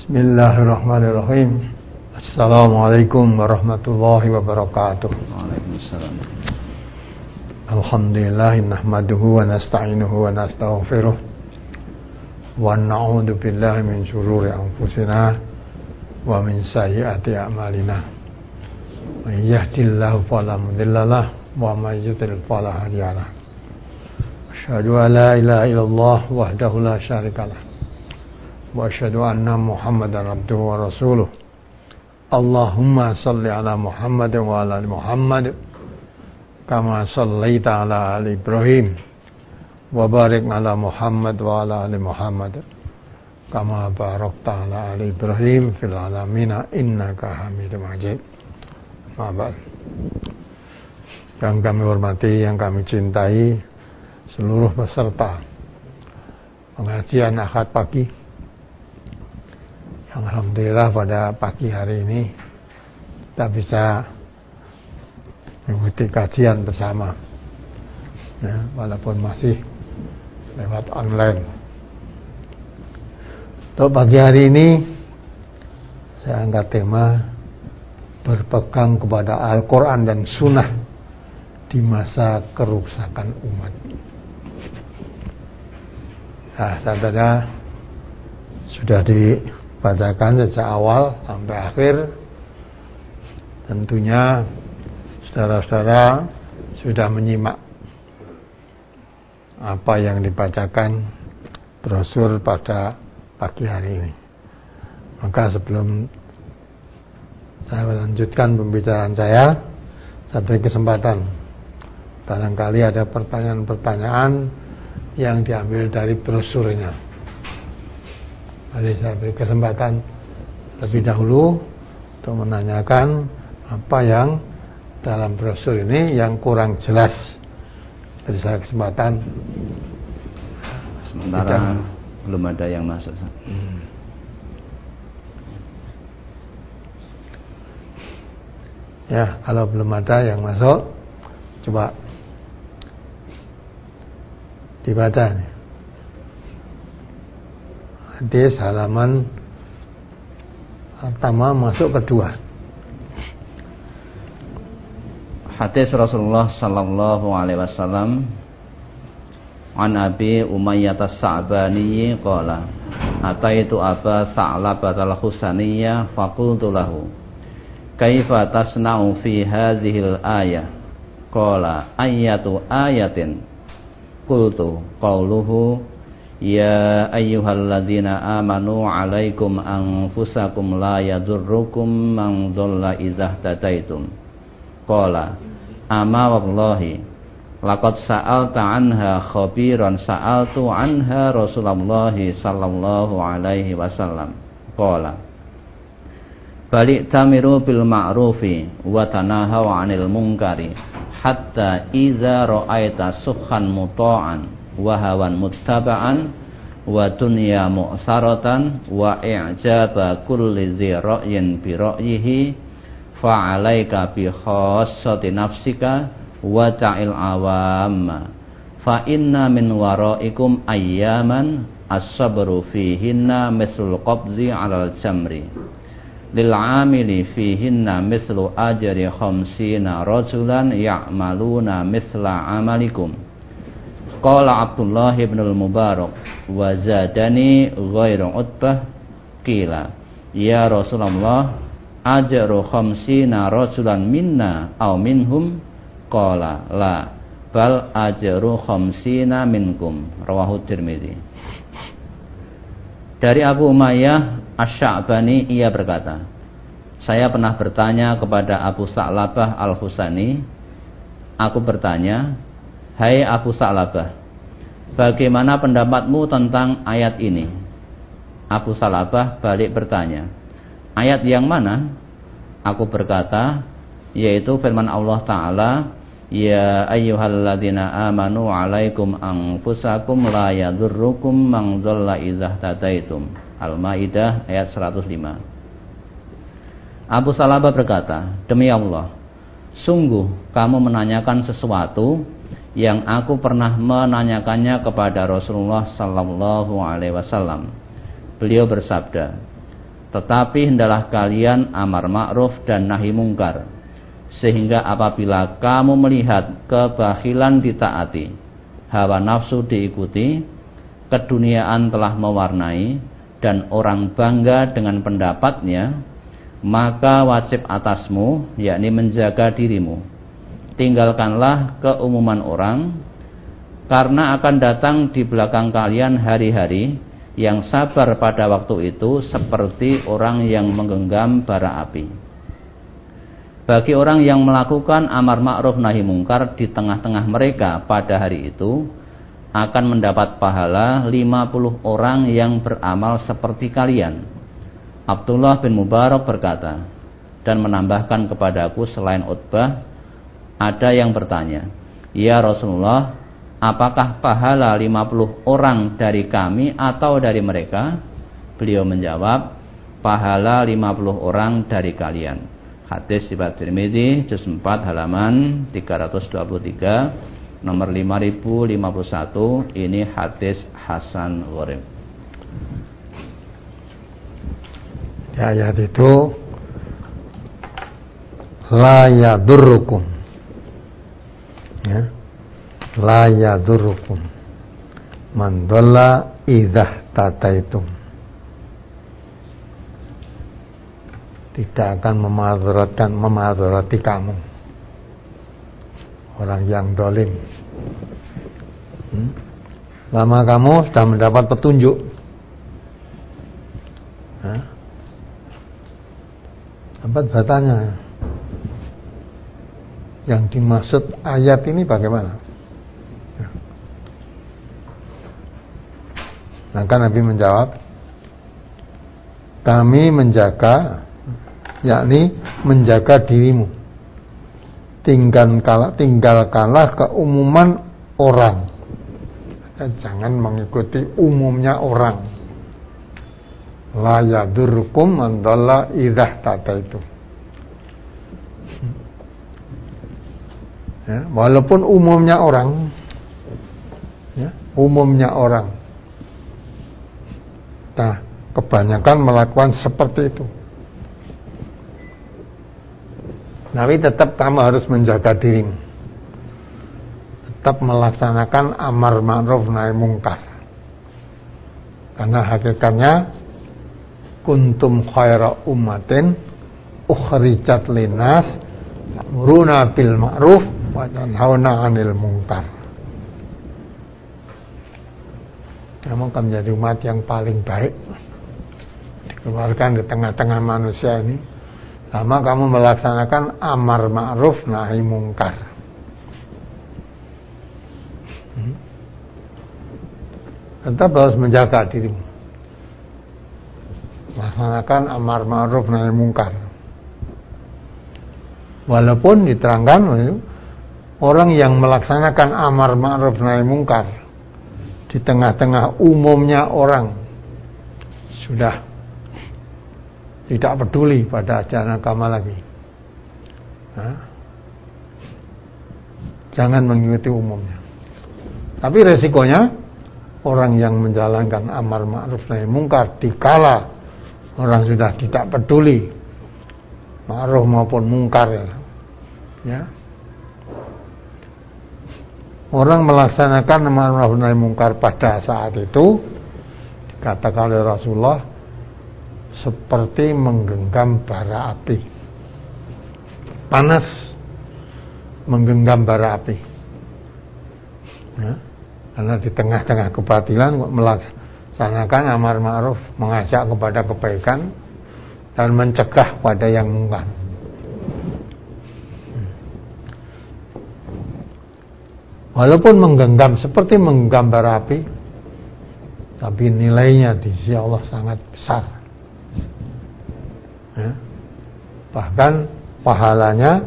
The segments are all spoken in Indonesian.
Bismillahirrahmanirrahim. Assalamualaikum warahmatullahi wabarakatuh. Waalaikumsalam. Alhamdulillah nahmaduhu wa nasta'inuhu wa nastaghfiruh wa na'udzu billahi min syururi anfusina wa min sayyiati a'malina. May yahdihillahu fala mudhillalah wa may yudlil fala hadiyalah. Asyhadu an la ilaha illallah wahdahu la syarikalah wa asyhadu anna Muhammadan abduhu wa rasuluh. Allahumma salli ala Muhammad wa ala ali Muhammad kama shallaita ala ali Ibrahim wa barik ala Muhammad wa ala ali Muhammad kama barakta ala ali Ibrahim fil alamin innaka Hamidum Majid. Ma'bad. Yang kami hormati, yang kami cintai, seluruh peserta pengajian Ahad pagi, yang alhamdulillah pada pagi hari ini kita bisa mengikuti kajian bersama, ya, walaupun masih lewat online. Untuk pagi hari ini saya angkat tema berpegang kepada Al-Quran dan Sunnah di masa kerusakan umat. Nah, tentunya sudah dibacakan sejak awal sampai akhir. Tentunya saudara-saudara sudah menyimak apa yang dibacakan brosur pada pagi hari ini. Maka sebelum saya melanjutkan pembicaraan saya beri kesempatan, barangkali ada pertanyaan-pertanyaan yang diambil dari brosurnya. Jadi saya beri kesempatan lebih dahulu untuk menanyakan apa yang dalam brosur ini yang kurang jelas. Beri saya kesempatan. Sementara belum ada yang masuk. Ya, kalau belum ada yang masuk, coba dibaca nih. Hadis halaman pertama masuk kedua. Hadis Rasulullah sallallahu alaihi wasallam an Abi Umayyah as-Sa'bani qala ataitu Aba Sa'labah al-Husaniyah faqultu lahu kaifa tasna'u fi hadhil ayah qala ayyatu ayatin qultu qauluhu ya ayyuhalladzina amanu alaikum anfusakum la yadurrukum man dhalla idza tadaitum qala ama wallahi laqad sa'alta anha khabiran sa'altu anha Rasulullah sallallahu alaihi wasallam qala balik tamiru bil ma'rufi wa tanahaw 'anil munkari hatta idza ra'aita sukhan muta'an wa hawan muttaba'an wa dunya mu'saratan wa i'jaba kulli dzi ra'yin bi ra'yihi fa 'alaika bi khassati nafsika wa ta'il awam fa inna min waraikum ayyaman as-sabru fihinna mislul qabdi 'alal jamri lil 'amili fihinna mislu ajri khamsina rajulan ya'maluna misla 'amalikum. Qala Abdullah ibn al-Mubarak wa zadani ghairu utbah qila ya Rasulullah ajru khamsina rajulan minna aw minhum qala la bal ajru khamsina minkum rawahu Tirmidzi. Dari Abu Umayyah Asy-Sya'bani ia berkata, saya pernah bertanya kepada Abu Sa'labah Al-Husani. Aku bertanya, hai Abu Sa'labah, bagaimana pendapatmu tentang ayat ini? Abu Sa'labah balik bertanya, ayat yang mana? Aku berkata, yaitu firman Allah Ta'ala, ya ayyuhalladzina amanu alaikum anfusakum la yadurrukum man dhalla idza tadaitum. Al-Maidah ayat 105. Abu Sa'labah berkata, demi Allah, sungguh kamu menanyakan sesuatu yang aku pernah menanyakannya kepada Rasulullah sallallahu alaihi wasallam. Beliau bersabda, tetapi hendaklah kalian amar ma'ruf dan nahi mungkar, sehingga apabila kamu melihat kebakhilan ditaati, hawa nafsu diikuti, keduniaan telah mewarnai, dan orang bangga dengan pendapatnya, maka wajib atasmu, yakni menjaga dirimu. Tinggalkanlah keumuman orang, karena akan datang di belakang kalian hari-hari yang sabar pada waktu itu seperti orang yang menggenggam bara api. Bagi orang yang melakukan amar ma'ruf nahi mungkar di tengah-tengah mereka pada hari itu, akan mendapat pahala 50 orang yang beramal seperti kalian. Abdullah bin Mubarak berkata, dan menambahkan kepadaku selain Utbah, ada yang bertanya, ya Rasulullah, apakah pahala 50 orang dari kami atau dari mereka? Beliau menjawab, pahala 50 orang dari kalian. Hadis riwayat Tirmidzi juz 4 halaman 323, nomor 5051. Ini hadis hasan gharib. Di ayat itu la yadurrukum, ya, la yadurrukum man dhalla idza tataitum. Tidak akan memadharati kamu orang yang dolim. Lama kamu sudah mendapat petunjuk, Abad bertanya, yang dimaksud ayat ini bagaimana? Maka Nabi menjawab, kami menjaga, yakni menjaga dirimu. Tinggalkanlah keumuman orang. Jangan mengikuti umumnya orang. La yadurrukum man dhalla idza tataitum. Ya, walaupun umumnya orang, ya, umumnya orang. Nah, kebanyakan melakukan seperti itu. Tapi tetap kamu harus menjaga dirimu. Tetap melaksanakan amar ma'ruf nahi mungkar. Karena hakikatnya kuntum khaira ummatin ukhrijat linnas ta'muruna bil ma'ruf wa tanhauna 'anil munkar. Kamu akan menjadi umat yang paling baik, dikeluarkan di tengah-tengah manusia ini. Sama kamu melaksanakan amar ma'ruf nahi mungkar. Tetap harus menjaga dirimu, melaksanakan amar ma'ruf nahi mungkar. Walaupun diterangkan orang yang melaksanakan amar ma'ruf nahi mungkar di tengah-tengah umumnya orang sudah tidak peduli pada ajaran agama lagi. Jangan mengikuti umumnya. Tapi resikonya orang yang menjalankan amar ma'ruf nahi mungkar dikala orang sudah tidak peduli ma'ruf maupun mungkar, ya. Orang melaksanakan amar ma'ruf nahi mungkar pada saat itu dikatakan oleh Rasulullah seperti menggenggam bara api. Panas menggenggam bara api, ya, karena di tengah-tengah kebatilan melaksanakan amar ma'ruf, mengajak kepada kebaikan dan mencegah pada yang mungkar. Walaupun menggenggam seperti menggenggam bara api, tapi nilainya di sisi Allah sangat besar, ya. Bahkan pahalanya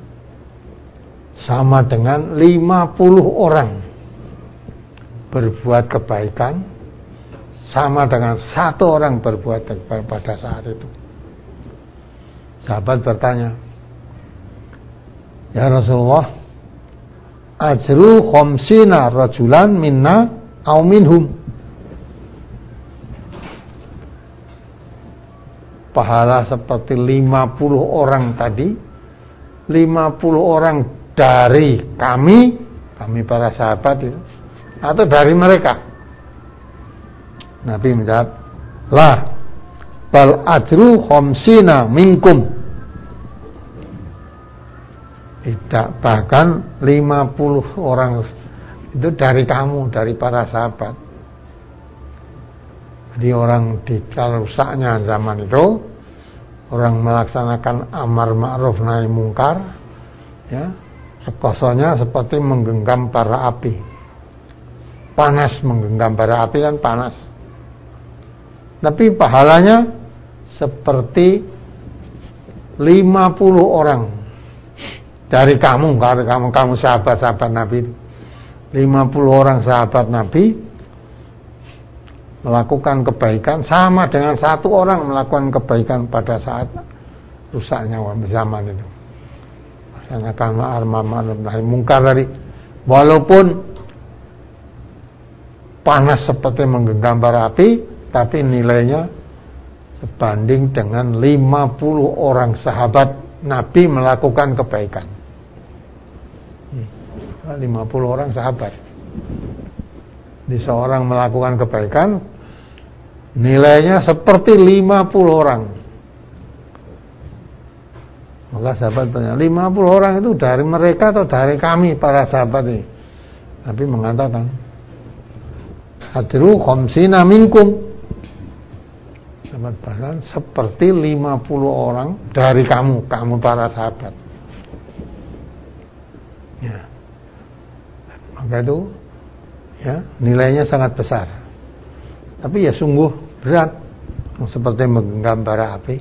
sama dengan 50 orang berbuat kebaikan, sama dengan 1 orang berbuat kebaikan pada saat itu. Sahabat bertanya, ya Rasulullah, ajru khamsina rajulan minna au minhum. pahala seperti 50 orang tadi, 50 orang dari kami para sahabat itu, atau dari mereka. Nabi menjawab, lah, bal ajru khamsina minkum. Tidak, bahkan 50 orang itu dari kamu, dari para sahabat. Jadi orang di rusaknya zaman itu, orang melaksanakan amar ma'ruf nahi mungkar, ya, rekosonya seperti menggenggam bara api. Panas, menggenggam bara api kan panas. Tapi pahalanya seperti 50 orang dari kamu sahabat-sahabat Nabi. 50 orang sahabat Nabi melakukan kebaikan sama dengan satu orang melakukan kebaikan pada saat rusaknya zaman itu. Melaksanakan amar ma'ruf nahi mungkar tadi, walaupun panas seperti menggenggam bara api, tapi nilainya sebanding dengan 50 orang sahabat Nabi melakukan kebaikan. 50 orang sahabat. Di seorang melakukan kebaikan, nilainya seperti 50 orang. Maka sahabat tanya, 50 orang itu dari mereka atau dari kami para sahabat ini? Nabi mengatakan, ajru khamsina minkum. Sahabat bahkan seperti 50 orang dari kamu para sahabat. Ya. Maka itu, ya, nilainya sangat besar. Tapi ya sungguh berat, seperti menggenggam bara api.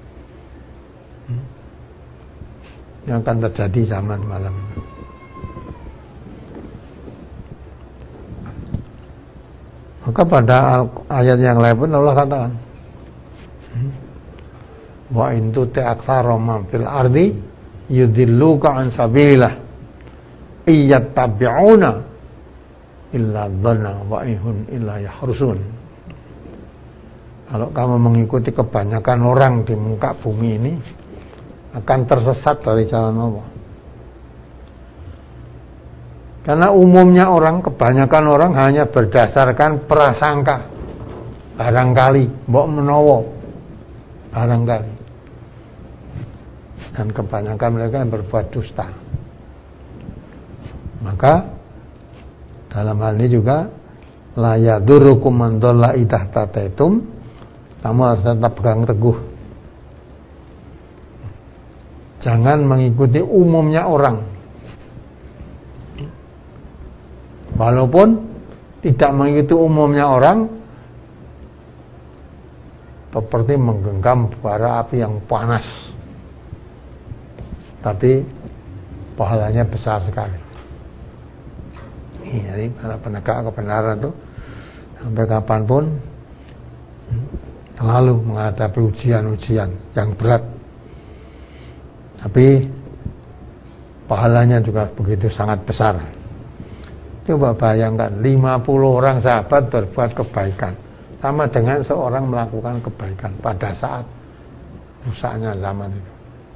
Yang akan terjadi zaman malam ini. Maka pada ayat yang lain pun Allah katakan, wa in tuti aktsara man fil ardi yudilluka an sabilillah iyattabi'una illa dhanna wa ihun illa yahrusun. Kalau kamu mengikuti kebanyakan orang di muka bumi ini, akan tersesat dari jalan Allah. Karena umumnya orang, kebanyakan orang hanya berdasarkan prasangka, barangkali, mbok menawa, barangkali. Dan kebanyakan mereka yang berbuat dusta. Maka dalam hal ini juga la yadurukum man dhalla idza tataitum, kamu harus tetap pegang teguh. Jangan mengikuti umumnya orang. Walaupun tidak mengikuti umumnya orang, seperti menggenggam bara api yang panas, tapi pahalanya besar sekali. Jadi para penegak kebenaran itu sampai kapanpun selalu menghadapi ujian-ujian yang berat, tapi pahalanya juga begitu sangat besar. Coba bayangkan 50 orang sahabat berbuat kebaikan, sama dengan seorang melakukan kebaikan pada saat rusaknya zaman itu.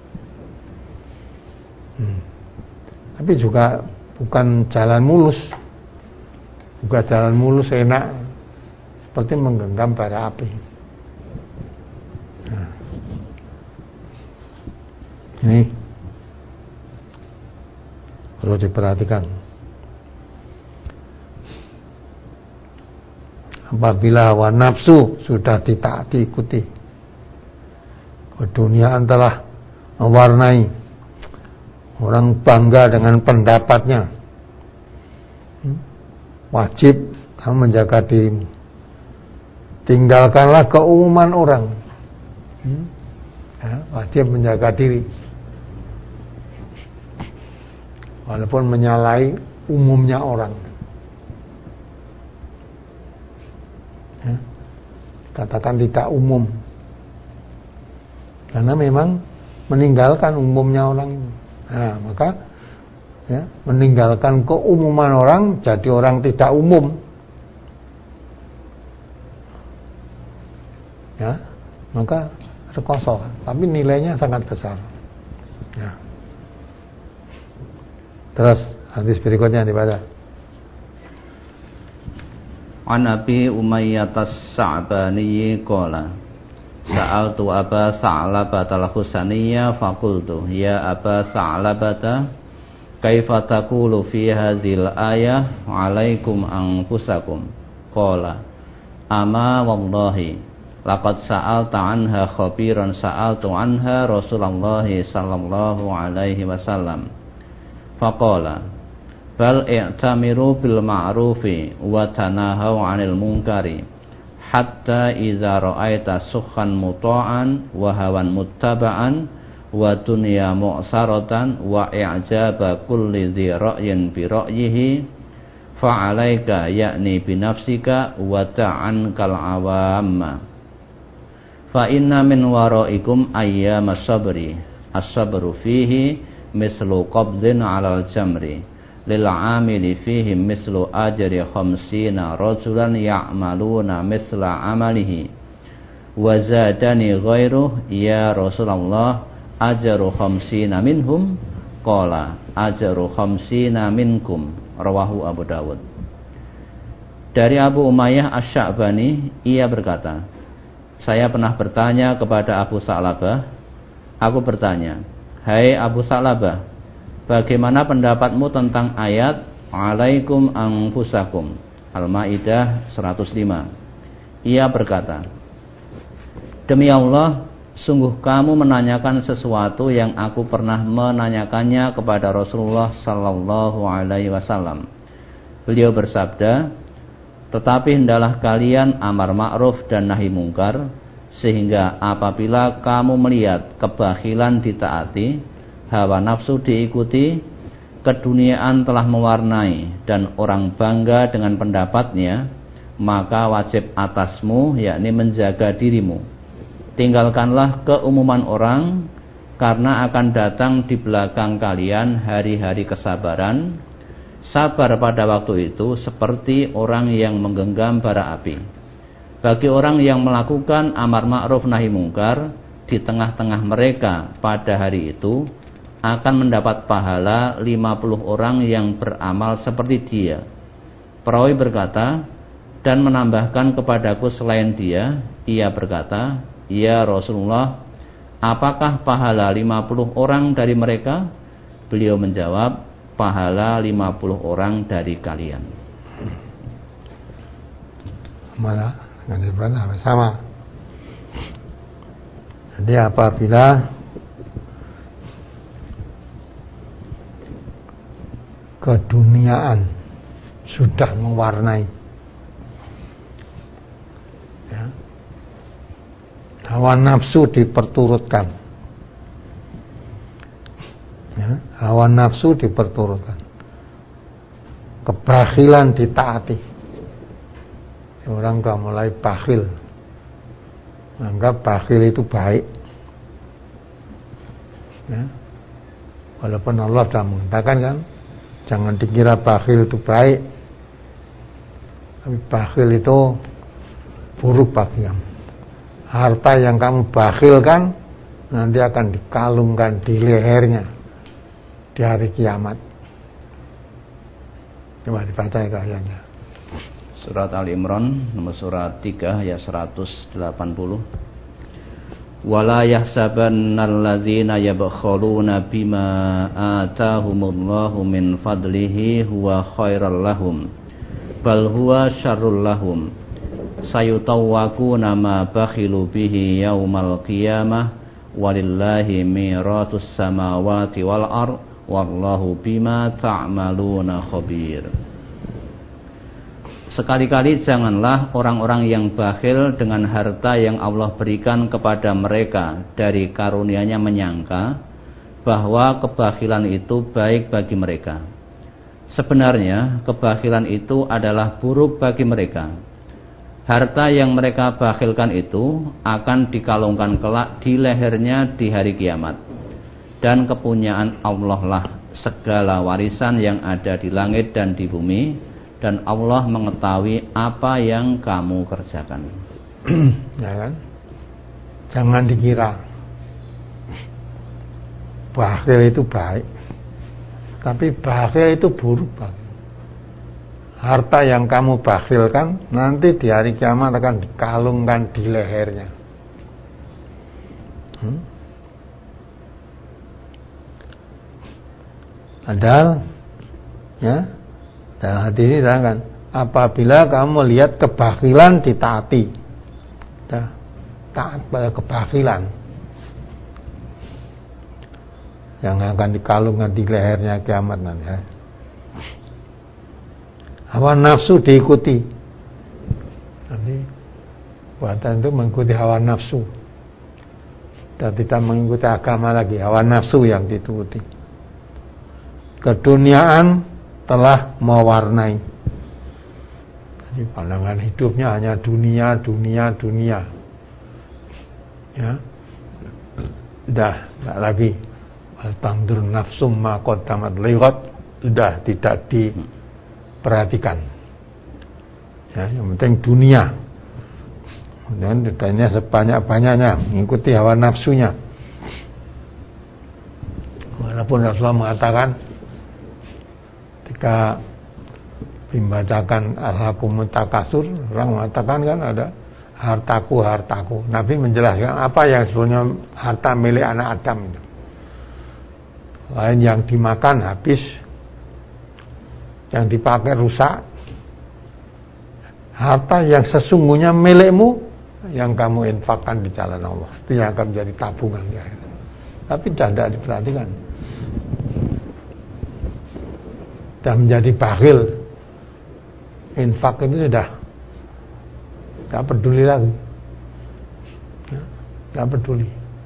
Tapi juga bukan jalan mulus, bukan jalan mulus enak, seperti menggenggam bara api. Nah, ini perlu diperhatikan. Apabila hawa nafsu sudah diikuti, keduniaan telah mewarnai, orang bangga dengan pendapatnya, wajib kamu menjaga dirimu. Tinggalkanlah keumuman orang, ya, wajib menjaga diri, walaupun menyalahi umumnya orang. Ya, katakan tidak umum, karena memang meninggalkan umumnya orang. Nah, maka ya, meninggalkan keumuman orang, jadi orang tidak umum. Ya, maka rekoso, tapi nilainya sangat besar. Ya. Terus hadis berikutnya dibaca. An Abi Umayyah as-Sa'bani qala Sa'altu Aba Sa'labah al-Husaniyya faqultu ya Aba Sa'labah kaifa taqulu fi hadhil ayah 'alaikum anfusakum qala ama wallahi laqad sa'alta anha khabiran sa'altu anha Rasulullah sallallahu alaihi wasallam faqala bal i'tamiru bil ma'rufi wa tanahaw 'anil munkari hatta idza ra'aita sukhan muta'an wa hawan muttaba'an wa dunya mu'saratan wa i'jaba kulli dhi ra'yin bi ra'yihi fa'alaika ya'ni bi nafsika wa ta'ankal awamma fa inna min waraikum ayyamas sabri as-sabru fihi mislu qabdin 'alal jamri lil 'amili fihi mislu ajri 50 rajulan ya'maluna misla 'amalihi wa zadani ghairuh ya Rasulullah ajru 50 minhum qala ajru 50 minkum rawahu Abu Dawud. Dari Abu Umayyah Asy-Sya'bani ia berkata, saya pernah bertanya kepada Abu Sa'labah. Aku bertanya, hai Abu Sa'labah, bagaimana pendapatmu tentang ayat alaikum anfusakum Al-Maidah 105? Ia berkata, demi Allah, sungguh kamu menanyakan sesuatu yang aku pernah menanyakannya kepada Rasulullah sallallahu alaihi wasallam. Beliau bersabda, tetapi hendaklah kalian amar ma'ruf dan nahi mungkar, sehingga apabila kamu melihat kebakhilan ditaati, hawa nafsu diikuti, keduniaan telah mewarnai dan orang bangga dengan pendapatnya, maka wajib atasmu yakni menjaga dirimu. Tinggalkanlah keumuman orang, karena akan datang di belakang kalian hari-hari kesabaran. Sabar pada waktu itu seperti orang yang menggenggam bara api. Bagi orang yang melakukan amar ma'ruf nahi mungkar di tengah-tengah mereka pada hari itu, akan mendapat pahala 50 orang yang beramal seperti dia. Perawi berkata, dan menambahkan kepadaku selain dia, ia berkata, ya Rasulullah, apakah pahala 50 orang dari mereka? Beliau menjawab, pahala 50 orang dari kalian. Mana? Sama. Jadi apabila keduniaan sudah mewarnai, ya, hawa nafsu diperturutkan, ya, hawa nafsu diperturutkan, kebakhilan ditaati. Orang sudah mulai bakhil, anggap bakhil itu baik, ya. Walaupun Allah sudah mengatakan kan, jangan dikira bakhil itu baik, tapi bakhil itu buruk bagi kamu. Harta yang kamu bakhilkan nanti akan dikalungkan di lehernya di hari kiamat. Coba dibaca itu ayatnya. Surat Al-Imran nomor surat 3 ayat 180. Wala yahsabannal ladzina yabkhuluna bima atahumullahu min fadlihi huwa khairal lahum bal huwa syarrul lahum sayutawwaquna ma bakhilu bihi yaumal qiyamah walillahi miratus samawati wal ard wallahu bima ta'maluna khabir. Sekali-kali janganlah orang-orang yang bakhil dengan harta yang Allah berikan kepada mereka dari karunia-Nya menyangka bahwa kebakhilan itu baik bagi mereka. Sebenarnya kebakhilan itu adalah buruk bagi mereka. Harta yang mereka bakhilkan itu akan dikalungkan kelak di lehernya di hari kiamat. Dan kepunyaan Allah lah segala warisan yang ada di langit dan di bumi. Dan Allah mengetahui apa yang kamu kerjakan. Ya kan? Jangan dikira bakhil itu baik, tapi bakhil itu buruk. Harta yang kamu bakhilkan nanti di hari kiamat akan dikalungkan di lehernya. Padahal ya, dalam hati ini kan, apabila kamu melihat kebakhilan ditaati, taat pada kebakhilan yang akan dikalungkan di lehernya kiamat nanti. Ya. Hawa nafsu diikuti, nanti buatan itu mengikuti hawa nafsu dan tidak mengikuti agama lagi, hawa nafsu yang diikuti. Keduniaan telah mewarnai, jadi pandangan hidupnya hanya dunia, ya, udah tidak lagi al-tandur nafsum ma qaddamat liqat, sudah tidak diperhatikan, ya, yang penting dunia, dan dudanya sebanyak-banyaknya mengikuti hawa nafsunya. Walaupun Rasulullah mengatakan ketika membacakan Alhaakumut Takasur, orang mengatakan kan ada hartaku. Nabi menjelaskan apa yang sebenarnya harta milik anak Adam itu. Lain yang dimakan habis, yang dipakai rusak. Harta yang sesungguhnya milikmu, yang kamu infakkan di jalan Allah, itu yang akan menjadi tabungan di akhirat. Tapi tidak diperhatikan. Dan menjadi bakhil, infak itu sudah tidak peduli lagi, tidak peduli.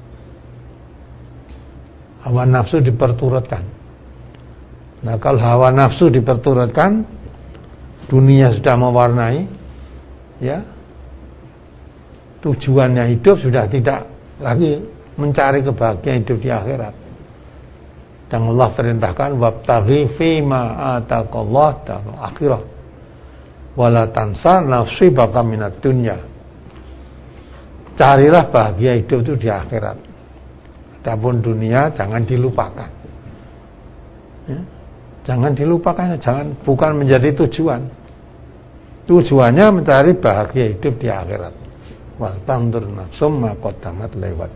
Hawa nafsu diperturutkan. Nah, kalau hawa nafsu diperturutkan, dunia sudah mewarnai, ya, tujuannya hidup sudah tidak lagi mencari kebahagiaan hidup di akhirat. Dan Allah perintahkan wabtaghi fima ataqallah daral akhirah wala tansa nasibaka minad dunya. Carilah bahagia hidup itu di akhirat. Adapun dunia jangan dilupakan. Ya, jangan dilupakan, bukan menjadi tujuan. Tujuannya mencari bahagia hidup di akhirat. Wal tandur nafsum ma qaddamat lewat.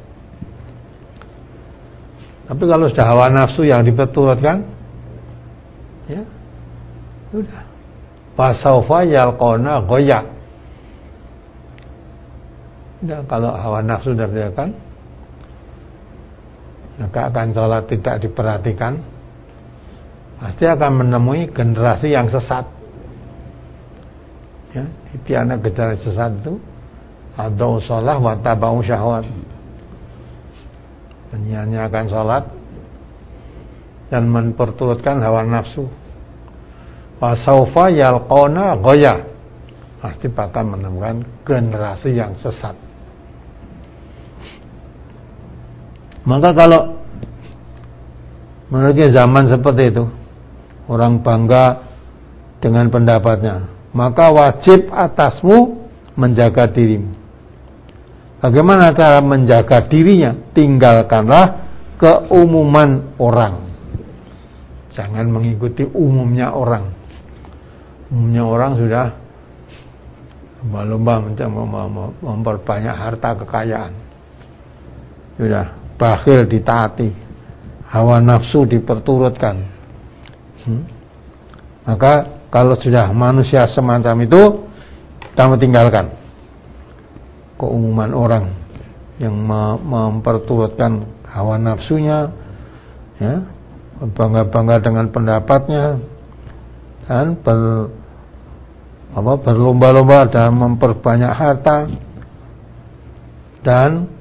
Tapi kalau sudah hawa nafsu yang diperturutkan, ya sudah. Fasaufa yalqona ghayya. Sudah, kalau hawa nafsu sudah diperturutkan, maka akan sholat tidak diperhatikan, pasti akan menemui generasi yang sesat. Ya, itu anak generasi sesat itu adau sholat wa tabau syahwat, menyia-nyiakan sholat dan memperturutkan hawa nafsu. Fasaufa yalqona ghayya, pasti bakal menemukan generasi yang sesat. Maka kalau menurut zaman seperti itu, orang bangga dengan pendapatnya, maka wajib atasmu menjaga dirimu. Bagaimana cara menjaga dirinya? Tinggalkanlah keumuman orang. Jangan mengikuti umumnya orang. Umumnya orang sudah lomba-lomba memperbanyak harta kekayaan. Sudah bakhil ditaati, hawa nafsu diperturutkan. Maka kalau sudah manusia semacam itu, kamu tinggalkan keumuman orang yang memperturutkan hawa nafsunya, ya, bangga-bangga dengan pendapatnya, dan berlomba-lomba dalam memperbanyak harta, dan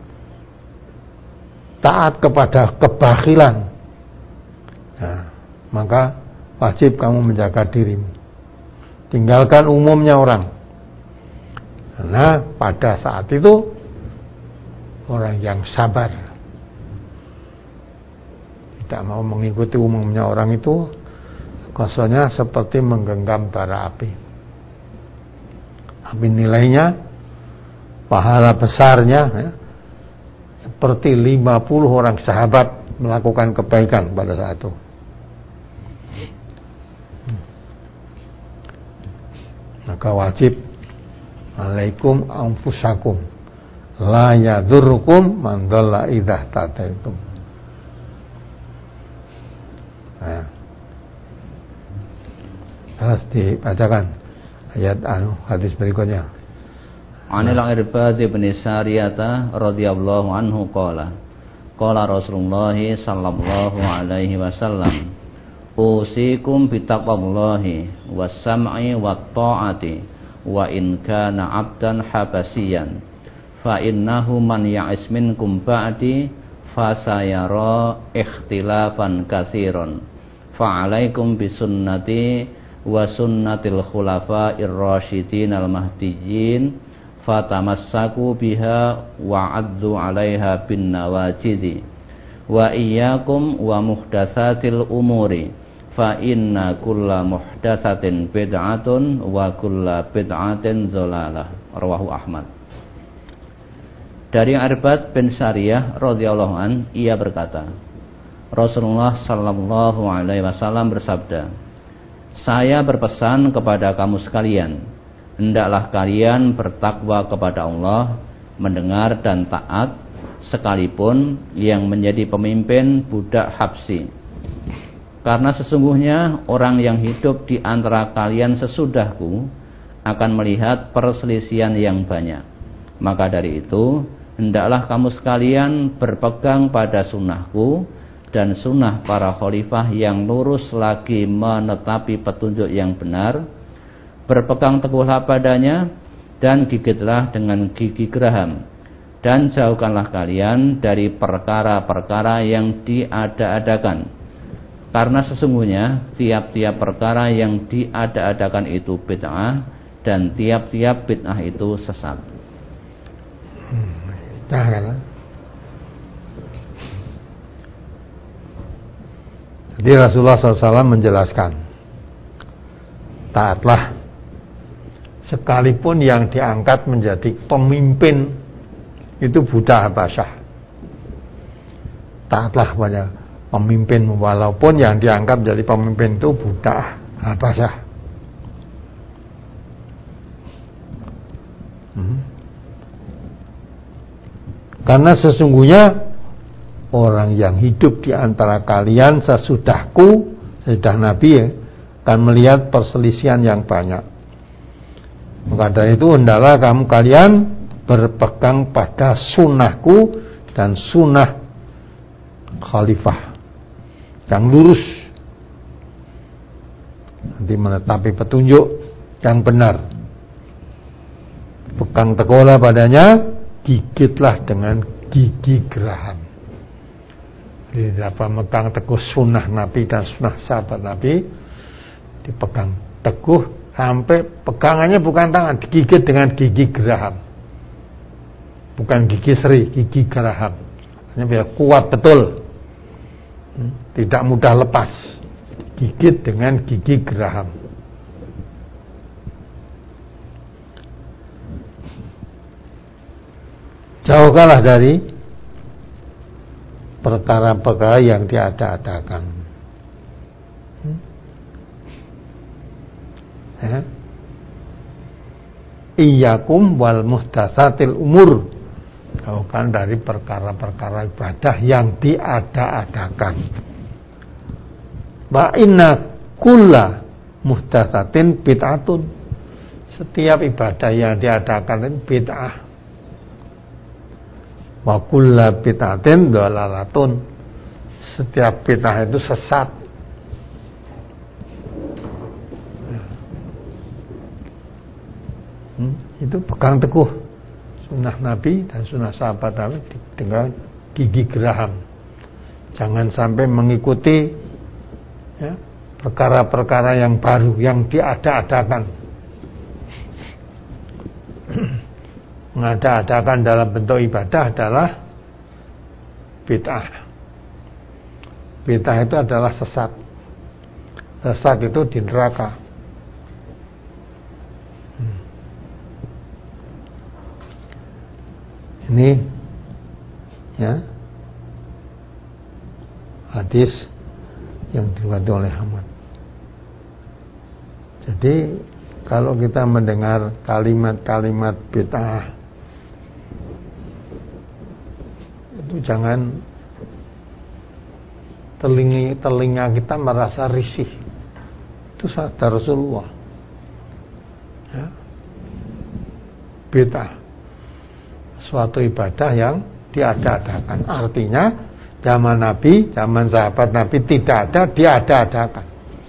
taat kepada kebakhilan. Nah, maka wajib kamu menjaga dirimu. Tinggalkan umumnya orang. Karena pada saat itu orang yang sabar, tidak mau mengikuti umumnya orang itu, kosongnya seperti menggenggam bara api. Tapi nilainya, pahala besarnya, ya, seperti 50 orang sahabat melakukan kebaikan pada saat itu. Maka wajib alaikum anfusakum la yadurrukum man dhalla idza tataitum. Nah, harus dibacakan ayat hadis berikutnya. Anil Irbad bin Sariyata radhiyallahu anhu qala Rasulullah sallallahu alaihi wasallam usikum bitaqwallahi was-sam'i wat-ta'ati wa in kana 'abdan habasiyan fa innahu man ya'is minkum ba'di fasayara ikhtilafan katsiran fa 'alaikum bisunnati wa sunnatil khulafa'ir rasyidin al-mahdiyyin fatamassaku biha wa 'addu 'alaiha bin nawajidi wa iyyakum wa muhdatsatil umuri fa inna kulla muhdatsatin bid'atun wa kulla bid'atin dhalalah. Rawahu Ahmad. Dari Irbad bin Sariyah radhiyallahu an, ia berkata, Rasulullah sallallahu alaihi wasallam bersabda, saya berpesan kepada kamu sekalian, hendaklah kalian bertakwa kepada Allah, mendengar dan taat, sekalipun yang menjadi pemimpin budak Habsi. Karena sesungguhnya orang yang hidup di antara kalian sesudahku akan melihat perselisihan yang banyak. Maka dari itu, hendaklah kamu sekalian berpegang pada sunnahku dan sunnah para khalifah yang lurus lagi menetapi petunjuk yang benar. Berpegang teguhlah padanya dan gigitlah dengan gigi geraham. Dan jauhkanlah kalian dari perkara-perkara yang diada-adakan. Karena sesungguhnya tiap-tiap perkara yang diada-adakan itu bid'ah dan tiap-tiap bid'ah itu sesat. Jadi Rasulullah SAW menjelaskan, taatlah sekalipun yang diangkat menjadi pemimpin itu budak Habasyah. Taatlah pada pemimpin walaupun yang dianggap jadi pemimpin itu budak Habasyah. Karena sesungguhnya orang yang hidup di antara kalian sesudahku, sesudah Nabi ya, akan melihat perselisihan yang banyak. Maka dari itu hendaklah kalian berpegang pada sunnahku dan sunnah khalifah yang lurus, nanti menetapi petunjuk yang benar. Pegang teguhlah padanya, gigitlah dengan gigi geraham. Jadi dapat megang teguh sunnah Nabi dan sunnah sahabat Nabi, dipegang teguh sampai pegangannya bukan tangan, digigit dengan gigi geraham, bukan gigi seri, gigi geraham. Hanya biar kuat betul, tidak mudah lepas, gigit dengan gigi geraham. Jauhkanlah dari perkara-perkara yang diada-adakan. Iyyakum wal muhdatsatil umur. Jauhkan dari perkara-perkara ibadah yang diada-adakan. Wa inna kulla muhdatsatin bid'atun. Setiap ibadah yang diadakan itu bid'ah. Wa kulla bid'atin dhalalatun. Setiap bid'ah itu sesat. Itu pegang teguh sunnah Nabi dan sunnah sahabat Nabi dengan gigi geraham. Jangan sampai mengikuti ya, perkara-perkara yang baru yang diada-adakan. Mengada-adakan dalam bentuk ibadah adalah bid'ah. Bid'ah itu adalah sesat. Sesat itu di neraka. Ini Ya. Hadis yang diriwayatkan oleh Ahmad. Jadi kalau kita mendengar kalimat-kalimat bid'ah, itu jangan telinga kita merasa risih. Itu sabda Rasulullah. Ya. Bid'ah, suatu ibadah yang diada-adakan. Artinya zaman Nabi, zaman sahabat Nabi tidak ada, diada-adakan.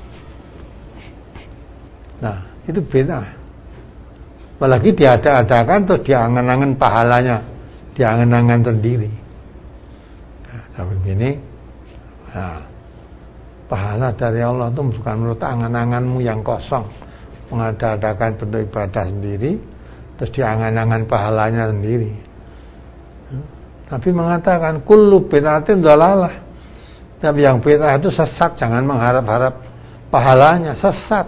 Nah, itu bid'ah. Apalagi diada-adakan terus diangan-angan pahalanya, diangan-angan sendiri. Nah, begini, nah, pahala dari Allah itu bukan menurut angan-anganmu yang kosong, mengada-adakan bentuk ibadah sendiri, terus diangan-angan pahalanya sendiri. Tapi mengatakan kullu bid'atin dhalalah. Tapi yang bid'ah itu sesat, jangan mengharap-harap pahalanya, sesat.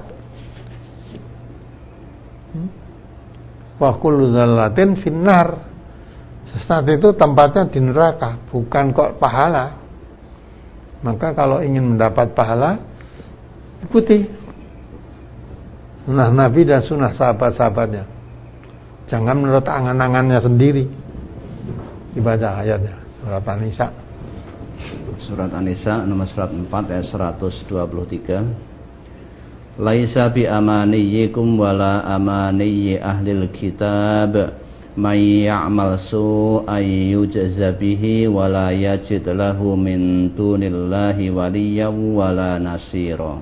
Wa kullu dhalalatin finnar. Sesat itu tempatnya di neraka, bukan kok pahala. Maka kalau ingin mendapat pahala, ikuti sunnah Nabi dan sunnah sahabat-sahabatnya. Jangan menurut angan-angannya sendiri. Dibaca ayatnya, surat An-Nisa. Surat An-Nisa nomor surat 4 ayat 123. Laisa bi amaniyikum wala amaniyyi ahlil kitab may ya'mal su'an yujza bihi wala yajid lahu min dunillahi waliyyan wala nasira.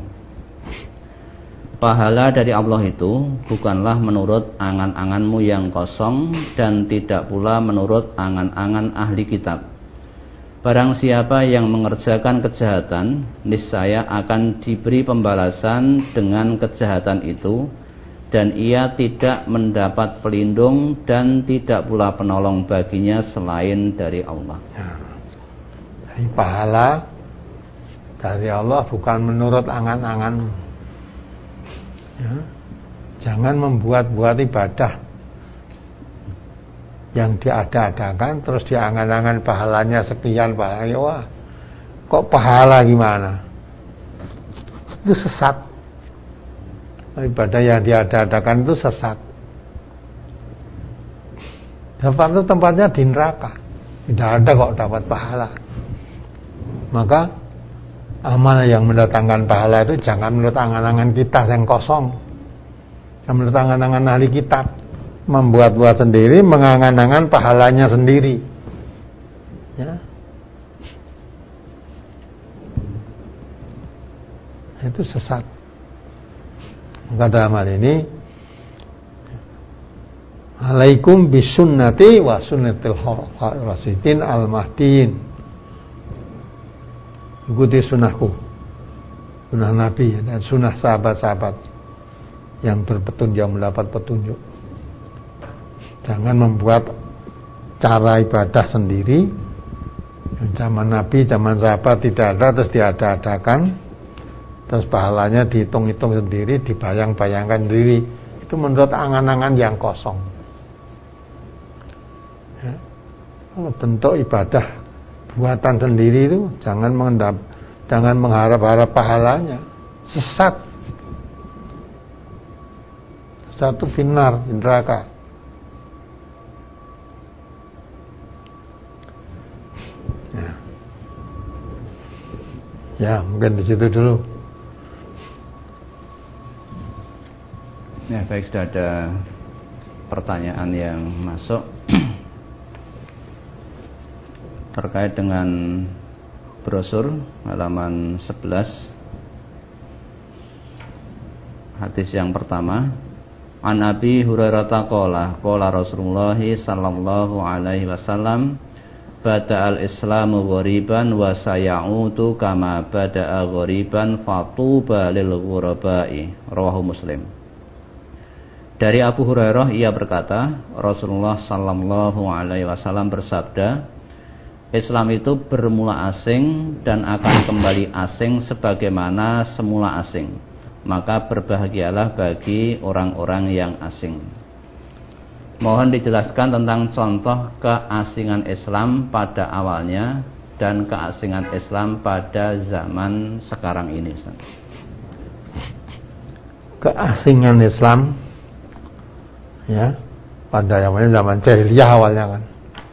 Pahala dari Allah itu bukanlah menurut angan-anganmu yang kosong dan tidak pula menurut angan-angan ahli kitab. Barang siapa yang mengerjakan kejahatan, niscaya akan diberi pembalasan dengan kejahatan itu, dan ia tidak mendapat pelindung dan tidak pula penolong baginya selain dari Allah. Jadi pahala dari Allah bukan menurut angan-anganmu. Ya. Jangan membuat-buat ibadah yang diada-adakan terus diangan-angan pahalanya sekian pahalanya. Wah, kok pahala gimana? Itu sesat. Ibadah yang diada-adakan itu sesat. Dapat itu tempatnya di neraka. Tidak ada kok dapat pahala. Maka amal yang mendatangkan pahala itu jangan menurut angan-angan kita yang kosong. Yang menurut angan-angan ahli kitab, membuat-buat sendiri, mengangan-angan pahalanya sendiri. Ya. Itu sesat. Maka dalam hal ini, alaikum bisunnati wa sunnatil rasidin al-mahdiin. Ikuti sunnahku, sunnah Nabi dan sunnah sahabat-sahabat yang berpetunjuk, yang mendapat petunjuk. Jangan membuat cara ibadah sendiri yang zaman Nabi, zaman sahabat tidak ada, terus diada-adakan, terus pahalanya dihitung-hitung sendiri, dibayang-bayangkan sendiri. Itu menurut angan-angan yang kosong. Ya. Kalau bentuk ibadah buatan sendiri itu jangan mengharap-harap pahalanya. Sesat. Satu finnar, neraka. Ya, mungkin di situ dulu. Ya, baik, sudah ada pertanyaan yang masuk terkait dengan brosur halaman 11. Hadis yang pertama, an Abi Hurairah qala Rasulullah sallallahu alaihi wasallam, bada'al islamu ghoriban wa sayautu kama bada'a ghoriban fatuba lil ghurabai. Rawahu Muslim. Dari Abu Hurairah ia berkata, Rasulullah sallallahu alaihi wasallam bersabda, Islam itu bermula asing dan akan kembali asing sebagaimana semula asing. Maka berbahagialah bagi orang-orang yang asing. Mohon dijelaskan tentang contoh keasingan Islam pada awalnya dan keasingan Islam pada zaman sekarang ini. Keasingan Islam ya pada zaman jahiliyah awalnya kan.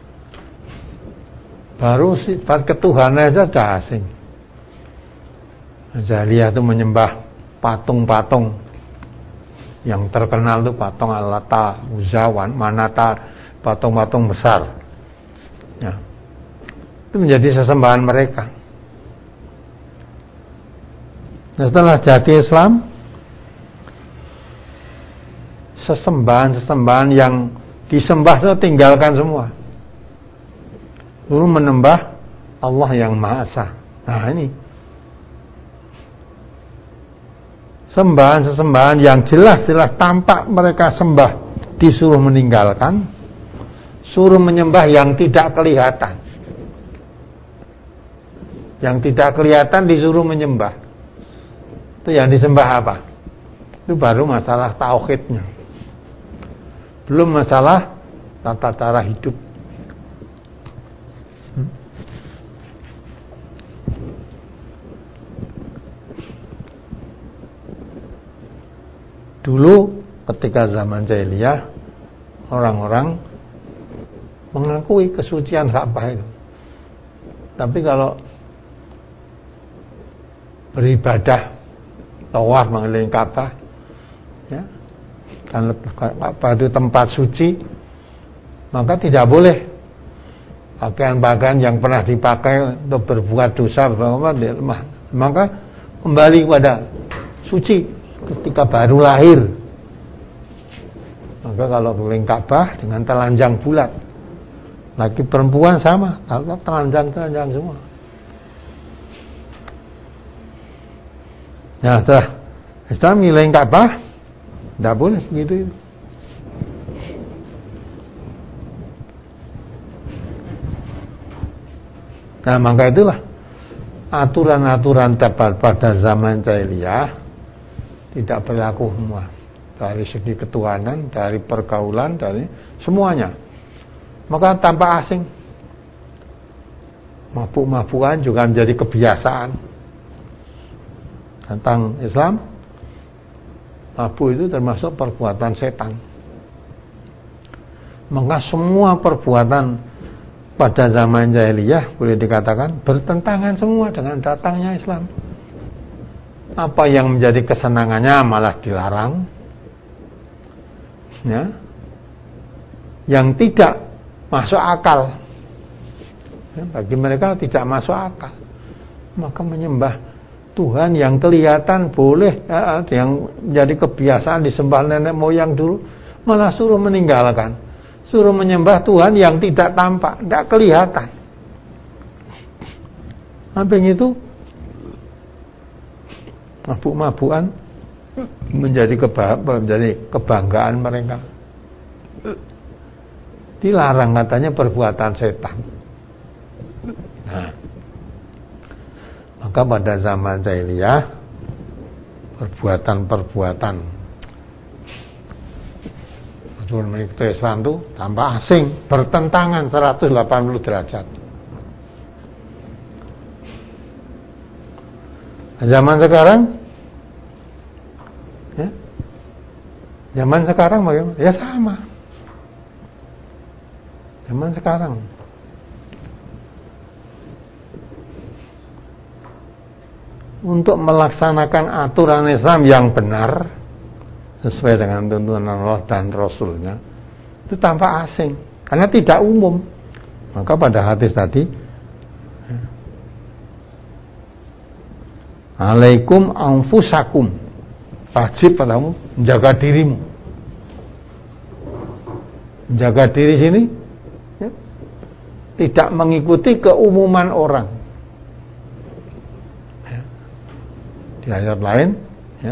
Baru sifat ketuhanan aja sudah asing. Jahiliyah itu menyembah patung-patung. Yang terkenal itu patung Al-Lata, Uzawan, Manata, patung-patung besar. Ya. Itu menjadi sesembahan mereka. Nah, setelah jadi Islam, sesembahan yang disembah itu tinggalkan semua. Lalu menembah Allah yang Maha Esa. Nah ini sembahan yang jelas-jelas tampak mereka sembah disuruh meninggalkan, suruh menyembah yang tidak kelihatan. Yang tidak kelihatan disuruh menyembah. Itu yang disembah apa? Itu baru masalah tauhidnya. Belum masalah tata cara hidup. Dulu ketika zaman jahiliyah orang-orang mengakui kesucian Ka'bah itu. Tapi kalau beribadah tawaf mengelilingi Ka'bah ya, karena Ka'bah itu tempat suci, maka tidak boleh pakaian-pakaian yang pernah dipakai untuk berbuat dosa maka kembali kepada suci ketika baru lahir. Maka kalau keliling Ka'bah dengan telanjang bulat, laki perempuan sama, kalau telanjang semua. Ya, setelah Islam keliling Ka'bah, tidak boleh begitu. Nah, maka itulah aturan-aturan pada zaman jahiliyah tidak berlaku semua, dari segi ketuhanan, dari pergaulan, dari semuanya. Maka tanpa asing. Mabuk-mabukan juga menjadi kebiasaan. Tentang Islam, mabuk itu termasuk perbuatan setan. Maka semua perbuatan pada zaman jahiliyah boleh dikatakan bertentangan semua dengan datangnya Islam. Apa yang menjadi kesenangannya malah dilarang, ya. Yang tidak masuk akal, ya, bagi mereka tidak masuk akal. Maka menyembah Tuhan yang kelihatan boleh, ya, yang menjadi kebiasaan disembah nenek moyang dulu, malah suruh meninggalkan, suruh menyembah Tuhan yang tidak tampak, tidak kelihatan. Samping itu mabuk-mabukan menjadi kebanggaan mereka. Dilarang katanya perbuatan setan. Nah, maka pada zaman jahiliyah perbuatan mengikuti Islam itu tanpa asing, bertentangan 180 derajat. Zaman sekarang, ya, zaman sekarang bagaimana? Ya sama. Zaman sekarang, untuk melaksanakan aturan Islam yang benar sesuai dengan tuntunan Allah dan Rasulnya itu tanpa asing, karena tidak umum. Maka pada hadis tadi, alaikum anfusakum, wajib padamu menjaga dirimu. Menjaga diri sini, ya, tidak mengikuti keumuman orang. Ya. Di ayat lain, ya,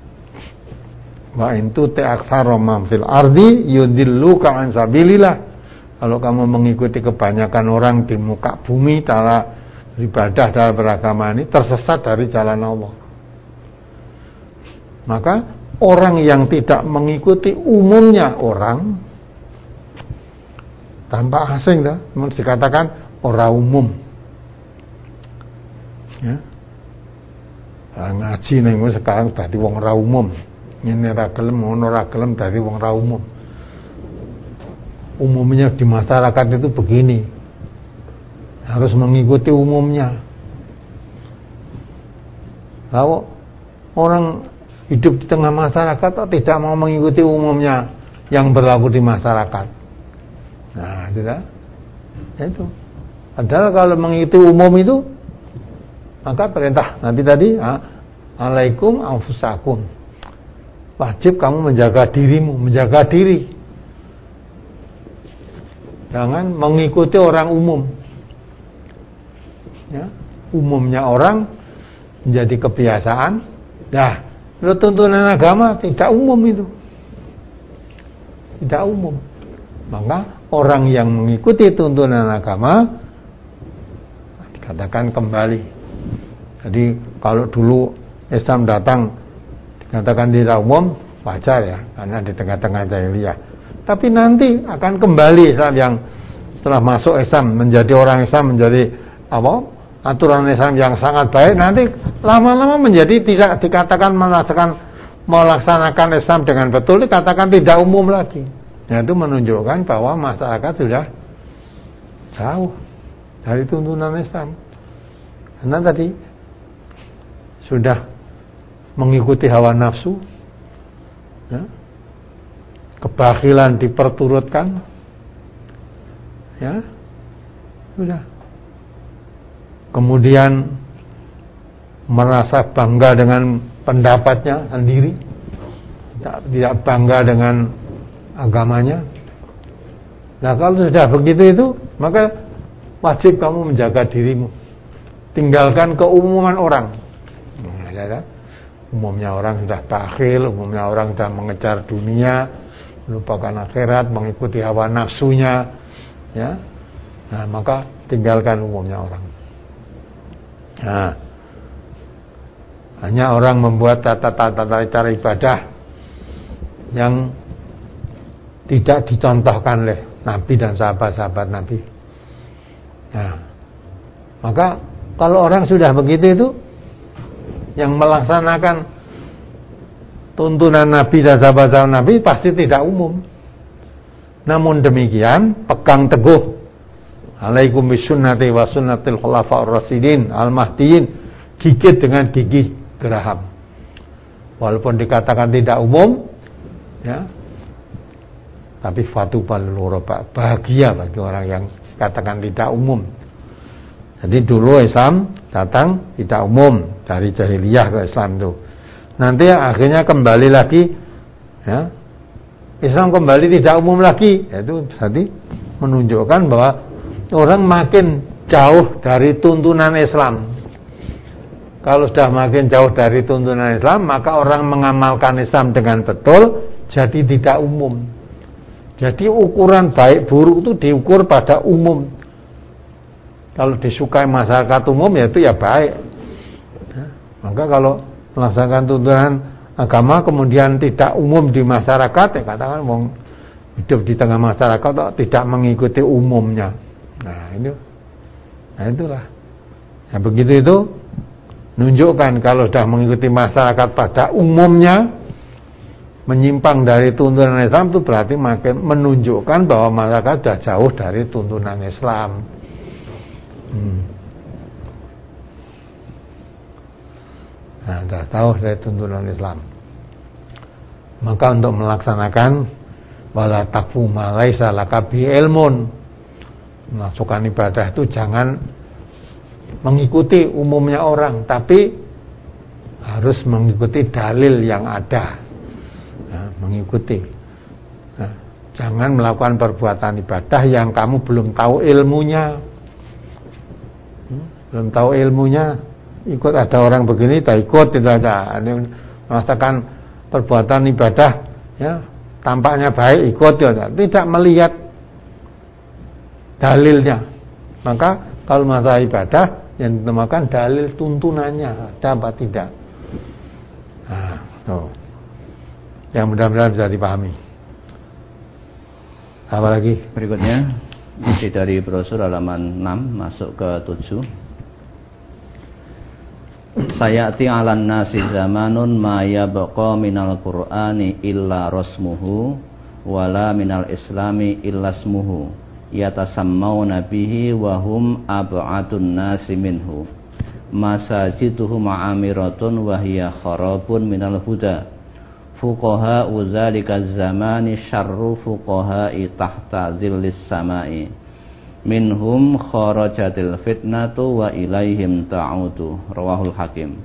wa in tuti aktsara man fil ardi yudilluka an sabilillah. Kalau kamu mengikuti kebanyakan orang di muka bumi cara ibadah dalam beragama ini, tersesat dari jalan Allah. Maka orang yang tidak mengikuti umumnya orang, tanpa asing dah, dikatakan ora umum. Ya. Ngaji ning sekarang dadi wong ora umum. Ngene ra gelem, ngono ra gelem dadi wong ora umum. Umumnya di masyarakat itu begini. Harus mengikuti umumnya. Kalau orang hidup di tengah masyarakat tidak mau mengikuti umumnya yang berlaku di masyarakat. Nah, tidak. Itu. Padahal kalau mengikuti umum itu, maka perintah Nabi tadi, alaikum anfusakum. Wajib kamu menjaga dirimu, menjaga diri. Jangan mengikuti orang umum. Ya, umumnya orang menjadi kebiasaan. Nah, menurut tuntunan agama tidak umum itu. Tidak umum. Maka orang yang mengikuti tuntunan agama dikatakan kembali. Jadi kalau dulu Islam datang dikatakan tidak umum, wajar ya, karena di tengah-tengah jahiliyah. Tapi nanti akan kembali Islam yang setelah masuk Islam menjadi orang Islam, menjadi aturan Islam yang sangat baik, nanti lama-lama menjadi tidak dikatakan melaksanakan Islam dengan betul, dikatakan tidak umum lagi. Nah, itu menunjukkan bahwa masyarakat sudah jauh dari tuntunan Islam. Karena tadi sudah mengikuti hawa nafsu, ya, kebakilan diperturutkan, ya, sudah. Kemudian merasa bangga dengan pendapatnya sendiri, tidak bangga dengan agamanya. Nah, kalau sudah begitu itu, maka wajib kamu menjaga dirimu. Tinggalkan keumuman orang. Nah, ya, umumnya orang sudah bakhil, umumnya orang sudah mengejar dunia, melupakan akhirat, mengikuti hawa nafsunya, ya. Nah, maka tinggalkan umumnya orang. Nah, hanya orang membuat tata cara ibadah yang tidak dicontohkan oleh Nabi dan sahabat-sahabat Nabi. Nah, maka kalau orang sudah begitu itu, yang melaksanakan tuntunan Nabi dan sahabat-sahabat Nabi pasti tidak umum. Namun demikian, pegang teguh alaikum bisunnati wa sunnatil khulafa'ur rasyidin al-mahdiyyin, gigit dengan gigih geraham. Walaupun dikatakan tidak umum, ya, tapi fatubal luraba, bahagia bagi orang yang katakan tidak umum. Jadi dulu Islam datang tidak umum, dari jahiliyah ke Islam itu. Nanti akhirnya kembali lagi, ya, Islam kembali tidak umum lagi. Itu tadi menunjukkan bahwa orang makin jauh dari tuntunan Islam. Kalau sudah makin jauh dari tuntunan Islam, maka orang mengamalkan Islam dengan betul, jadi tidak umum. Jadi ukuran baik buruk itu diukur pada umum. Kalau disukai masyarakat umum, yaitu ya baik. Ya, maka kalau melaksanakan tuntunan agama kemudian tidak umum di masyarakat, ya katakan wong hidup di tengah masyarakat tidak mengikuti umumnya. Nah itulah. Nah, begitu itu menunjukkan kalau sudah mengikuti masyarakat pada umumnya, menyimpang dari tuntunan Islam, itu berarti makin menunjukkan bahwa masyarakat sudah jauh dari tuntunan Islam. Nah, sudah tahu dari tuntunan Islam. Maka untuk melaksanakan wala takfu ma laisa laka bi ilmun, melakukan ibadah itu jangan mengikuti umumnya orang, tapi harus mengikuti dalil yang ada. Nah, mengikuti. Nah, jangan melakukan perbuatan ibadah yang kamu belum tahu ilmunya. Belum tahu ilmunya, ikut ada orang begini, tak ikut, tidak ada. Ini merasakan perbuatan ibadah, ya, tampaknya baik, ikut, tidak melihat dalilnya. Maka kalau masalah ibadah yang dinamakan dalil tuntunannya ada apa tidak. Nah, tuh. Yang mudah-mudahan bisa dipahami. Apa lagi? Berikutnya. Isi dari brosur halaman 6 masuk ke 7. Sayati 'alan nasi zamanun ma yabqa minal qur'ani illa rasmuhu wala minal islami illa ismuhu yatasammawna bihi wa hum ab'atun nasi minhu masajiduhum 'amiratun wa hiya kharabun minal huda fuqaha uzalika zamani syarru fuqaha'i tahta zillis samai minhum kharajatil fitnatu wa ilaihim ta'udu. Rawahul Hakim.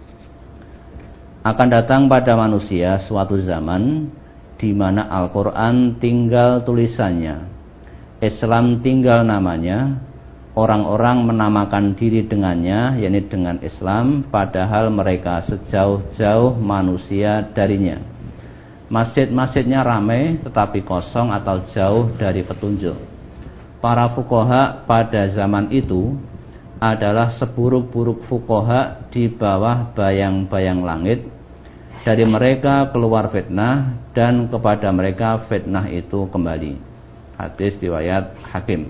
Akan datang pada manusia suatu zaman di mana Al-Quran tinggal tulisannya, Islam tinggal namanya, orang-orang menamakan diri dengannya, yakni dengan Islam, padahal mereka sejauh-jauh manusia darinya. Masjid-masjidnya ramai tetapi kosong atau jauh dari petunjuk. Para fuqaha pada zaman itu adalah seburuk-buruk fuqaha di bawah bayang-bayang langit. Dari mereka keluar fitnah dan kepada mereka fitnah itu kembali. Hadis riwayat Hakim.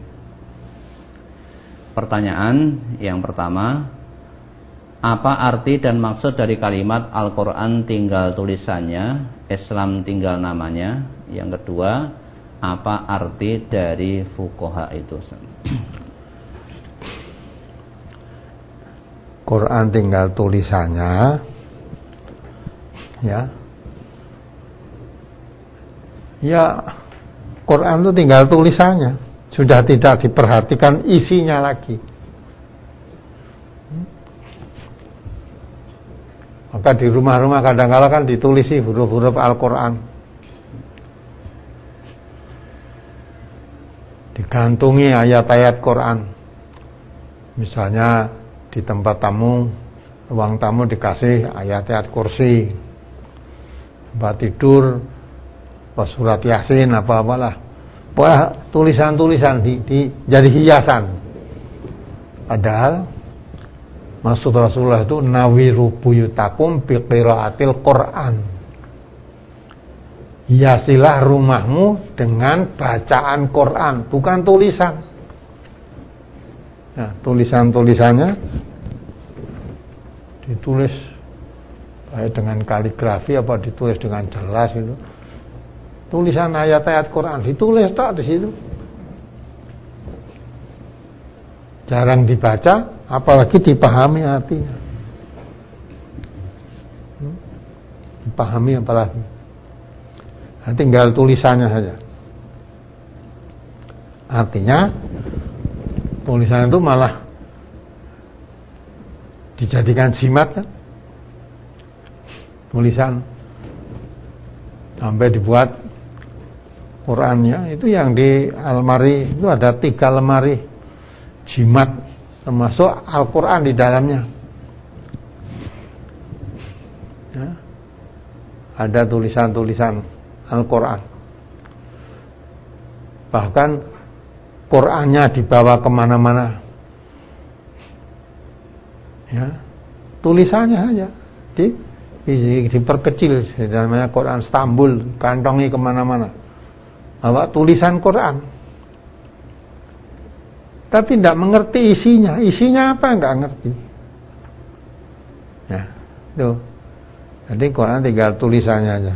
Pertanyaan yang pertama, apa arti dan maksud dari kalimat Al-Quran tinggal tulisannya, Islam tinggal namanya? Yang kedua, apa arti dari fuqaha itu? Quran tinggal tulisannya, ya Quran itu tinggal tulisannya, sudah tidak diperhatikan isinya lagi. Maka di rumah-rumah kadang-kala kan ditulisi huruf-huruf Al-Quran, digantungi ayat-ayat Quran. Misalnya di tempat tamu, ruang tamu dikasih ayat-ayat kursi, tempat tidur pas surat Yasin apa-apalah. Wah, tulisan-tulisan jadi hiasan. Padahal maksud Rasulullah itu nawiru buyutakum biqiraatil Quran. Hiasilah rumahmu dengan bacaan Quran, bukan tulisan. Nah, tulisan-tulisannya ditulis baik dengan kaligrafi apa ditulis dengan jelas itu. Tulisan ayat-ayat Quran ditulis tak di situ. Jarang dibaca, apalagi dipahami artinya. Dipahami apalagi. Nah, tinggal tulisannya saja. Artinya tulisan itu malah dijadikan jimat kan? Tulisan sampai dibuat Qurannya itu yang di almari itu ada 3 lemari jimat, termasuk Al-Quran di dalamnya. Ya. Ada tulisan-tulisan Al-Quran. Bahkan Qurannya dibawa kemana-mana. Ya, tulisannya aja diperkecil, namanya Quran Istanbul, kantongi kemana-mana. Bawa tulisan Quran. Tapi tidak mengerti isinya. Isinya apa enggak ngerti. Ya, tuh. Jadi Quran tinggal tulisannya aja.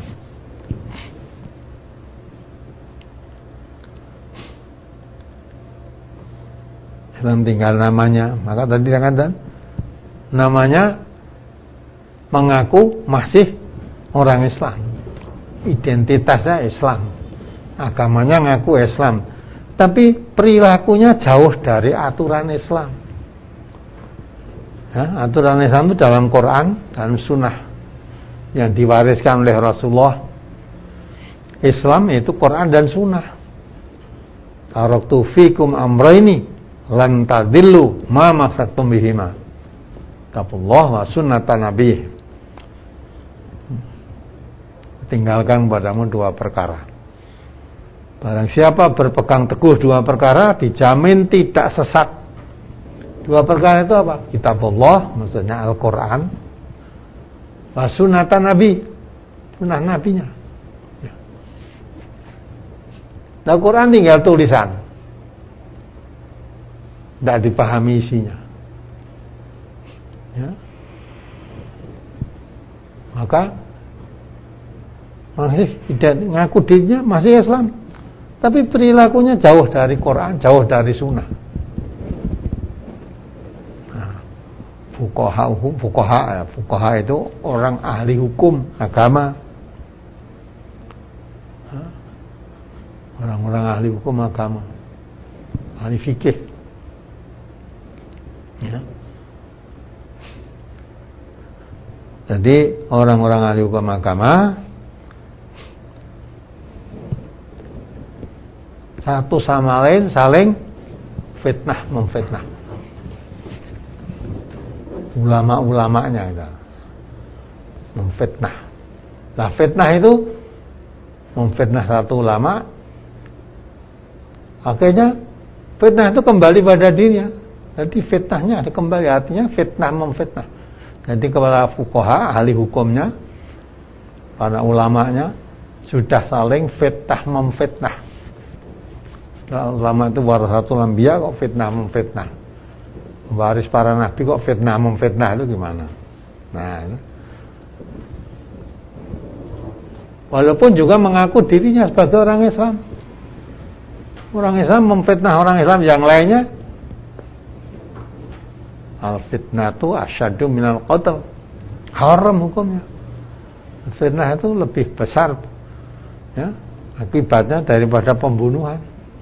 Islam tinggal namanya. Maka tadi dikatakan namanya mengaku masih orang Islam, identitasnya Islam, agamanya ngaku Islam, tapi perilakunya jauh dari aturan Islam. Ya, aturan Islam itu dalam Quran dan Sunnah yang diwariskan oleh Rasulullah. Islam itu Quran dan Sunnah. Taraktu fikum amraini lan tadillu ma masaktum bihima, kitabullah wa sunnatan nabiyih. Tinggalkan padamu 2 perkara. Barang siapa berpegang teguh 2 perkara, dijamin tidak sesat. 2 perkara itu apa? Kitabullah, maksudnya Al-Quran, wa sunnatan nabi, sunnah nabinya. Al-Quran tinggal tulisan. tidak dipahami isinya. Ya. Maka masih ngaku dirinya masih Islam, tapi perilakunya jauh dari Quran, jauh dari Sunnah. Fuqaha itu orang ahli hukum agama, orang-orang ahli hukum agama, ahli fikih, ya. Jadi orang-orang ahli hukum agama satu sama lain saling fitnah memfitnah ulama-ulamanya gitu. Memfitnah. Nah, fitnah itu memfitnah satu ulama, akhirnya fitnah itu kembali pada dirinya. Jadi fitnahnya ada kembali, artinya fitnah memfitnah. Jadi kepada fuqaha, ahli hukumnya, para ulamanya sudah saling fitnah memfitnah. Ulama itu warasatul anbiya, kok fitnah memfitnah. Waris para nabi kok fitnah memfitnah, itu gimana? Nah, itu. Walaupun juga mengaku dirinya sebagai orang Islam. Orang Islam memfitnah orang Islam yang lainnya. Al-fitnatu asyaddu minal qatl. Haram hukumnya. Fitnah itu lebih besar, ya, akibatnya daripada pembunuhan.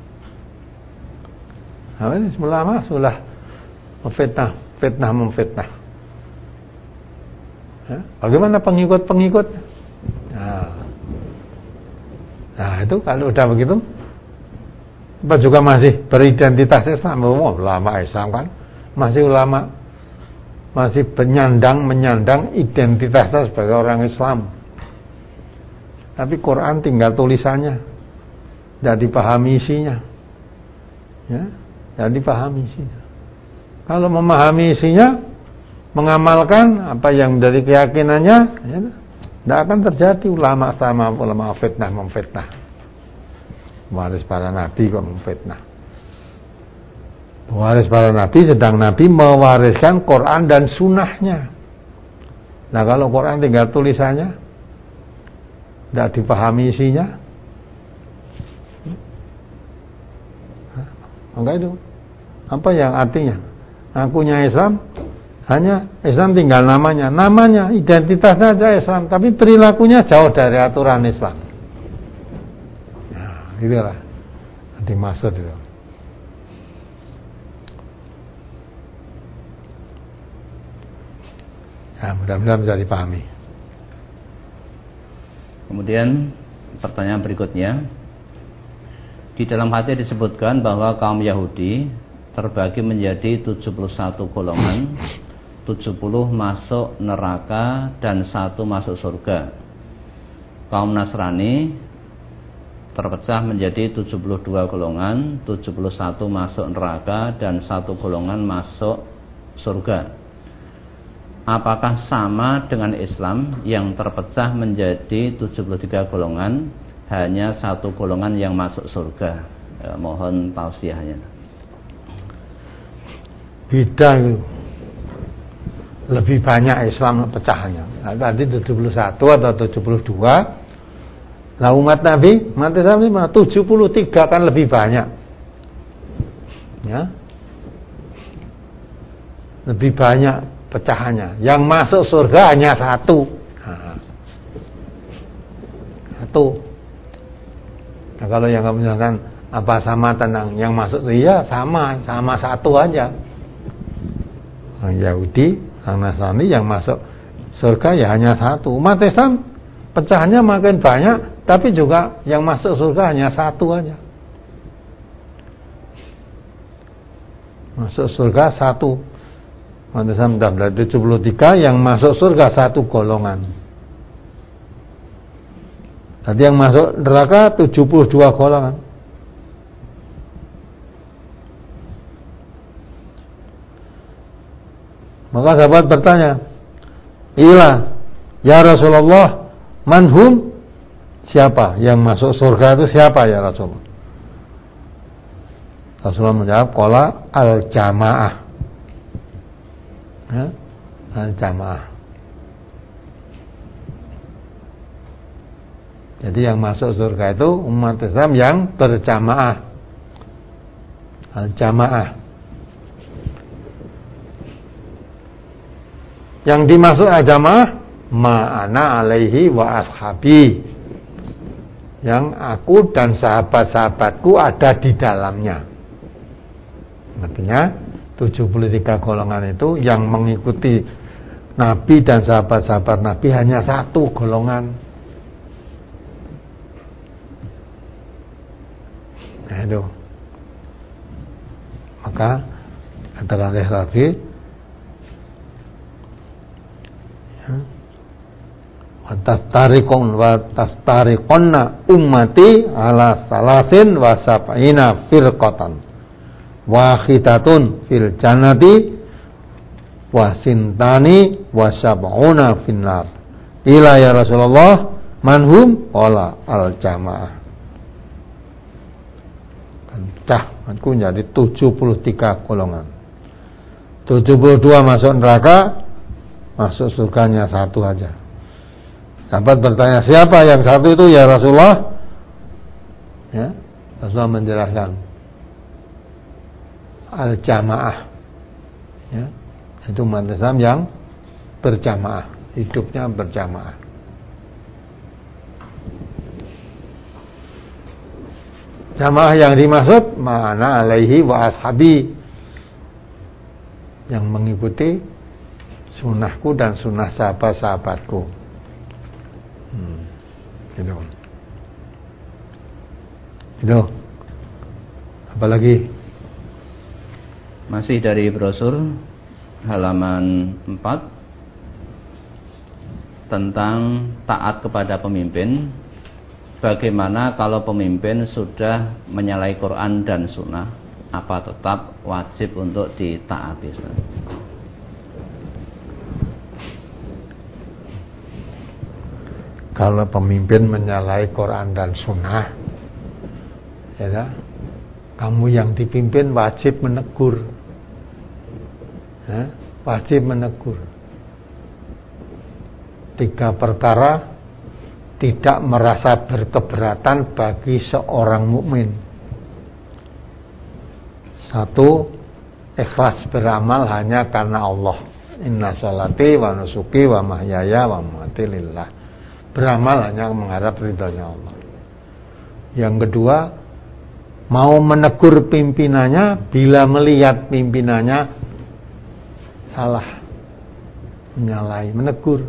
Nah, ini ulama sudah fitnah memfitnah. Ya, bagaimana pengikut-pengikutnya? Nah, itu kalau udah begitu, apa juga masih beridentitas Islam? Ulama Islam kan masih ulama, masih menyandang identitasnya sebagai orang Islam. Tapi Quran tinggal tulisannya, tidak dipahami isinya. Ya, tidak dipahami isinya. Kalau memahami isinya, mengamalkan apa yang menjadi keyakinannya, ya, tidak akan terjadi ulama sama ulama fitnah memfitnah. Waris para nabi kok memfitnah. Waris para nabi, sedang nabi mewariskan Quran dan sunnahnya. Nah, kalau Quran tinggal tulisannya, tidak dipahami isinya, maka itu apa yang artinya? Akunya Islam, hanya Islam tinggal namanya, identitasnya aja Islam, tapi perilakunya jauh dari aturan Islam. Nah, itulah yang dimaksud itu. Ya, mudah-mudahan bisa dipahami. Kemudian pertanyaan berikutnya, di dalam hadis disebutkan bahwa kaum Yahudi terbagi menjadi 71 golongan, 70 masuk neraka dan 1 masuk surga. Kaum Nasrani terpecah menjadi 72 golongan, 71 masuk neraka dan 1 golongan masuk surga. Apakah sama dengan Islam yang terpecah menjadi 73 golongan, hanya 1 golongan yang masuk surga? Mohon tausiahnya. Beda itu. Lebih banyak Islam pecahannya. Nah, tadi 71 atau 72. Lah umat Nabi, umat Islam ini 73 kan lebih banyak. Ya. Lebih banyak pecahannya. Yang masuk surga hanya 1. Nah, 1. Nah, kalau yang kamu misalkan apa sama tentang yang masuk, iya sama 1 aja. Orang Yahudi, orang Nasrani yang masuk surga ya hanya 1. Umat Islam pecahannya makin banyak, tapi juga yang masuk surga hanya 1 aja. Masuk surga 1. Umat Islam sudah 73, yang masuk surga 1 golongan. Tadi yang masuk neraka 72 golongan. Maka sahabat bertanya, "Ila ya Rasulullah, manhum?" Siapa yang masuk surga itu, siapa ya Rasulullah? Rasulullah menjawab, qala al-jamaah. Ya, al-jamaah. Jadi yang masuk surga itu umat Islam yang berjamaah. Al-jamaah. Yang dimaksud al-jamaah ma'ana alaihi wa ashabi, yang aku dan sahabat-sahabatku ada di dalamnya. Artinya 73 golongan itu yang mengikuti Nabi dan sahabat-sahabat Nabi hanya satu golongan. Nah itu. Maka katakan oleh Rabi, wa tastariqonna ummati ala salasin wa sab'ina firqatan wahidatun fil jannati wa sintani wa sab'una finnar. Ila ya Rasulullah manhum qala al jamaah. Aku menjadi 73 golongan. 72 masuk neraka, masuk surganya satu aja. Sahabat bertanya, siapa yang satu itu ya Rasulullah? Ya, Rasulullah menjelaskan al-jamaah. Ya, itu umat Islam yang berjamaah, hidupnya berjamaah. Jamaah yang dimaksud ma'ana alaihi wa ashabi, yang mengikuti sunnahku dan sunnah sahabat-sahabatku. Itu. Apalagi? Masih dari brosur halaman 4 tentang taat kepada pemimpin. Bagaimana kalau pemimpin sudah menyalahi Quran dan Sunnah, apa tetap wajib untuk ditaati? Kalau pemimpin menyalahi Quran dan Sunnah, ya, kamu yang dipimpin wajib menegur, ya, wajib menegur. 3 perkara tidak merasa berkeberatan bagi seorang mukmin. 1, ikhlas beramal hanya karena Allah. Inna sholati wa nusuki wa mahyaya wa mamati lillah. Beramal hanya mengharap ridhonya Allah. Yang kedua, mau menegur pimpinannya bila melihat pimpinannya salah, menyalahi, menegur.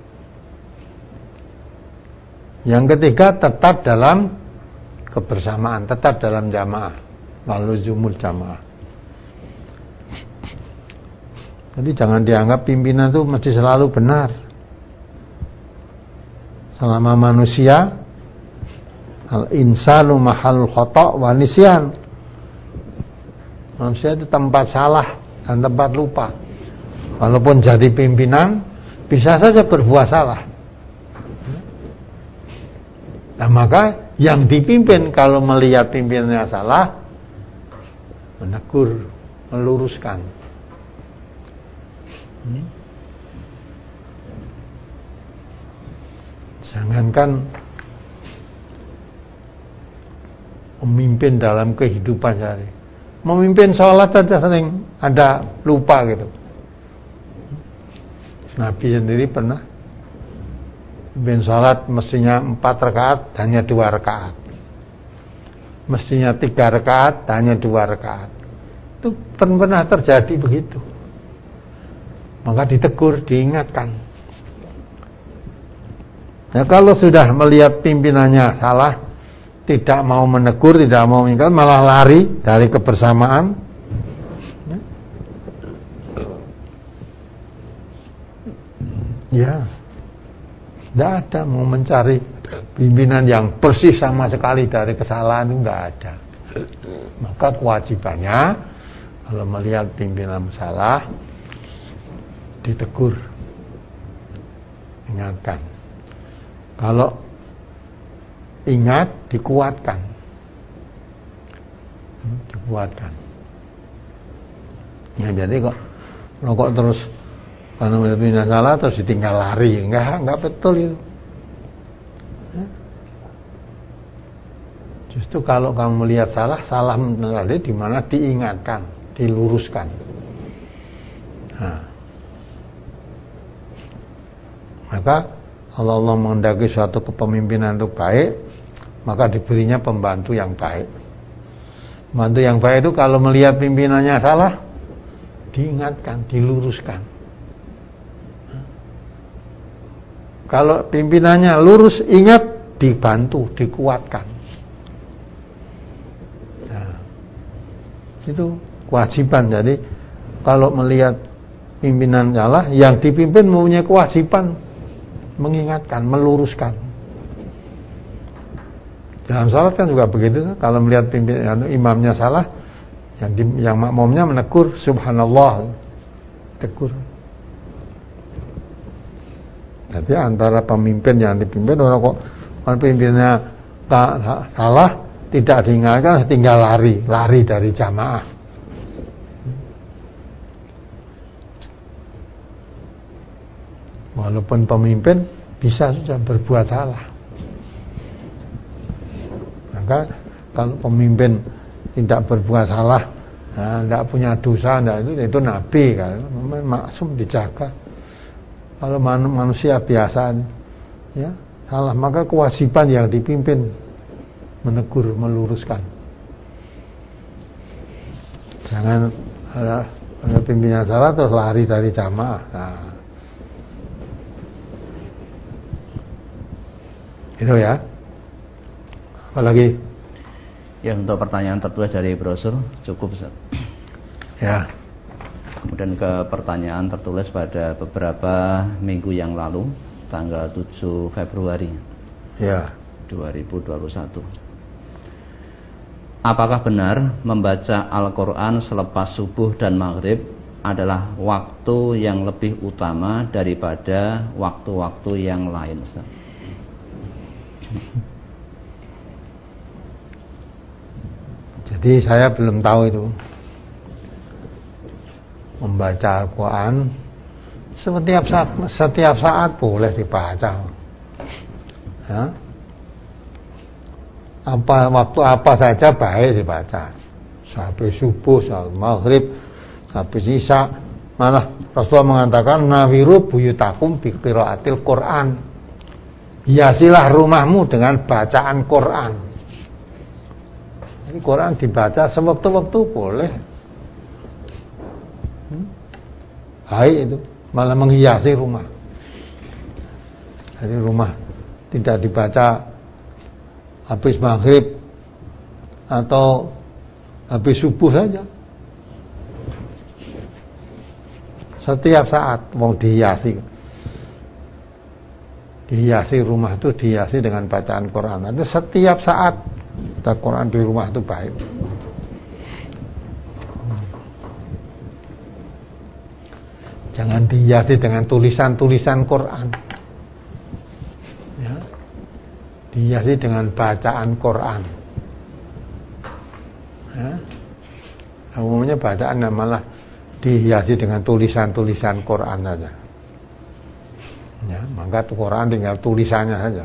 Yang ketiga, tetap dalam kebersamaan, tetap dalam jamaah, waluzumul jamaah. Jadi jangan dianggap pimpinan itu mesti selalu benar. Selama manusia, al-insanu mahalul khata' wa nisyan. Manusia itu tempat salah dan tempat lupa. Walaupun jadi pimpinan, bisa saja berbuat salah. Nah maka yang dipimpin kalau melihat pimpinannya salah, menegur, meluruskan. Jangankan memimpin dalam kehidupan sehari, memimpin sholat saja sering ada lupa gitu. Nabi sendiri pernah pimpin sholat, mestinya 4 rakaat hanya 2 rakaat, mestinya 3 rakaat hanya 2 rakaat. Itu pernah terjadi begitu. Maka ditegur, diingatkan. Ya, kalau sudah melihat pimpinannya salah, tidak mau menegur, tidak mau mengingatkan, malah lari dari kebersamaan, ya tidak ada mau mencari pimpinan yang bersih sama sekali dari kesalahan, itu tidak ada. Maka kewajibannya kalau melihat pimpinan salah, ditegur, ingatkan. Kalau ingat, dikuatkan. dikuatkan. Ya jadi kok terus karena melihat pimpinan salah terus ditinggal lari, enggak betul itu. Ya. Justru kalau kamu melihat salah mengenali di mana diingatkan, diluruskan. Nah. Maka Allah menghendaki suatu kepemimpinan itu baik, maka diberinya pembantu yang baik. Pembantu yang baik itu kalau melihat pimpinannya salah, diingatkan, diluruskan. Kalau pimpinannya lurus, ingat, dibantu, dikuatkan. Nah, itu kewajiban. Jadi kalau melihat pimpinan salah, yang dipimpin mempunyai kewajiban mengingatkan, meluruskan. Dalam salat kan juga begitu. Kalau melihat pimpinan imamnya salah, yang makmumnya menegur, subhanallah, tegur. Jadi antara pemimpin yang dipimpin orang kok pimpinnya salah, tidak diingatkan, tinggal lari dari jamaah. Walaupun pemimpin bisa saja berbuat salah. Maka kalau pemimpin tidak berbuat salah, tidak punya dosa, itu nabi kan, maksum dijaga. Kalau manusia biasa, ya salah, maka kewajiban yang dipimpin menegur, meluruskan. Jangan ada pimpinnya salah terus lari dari jamaah. Nah, itu ya. Apalagi? Ya, untuk pertanyaan tertulis dari brosur cukup, Ustaz. Ya. Kemudian ke pertanyaan tertulis pada beberapa minggu yang lalu, tanggal 7 Februari ya 2021. Apakah benar membaca Al-Quran selepas subuh dan maghrib adalah waktu yang lebih utama daripada waktu-waktu yang lain, Ustaz? Jadi saya belum tahu itu. Membaca Al-Quran setiap saat boleh dibaca. Ya. Waktu apa saja baik dibaca. Sampai subuh, sampai maghrib, sampai isya. Malah Rasulullah mengatakan nawiru buyutakum bi qiraatil Quran. Hiasilah rumahmu dengan bacaan Quran. Jadi Quran dibaca sewaktu-waktu boleh. Baik itu, malah menghiasi rumah. Jadi rumah tidak dibaca habis maghrib atau habis subuh saja. Setiap saat mau dihiasi. Dihiasi rumah itu dihiasi dengan bacaan Quran. Itu setiap saat baca Quran di rumah itu baik. Jangan dihiasi dengan tulisan-tulisan Quran. Ya. Dihiasi dengan bacaan Quran. Ya. Umumnya bacaan malah dihiasi dengan tulisan-tulisan Quran saja. Ya, maka Quran tinggal tulisannya saja.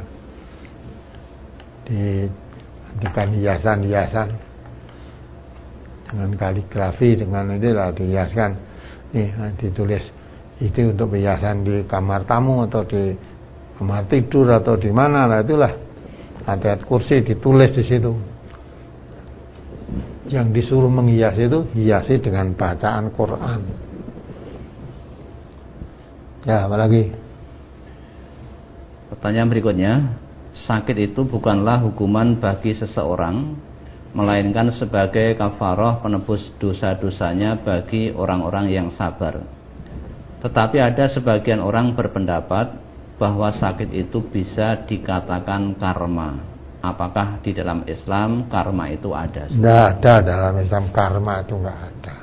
Dengan hiasan-hiasan, dengan kaligrafi, dengan inilah dihiaskan. Nih, ditulis itu untuk hiasan di kamar tamu atau di kamar tidur atau di mana lah, itulah ada kursi ditulis di situ. Yang disuruh menghiasi itu hiasi dengan bacaan Quran. Ya, apalagi? Pertanyaan berikutnya, sakit itu bukanlah hukuman bagi seseorang, melainkan sebagai kafarah penebus dosa-dosanya bagi orang-orang yang sabar. Tetapi ada sebagian orang berpendapat bahwa sakit itu bisa dikatakan karma. Apakah di dalam Islam karma itu ada? Tidak ada dalam Islam, karma itu nggak ada.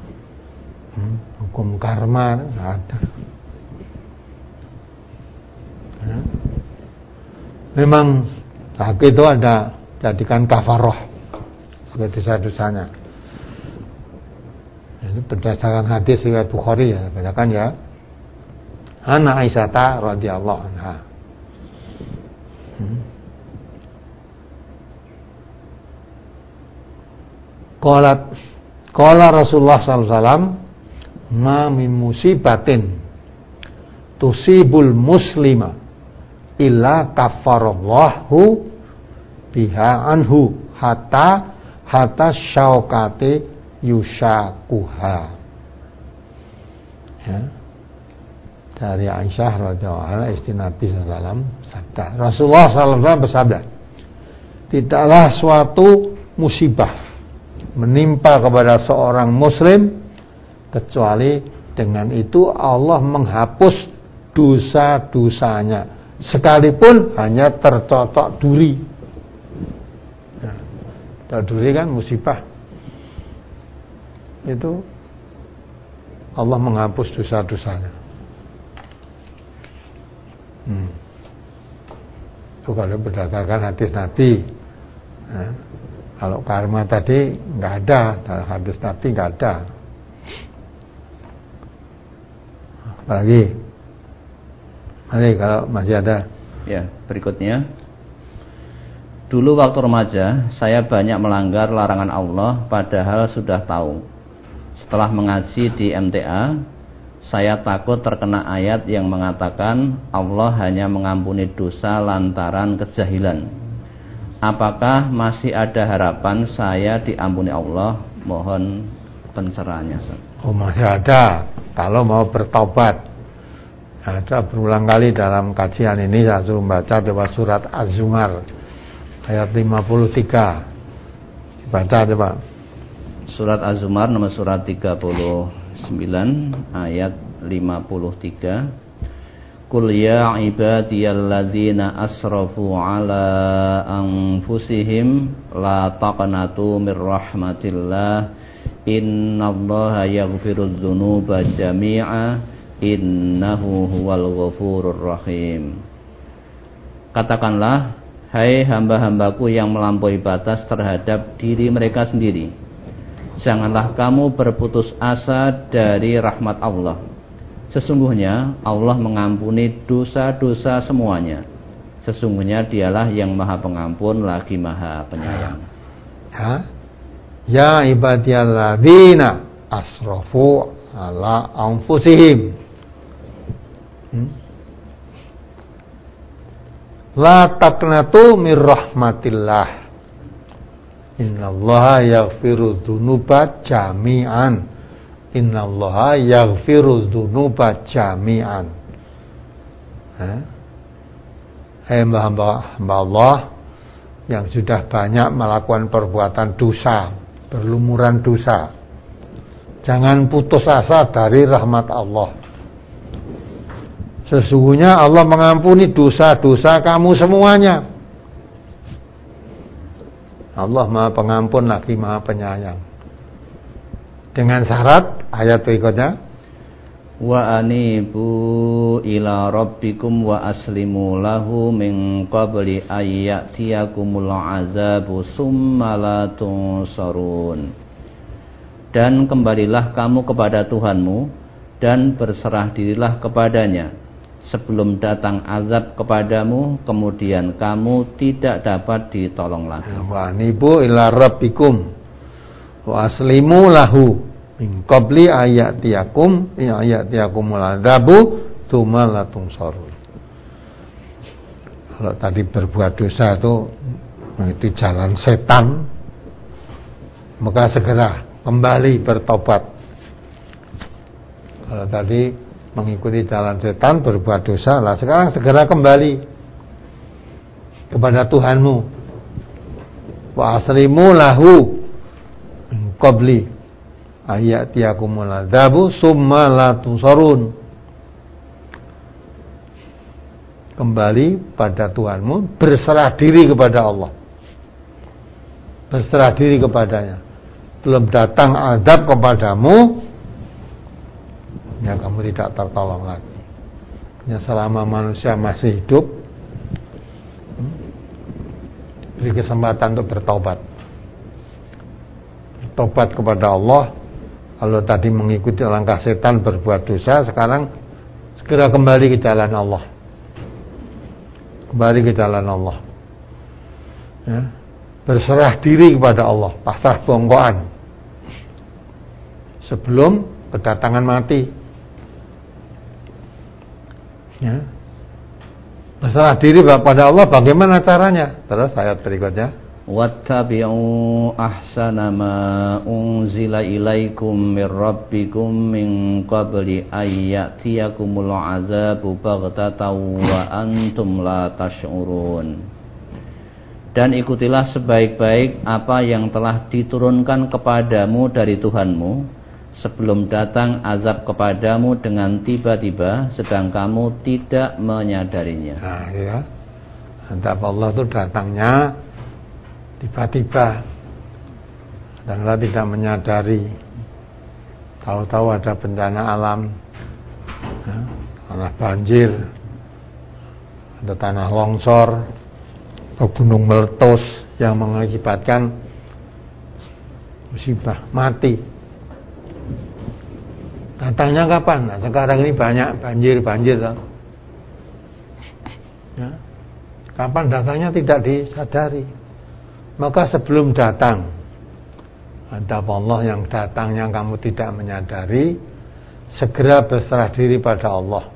Hukum karma nggak ada. Ya. Memang sakit itu ada, jadikan kafarah sebagai dosa-dosanya. Ini berdasarkan hadis riwayat Bukhari ya, bacakan ya. Ana Aisyah radhiyallahu anha. Qala Rasulullah sallallahu alaihi wasallam, ma min musibatin tusibul muslima illa kafarallahu biha anhu hatta syaukati yushakuha. Ya. Dari Aisyah radhiyallahu anha, istri Nabi sallallahu alaihi wasallam, sabda Rasulullah sallallahu alaihi wasallam bersabda, tidaklah suatu musibah menimpa kepada seorang muslim kecuali dengan itu Allah menghapus dosa-dosanya sekalipun hanya tertotok duri. Nah, duri kan musibah. Itu Allah menghapus dosa-dosanya. Itu kalau berdasarkan hadis Nabi. Nah, kalau karma tadi nggak ada, dalam hadis Nabi nggak ada. Apalagi, mari kalau masih ada. Ya, berikutnya. Dulu waktu remaja, saya banyak melanggar larangan Allah padahal sudah tahu. Setelah mengaji di MTA, saya takut terkena ayat yang mengatakan Allah hanya mengampuni dosa lantaran kejahilan. Apakah masih ada harapan saya diampuni Allah? Mohon pencerahannya. Oh, masih ada. Kalau mau bertobat. Ada berulang kali dalam kajian ini saya suruh baca coba surat Az-Zumar ayat 53. Baca coba. Surat Az-Zumar nomor surat 39 ayat 53. Qul ya ibadiyalladzina asrafu ala anfusihim la taqnatu mir rahmatillah innallaha yaghfirudz dzunuba jami'a innahu huwal ghafurur rahim. Katakanlah, hai hamba-hambaku yang melampaui batas terhadap diri mereka sendiri, janganlah kamu berputus asa dari rahmat Allah. Sesungguhnya Allah mengampuni dosa-dosa semuanya. Sesungguhnya Dialah yang Maha Pengampun lagi Maha Penyayang. Ya ibadiyalladzina asrafu ala anfusihim la taqnatu mir rahmatillah innallaha yaghfiru dzunuba jami'an innallaha yaghfiru dzunuba jami'an. Hamba Allah yang sudah banyak melakukan perbuatan dosa, berlumuran dosa, jangan putus asa dari rahmat Allah. Sesungguhnya Allah mengampuni dosa-dosa kamu semuanya. Allah Maha Pengampun lagi Maha Penyayang. Dengan syarat ayat berikutnya, wa anibu ila rabbikum wa aslimu lahu min qabli ayyatiyakumul azabu summa la tunsarun. Dan kembalilah kamu kepada Tuhanmu dan berserah dirilah kepadanya sebelum datang azab kepadamu, kemudian kamu tidak dapat ditolong lagi. Wa anibu ila rabbikum wa aslimu lahu min qabli ayatiyakumul adzabu tsumma la tunsarun. Kalau tadi berbuat dosa itu jalan setan, maka segera kembali bertobat. Kalau tadi mengikuti jalan setan berbuat dosa, lah sekarang segera kembali kepada Tuhanmu. Wa aslimu lahu min qabli ayatiyakumul adzabu summa la tunsarun. Kembali pada Tuhanmu, berserah diri kepada Allah, berserah diri kepadanya. Belum datang azab kepadamu, ya kamu tidak tertolong lagi. Ya, selama manusia masih hidup, beri kesempatan untuk bertobat. Bertobat kepada Allah, Kalau tadi mengikuti langkah setan berbuat dosa, sekarang segera kembali ke jalan Allah. Kembali ke jalan Allah. Ya. Berserah diri kepada Allah, pasrah bongkoan sebelum kedatangan mati. Ya. Berserah diri kepada Allah, bagaimana caranya? Terus ayat berikutnya, wattabi'u ahsana ma unzila ilaikum mir rabbikum min qabli ayyatiyakumul azabu baghtatan wa antum la tash'urun. Dan ikutilah sebaik-baik apa yang telah diturunkan kepadamu dari Tuhanmu sebelum datang azab kepadamu dengan tiba-tiba sedang kamu tidak menyadarinya. Nah, ya. Azab Allah itu datangnya tiba-tiba dan kita tidak menyadari. Tahu-tahu ada bencana alam, ya, tanah banjir, ada tanah longsor, atau gunung meletus yang mengakibatkan musibah, mati. Datangnya kapan? Nah, sekarang ini banyak banjir. Ya. Kapan datangnya tidak disadari. Maka sebelum datang azab Allah yang datangnya kamu tidak menyadari, segera berserah diri pada Allah.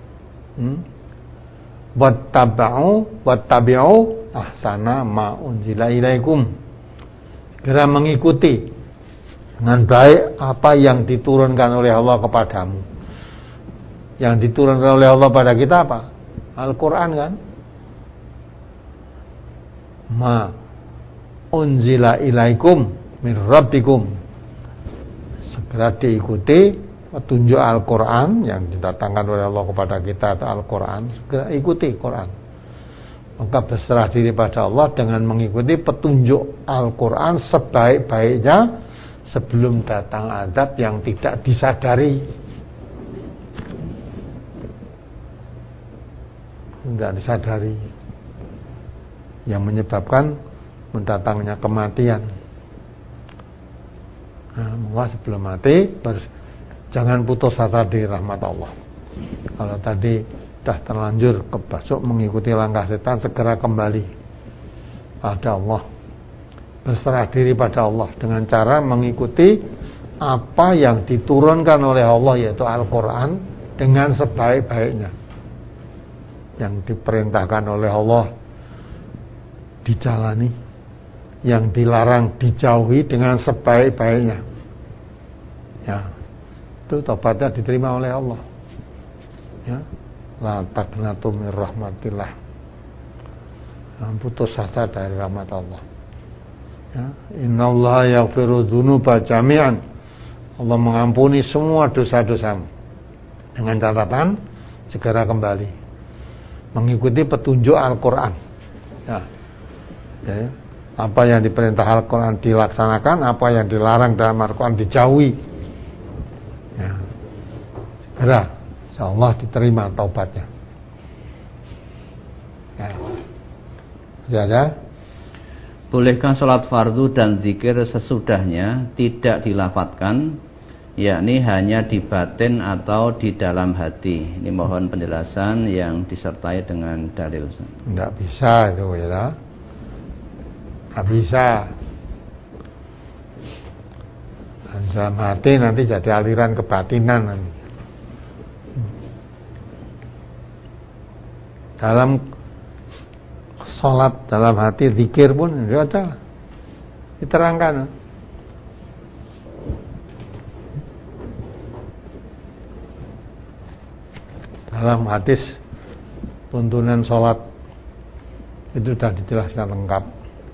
Wattabi'u ahsana ma unzila ilaikum. Segera mengikuti dengan baik apa yang diturunkan oleh Allah kepadamu. Yang diturunkan oleh Allah pada kita apa? Al-Quran kan? Ma unzila ilaikum min rabbikum. Segera diikuti petunjuk Al-Quran yang didatangkan oleh Allah kepada kita, atau Al-Quran. Segera ikuti Quran. Maka berserah diri pada Allah dengan mengikuti petunjuk Al-Quran sebaik-baiknya sebelum datang azab yang tidak disadari. Tidak disadari, yang menyebabkan mendatangnya kematian. Nah, maka sebelum mati jangan putus asa di rahmat Allah. Kalau tadi sudah terlanjur kebasuk mengikuti langkah setan, segera kembali pada Allah, berserah diri pada Allah dengan cara mengikuti apa yang diturunkan oleh Allah, yaitu Al-Quran, dengan sebaik-baiknya. Yang diperintahkan oleh Allah dijalani, yang dilarang dijauhi dengan sebaik-baiknya. Ya, itu tobatnya diterima oleh Allah. Ya, la taqnatu min rahmatillah. Jangan putus asa dari rahmat Allah. Ya, innallaha yaghfiru dzunuba jami'an. Allah mengampuni semua dosa-dosamu. Dengan catatan segera kembali mengikuti petunjuk Al-Quran. Ya. Ya. Apa yang diperintah Al-Quran dilaksanakan, apa yang dilarang dalam Al-Quran dijauhi. Ya. Segera insyaallah diterima taubatnya. Ya. Sudah ada? Bolehkah sholat fardu dan zikir sesudahnya tidak dilafadzkan, yakni hanya di batin atau di dalam hati? Ini mohon penjelasan yang disertai dengan dalil. Tidak bisa itu ya. Tidak bisa. Dan dalam hati nanti jadi aliran kebatinan nanti. Dalam sholat, dalam hati, zikir pun tidak ada. Diterangkan. Dalam hadis tuntunan sholat itu sudah dijelaskan lengkap.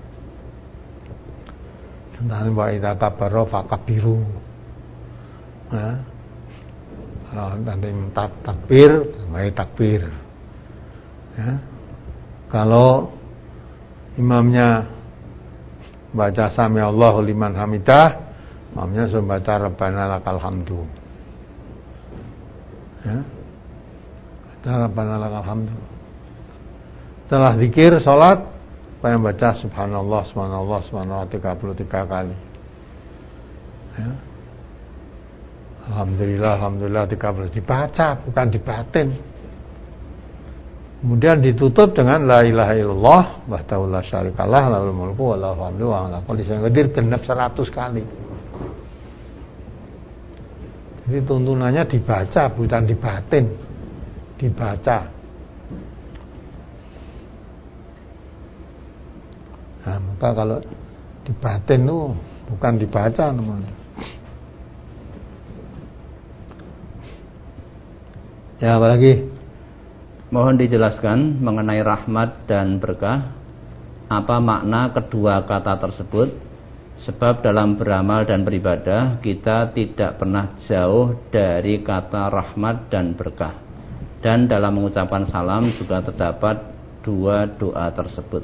Tentang wa idza kabbara fakabiru. Nah, kalau nanti takbir, baik takbir. Ya. Kalau imamnya baca sami Allahu liman hamidah, imamnya suruh baca rabbana lakal hamdu. Ya. Rabbana lakal hamdu. Setelah zikir salat, yang baca subhanallah subhanallah subhanallah 33 kali. Ya. Alhamdulillah 13 dibaca, bukan dibatin. Kemudian ditutup dengan la ilaha illallah wahdahu la syarikalah lahul mulku wa lahul hamdu wa ala kulli syai'in qadir genap 100 kali. Jadi tuntunannya dibaca, bukan dibatin. Dibaca. Nah, maka kalau dibatin itu bukan dibaca namanya. Ya, apalagi? Mohon dijelaskan mengenai rahmat dan berkah. Apa makna kedua kata tersebut? Sebab dalam beramal dan beribadah kita tidak pernah jauh dari kata rahmat dan berkah. Dan dalam mengucapkan salam juga terdapat dua doa tersebut.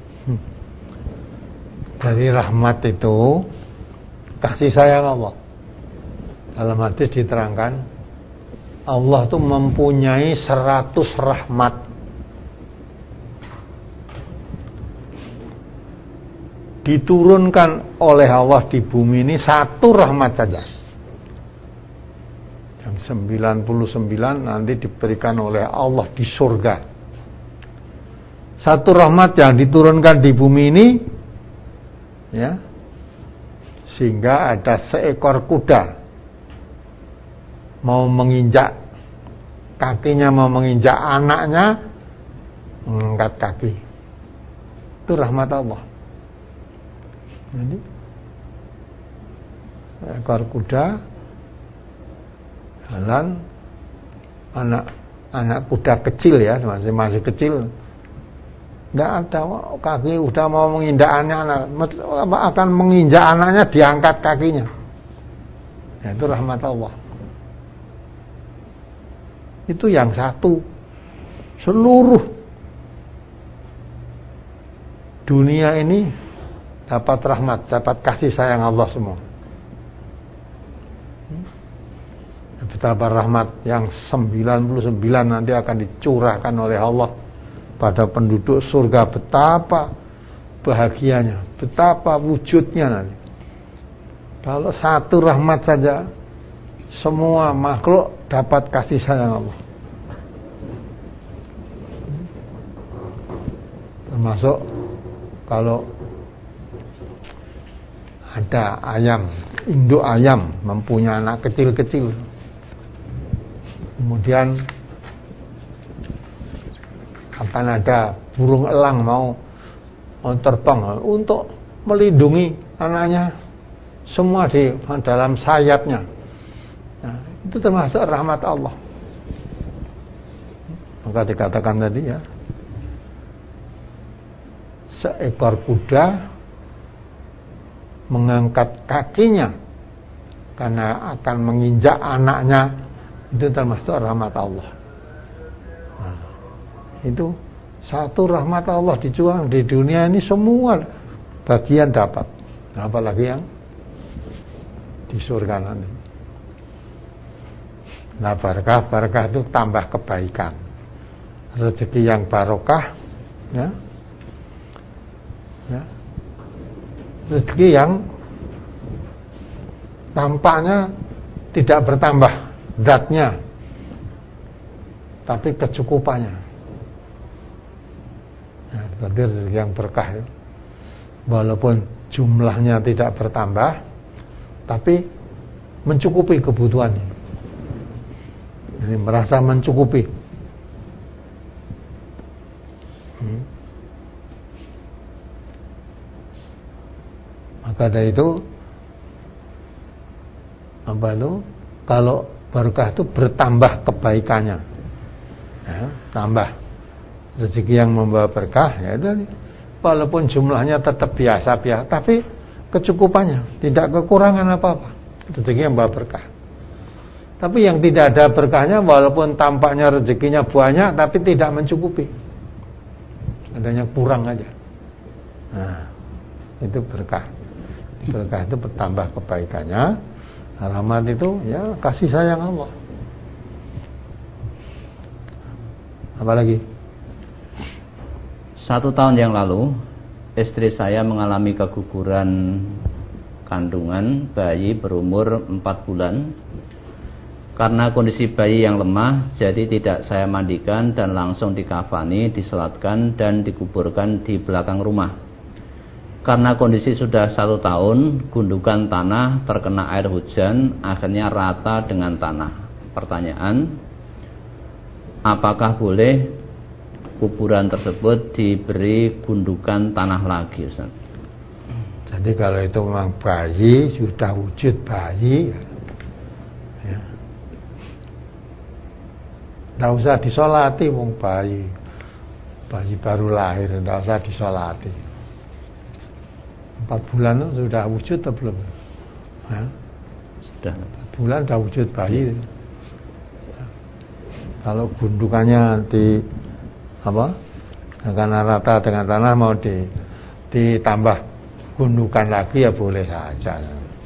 Dari rahmat itu kasih sayang Allah. Dalam hadis diterangkan Allah itu mempunyai 100 rahmat. Diturunkan oleh Allah di bumi ini satu rahmat saja. Yang 99 nanti diberikan oleh Allah di surga. Satu rahmat yang diturunkan di bumi ini, ya, sehingga ada seekor kuda mau menginjak kakinya, mau menginjak anaknya, mengangkat kaki. Itu rahmat Allah. Jadi ekor kuda jalan, anak kuda kecil ya, masih kecil, nggak ada kaki, udah mau menginjak anaknya, akan menginjak anaknya, diangkat kakinya. Ya, itu rahmat Allah. Itu yang satu. Seluruh dunia ini dapat rahmat, dapat kasih sayang Allah semua. Betapa rahmat yang 99 nanti akan dicurahkan oleh Allah pada penduduk surga. Betapa bahagianya, betapa wujudnya nanti. Kalau satu rahmat saja, semua makhluk dapat kasih sayang Allah. Termasuk kalau ada ayam, induk ayam mempunyai anak kecil-kecil, kemudian akan ada burung elang mau terbang untuk melindungi anaknya, semua di dalam sayapnya. Nah, itu termasuk rahmat Allah. Maka dikatakan tadi ya, seekor kuda mengangkat kakinya karena akan menginjak anaknya, itu termasuk rahmat Allah. Nah, itu satu rahmat Allah dijual di dunia ini, semua bagian dapat, apalagi yang di surga nanti. Nah, barakah itu tambah kebaikan, rezeki yang barokah, ya, rezeki yang tampaknya tidak bertambah zatnya, tapi kecukupannya. Ya, berarti rezeki yang berkah ya. Walaupun jumlahnya tidak bertambah, tapi mencukupi kebutuhannya. Jadi merasa mencukupi. Maka dari itu kalau barokah itu bertambah kebaikannya, ya, tambah rezeki yang membawa berkah, ya itu, walaupun jumlahnya tetap biasa, tapi kecukupannya, tidak kekurangan apa-apa, rezeki yang membawa berkah. Tapi yang tidak ada berkahnya, walaupun tampaknya rezekinya banyak, tapi tidak mencukupi, adanya kurang aja. Nah, itu berkah. Berkah itu bertambah kebaikannya. Rahmat itu ya kasih sayang Allah. Apalagi 1 tahun yang lalu istri saya mengalami keguguran kandungan bayi berumur 4 bulan Karena kondisi bayi yang lemah, jadi tidak saya mandikan dan langsung dikafani, diselatkan dan dikuburkan di belakang rumah. Karena kondisi sudah 1 tahun, gundukan tanah terkena air hujan, akhirnya rata dengan tanah. Pertanyaan, apakah boleh kuburan tersebut diberi gundukan tanah lagi, Ustaz? Jadi kalau itu memang bayi, sudah wujud bayi, ya, nggak usah disolati, wong bayi baru lahir, nggak usah disolati. 4 bulan itu sudah wujud atau belum? Ya? Sudah. 4 bulan sudah wujud bayi. Ya. Kalau gundukannya karena rata dengan tanah, mau ditambah gundukan lagi ya boleh saja.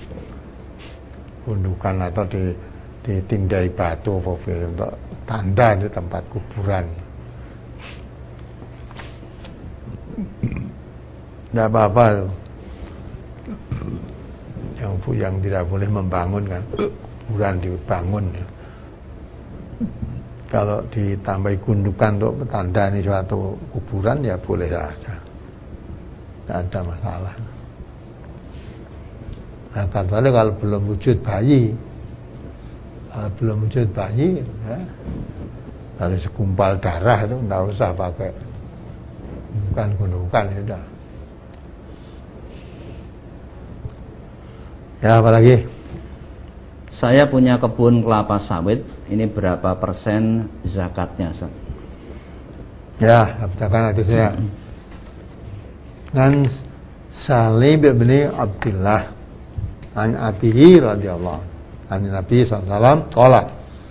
Gundukan atau ditindai batu untuk tanda di tempat kuburan. Tidak apa-apa tuh. Yang tidak boleh membangun kan, kuburan dibangun ya. Kalau ditambahi gundukan untuk tanda ini suatu kuburan ya boleh saja, tidak ada masalah. Nah, kecuali kalau belum wujud bayi, ya, dari segumpal darah itu tidak usah pakai gundukan ya sudah. Ya, apalagi? Saya punya kebun kelapa sawit, ini berapa persen zakatnya, Ustaz? Ya, bacakan hadis saya. An Salim bin Abdullah an abihi radhiyallahu an Nabi sallallahu alaihi wasallam qala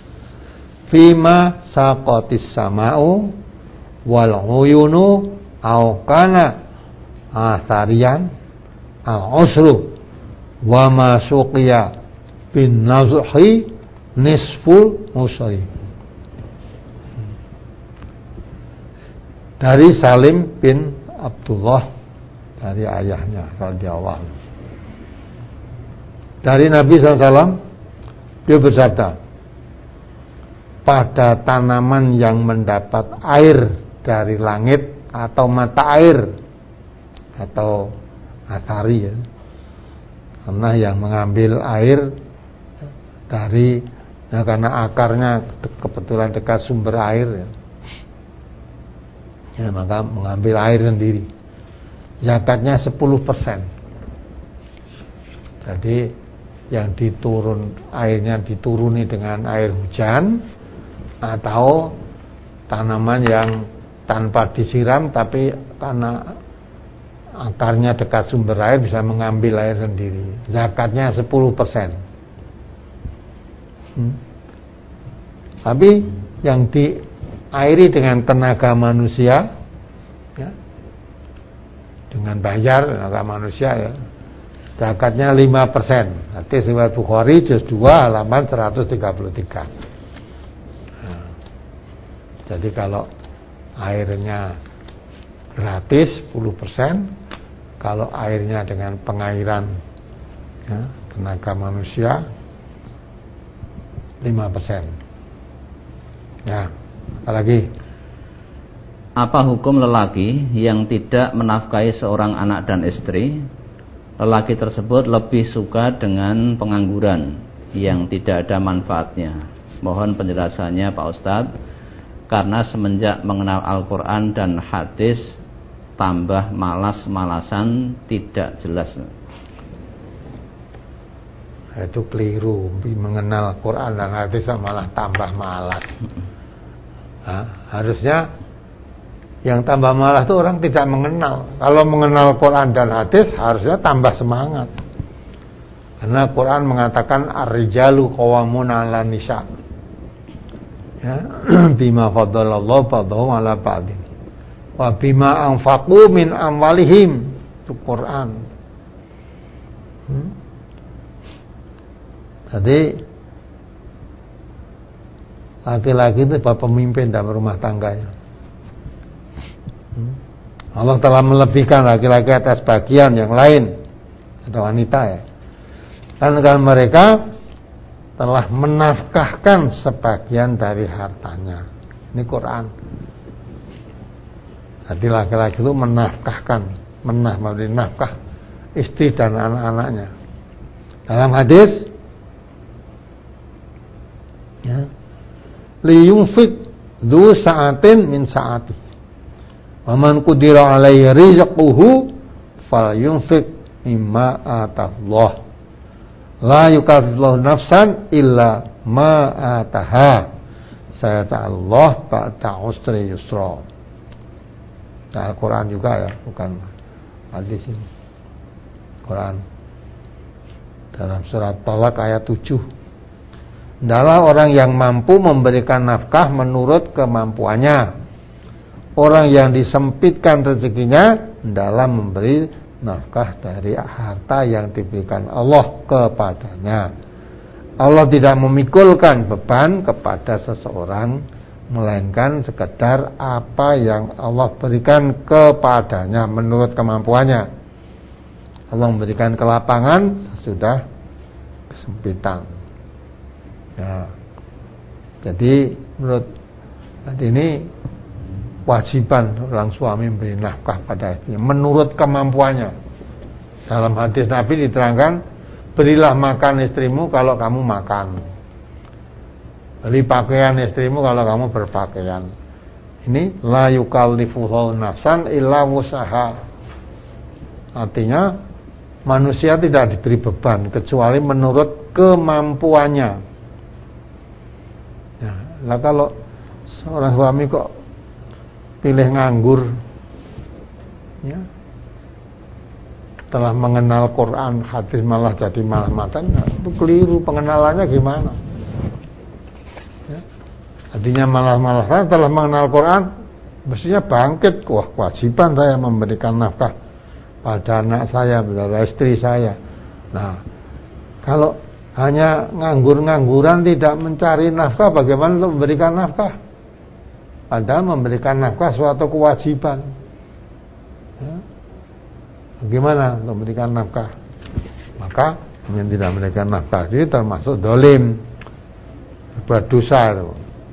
fima saqatis sama'u wal uyunu aw kana athariyan al usru wa ma suqiya bin nazhi nisful usri. Dari Salim bin Abdullah, dari ayahnya radhiyallahu anhu, dari Nabi SAW, dia bersabda, pada tanaman yang mendapat air dari langit atau mata air atau atari ya, karena yang mengambil air dari karena akarnya kebetulan dekat sumber air ya, maka mengambil air sendiri. Zakatnya 10%. Jadi yang airnya dituruni dengan air hujan, atau tanaman yang tanpa disiram tapi karena akarnya dekat sumber air bisa mengambil air sendiri. Zakatnya 10%. Tapi yang diairi dengan tenaga manusia ya, dengan bayar tenaga manusia ya, zakatnya 5%. Hadis riwayat Bukhari juz 2 halaman 133. Nah, jadi kalau airnya gratis 10%, kalau airnya dengan pengairan ya, tenaga manusia 5%. Ya, apalagi? Apa hukum lelaki yang tidak menafkahi seorang anak dan istri? Lelaki tersebut lebih suka dengan pengangguran yang tidak ada manfaatnya. Mohon penjelasannya Pak Ustadz, karena semenjak mengenal Al-Quran dan hadis tambah malas-malasan, tidak jelas. Itu keliru, mengenal Quran dan hadis malah tambah malas. Nah, harusnya yang tambah malas itu orang tidak mengenal. Kalau mengenal Quran dan hadis harusnya tambah semangat. Karena Quran mengatakan ar-rijalu qawwamun 'alan nisa. Ya, bima faddalallahu ba'dahum 'ala ba'din. Wa bima anfaqu min amwalihim. Itu Quran. Jadi laki-laki itu bapak pemimpin dalam rumah tangganya. Allah telah melebihkan laki-laki atas bagian yang lain, ada wanita ya. Dan mereka telah menafkahkan sebagian dari hartanya. Ini Quran. Jadi laki-laki itu menafkahkan, memberi nafkah istri dan anak-anaknya. Dalam hadis, ya, liyunfik dzu sa'atin min sa'ati. Wa man qudira 'alaihi rizquhu falyunfik mimma atahullah. La yukallifullahu nafsan illa ma ataha. Sayaj'alullah ba'da usri yusra. Nah, Al-Quran juga ya, bukan hadis ini. Quran dalam surat Talaq ayat 7. Adalah orang yang mampu memberikan nafkah menurut kemampuannya. Orang yang disempitkan rezekinya adalah memberi nafkah dari harta yang diberikan Allah kepadanya. Allah tidak memikulkan beban kepada seseorang, melainkan sekedar apa yang Allah berikan kepadanya menurut kemampuannya. Allah memberikan kelapangan sesudah kesempitan. Ya. Jadi menurut ini kewajiban orang suami memberi nafkah pada istrinya menurut kemampuannya. Dalam hadis Nabi diterangkan, berilah makan istrimu kalau kamu makan. Beri pakaian istrimu kalau kamu berpakaian. Ini la yukallifuhu nafsan illa wusaha. Artinya manusia tidak diberi beban kecuali menurut kemampuannya. Ya, lah kalau seorang suami kok pilih nganggur, ya, telah mengenal Quran, hadis malah jadi malah-matan, itu keliru. Pengenalannya gimana? Artinya malas-malasan telah mengenal Quran, mestinya bangkit. Wah, kewajiban saya memberikan nafkah pada anak saya, pada istri saya. Nah, kalau hanya nganggur-ngangguran tidak mencari nafkah, bagaimana untuk memberikan nafkah? Padahal memberikan nafkah suatu kewajiban. Ya. Bagaimana untuk memberikan nafkah? Maka yang tidak memberikan nafkah itu termasuk dolim, berbuat dosa itu.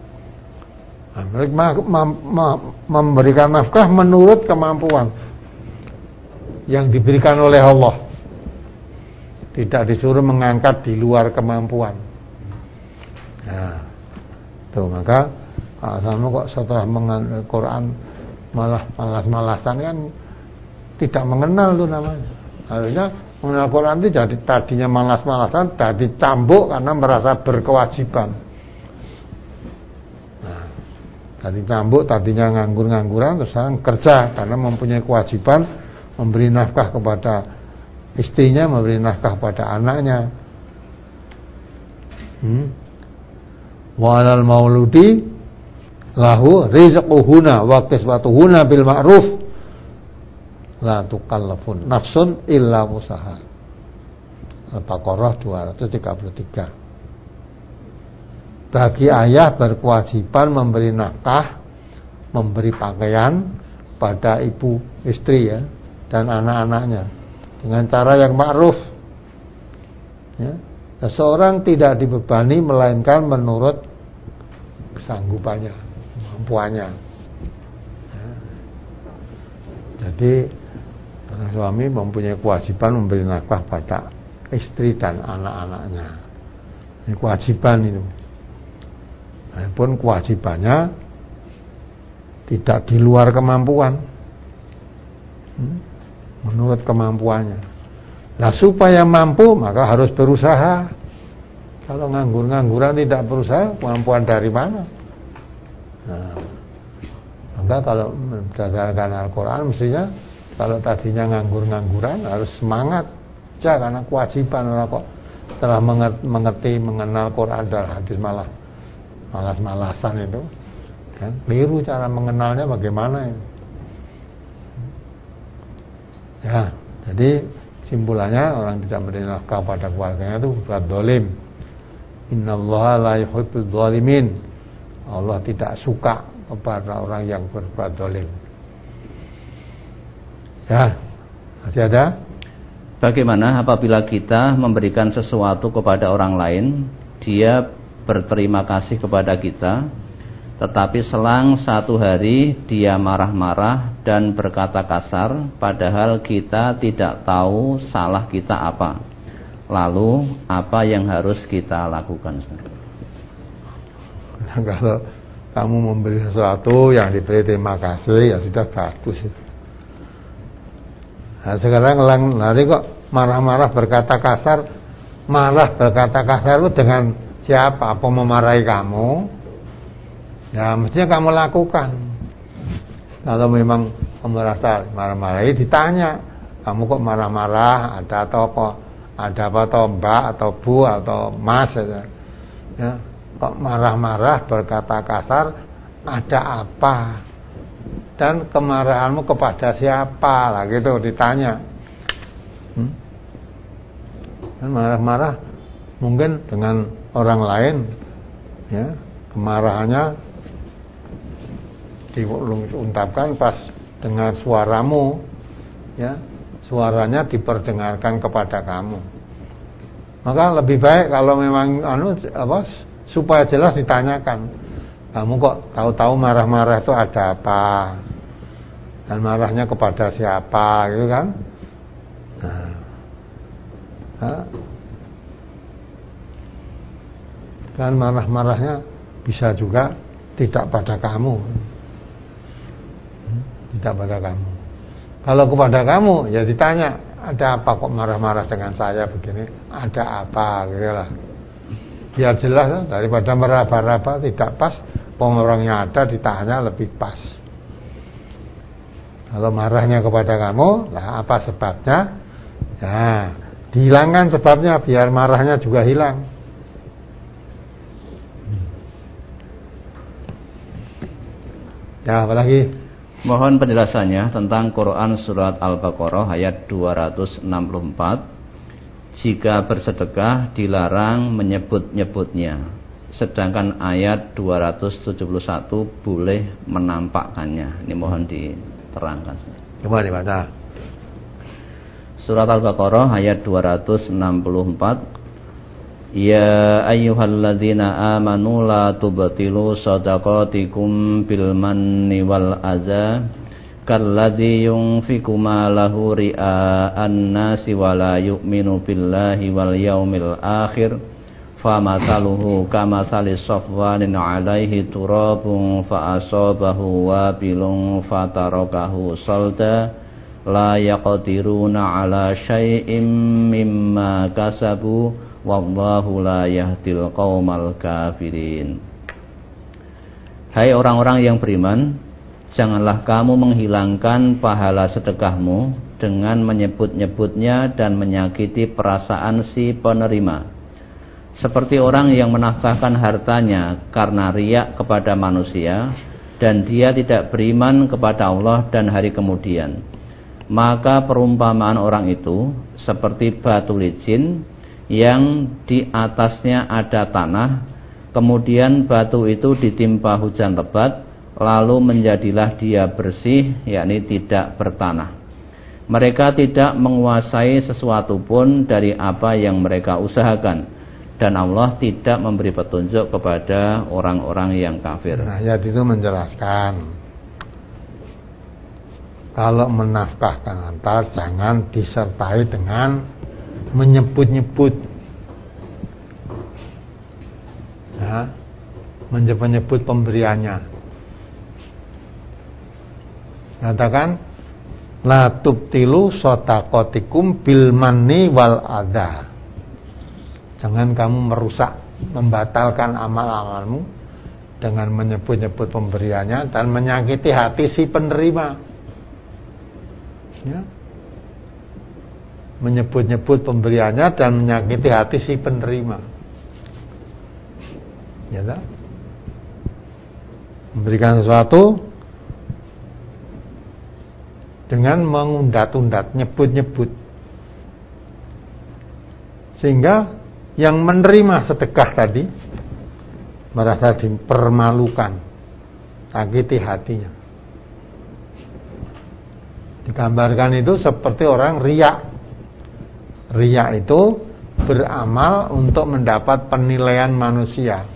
Memberikan nafkah menurut kemampuan yang diberikan oleh Allah, tidak disuruh mengangkat di luar kemampuan. Nah, tuh maka sama kok setelah mengenal Quran malah malas-malasan kan tidak mengenal tuh namanya. Harusnya mengenal Quran itu jadi tadinya malas-malasan, jadi cambuk karena merasa berkewajiban. Tadi cambuk, tadinya nganggur-ngangguran, terus sekarang kerja karena mempunyai kewajiban memberi nafkah kepada istrinya, memberi nafkah kepada anaknya. Wa 'alal mauludi lahu rizquhuna wa kiswatuhuna bil ma'ruf la tukallafun nafsun illa wusaha. Al-Baqarah 233. Bagi ayah berkewajiban memberi nafkah, memberi pakaian pada ibu istri ya, dan anak-anaknya dengan cara yang ma'ruf. Ya. Seseorang tidak dibebani melainkan menurut kesanggupannya, kemampuannya. Ya. Jadi orang suami mempunyai kewajiban memberi nafkah pada istri dan anak-anaknya. Ini kewajiban itu. Walaupun kewajibannya tidak di luar kemampuan, menurut kemampuannya. Nah, supaya mampu maka harus berusaha. Kalau nganggur-ngangguran tidak berusaha, kemampuan dari mana? Nah, maka kalau berdasarkan Al-Quran mestinya kalau tadinya nganggur-ngangguran harus semangat aja karena kewajiban. Orang kok telah mengerti mengenal Quran dan hadis malah malas-malasan itu ya, keliru cara mengenalnya bagaimana ini. Ya, jadi simpulannya orang tidak memberi nafkah pada keluarganya itu berbuat dolim. Innallaha la yuhibbul dzalimin. Allah tidak suka kepada orang yang berbuat dolim. Ya, masih ada? Bagaimana apabila kita memberikan sesuatu kepada orang lain, dia berterima kasih kepada kita, tetapi selang 1 hari dia marah-marah dan berkata kasar, padahal kita tidak tahu salah kita apa. Lalu apa yang harus kita lakukan? Nah, kalau kamu memberi sesuatu yang diberi terima kasih, ya sudah bagus. Nah, sekarang lari kok marah-marah berkata kasar. Marah berkata kasar itu dengan siapa? Apa memarahi kamu? Ya mestinya kamu lakukan. Kalau memang kamu merasa marah-marahi, ditanya, kamu kok marah-marah? Ada atau apa? Ada apa atau mbak atau bu atau mas? Ya, kok marah-marah berkata kasar? Ada apa? Dan kemarahanmu kepada siapa? Lah gitu ditanya. Dan marah-marah mungkin dengan orang lain, ya kemarahannya diungkapkan pas dengar suaramu, ya suaranya diperdengarkan kepada kamu. Maka lebih baik kalau memang supaya jelas ditanyakan, kamu kok tahu-tahu marah-marah itu ada apa, dan marahnya kepada siapa, gitu kan? Dan marah-marahnya bisa juga tidak pada kamu. Tidak pada kamu. Kalau kepada kamu, ya ditanya, ada apa kok marah-marah dengan saya begini? Ada apa? Gitu lah. Biar jelas, daripada meraba-raba tidak pas, orangnya ada ditanya lebih pas. Kalau marahnya kepada kamu, lah apa sebabnya? Ya, dihilangkan sebabnya biar marahnya juga hilang. Ya, apalagi? Mohon penjelasannya tentang Quran surat Al-Baqarah ayat 264. Jika bersedekah dilarang menyebut-nyebutnya, sedangkan ayat 271 boleh menampakkannya. Ini mohon diterangkan. Coba dibaca. Surat Al-Baqarah ayat 264. Ya ayyuhalladzina amanu la tubtilu shadaqatikum bil manni wal adza kalladzi yunfiqu malahu ria'an nasi wa la yu'minu billahi wal yaumil akhir famathaluhu kamathali safwanin 'alaihi turabun fa asabahu wabilun fatarakahu salda la yaqdiruna 'ala syai'im mimma kasabu wallahu la yahdil qaumal kafirin. Hai orang-orang yang beriman, janganlah kamu menghilangkan pahala sedekahmu dengan menyebut-nyebutnya dan menyakiti perasaan si penerima, seperti orang yang menafkahkan hartanya karena riya kepada manusia dan dia tidak beriman kepada Allah dan hari kemudian. Maka perumpamaan orang itu seperti batu licin yang di atasnya ada tanah, kemudian batu itu ditimpa hujan lebat, lalu menjadilah dia bersih, yakni tidak bertanah. Mereka tidak menguasai sesuatu pun dari apa yang mereka usahakan, dan Allah tidak memberi petunjuk kepada orang-orang yang kafir. Nah, ayat itu menjelaskan kalau menafkahkan harta jangan disertai dengan menyebut-nyebut, ya, menyebut-nyebut pemberiannya. Katakan la tubtilu shadaqatikum bil manni wal adza. Jangan kamu merusak, membatalkan amal-amalmu dengan menyebut-nyebut pemberiannya dan menyakiti hati si penerima. Ya. Menyebut-nyebut pemberiannya dan menyakiti hati si penerima. Ya tak? Memberikan sesuatu dengan mengundat-undat, nyebut-nyebut, sehingga yang menerima sedekah tadi merasa dipermalukan, sakiti hatinya. Digambarkan itu seperti orang riya. Riya itu beramal untuk mendapat penilaian manusia.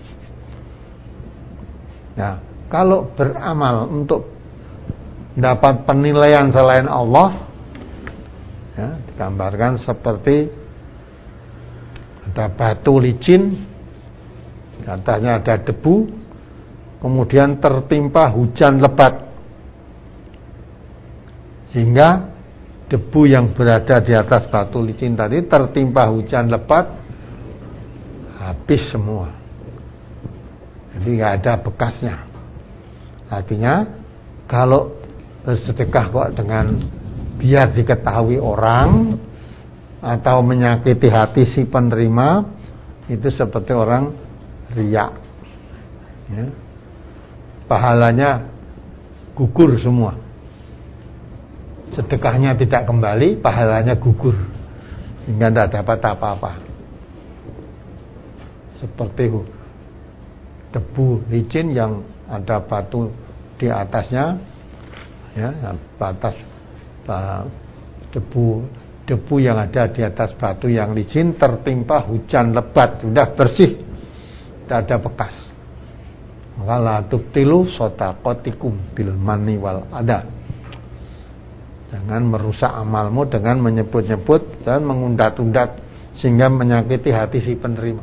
Ya, kalau beramal untuk mendapat penilaian selain Allah, ya, digambarkan seperti ada batu licin, di atasnya ada debu, kemudian tertimpa hujan lebat, sehingga debu yang berada di atas batu licin tadi tertimpa hujan lebat, habis semua, jadi nggak ada bekasnya. Artinya kalau bersedekah kok dengan biar diketahui orang atau menyakiti hati si penerima, itu seperti orang riya, ya. Pahalanya gugur semua, sedekahnya tidak kembali, pahalanya gugur, sehingga tidak dapat apa-apa. Seperti debu licin yang ada batu di atasnya, ya, batas debu yang ada di atas batu yang licin tertimpa hujan lebat, sudah bersih, tidak ada bekas. Maka la tubtilu shadaqatikum bil manni wal adha. Jangan merusak amalmu dengan menyebut-nyebut dan mengundat-undat sehingga menyakiti hati si penerima.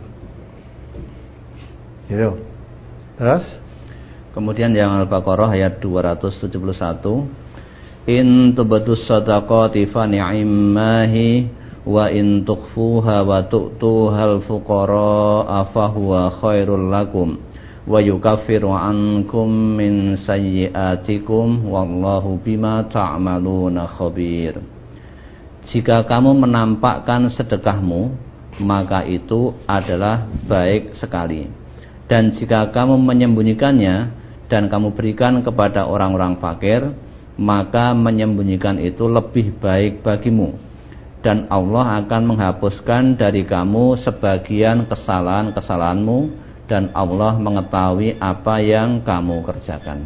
Gitu. Terus kemudian yang Al-Baqarah ayat 271, in tubdus shadaqati fa ni'mahi wa in tukhfuha wa tu'tuhal fuqara fa huwa khairul lakum wa yukaffiru ankum min sayyi'atikum wallahu bima ta'maluna khabir. Jika kamu menampakkan sedekahmu, maka itu adalah baik sekali. Dan jika kamu menyembunyikannya dan kamu berikan kepada orang-orang fakir, maka menyembunyikan itu lebih baik bagimu, dan Allah akan menghapuskan dari kamu sebagian kesalahan-kesalahanmu, dan Allah mengetahui apa yang kamu kerjakan.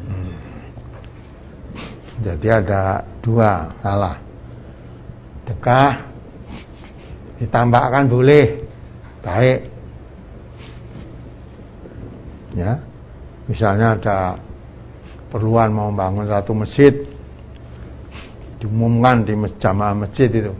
Jadi ada dua salah. Sedekah ditambahkan boleh, baik, ya. Misalnya ada keperluan mau bangun satu masjid, diumumkan di jamaah masjid itu,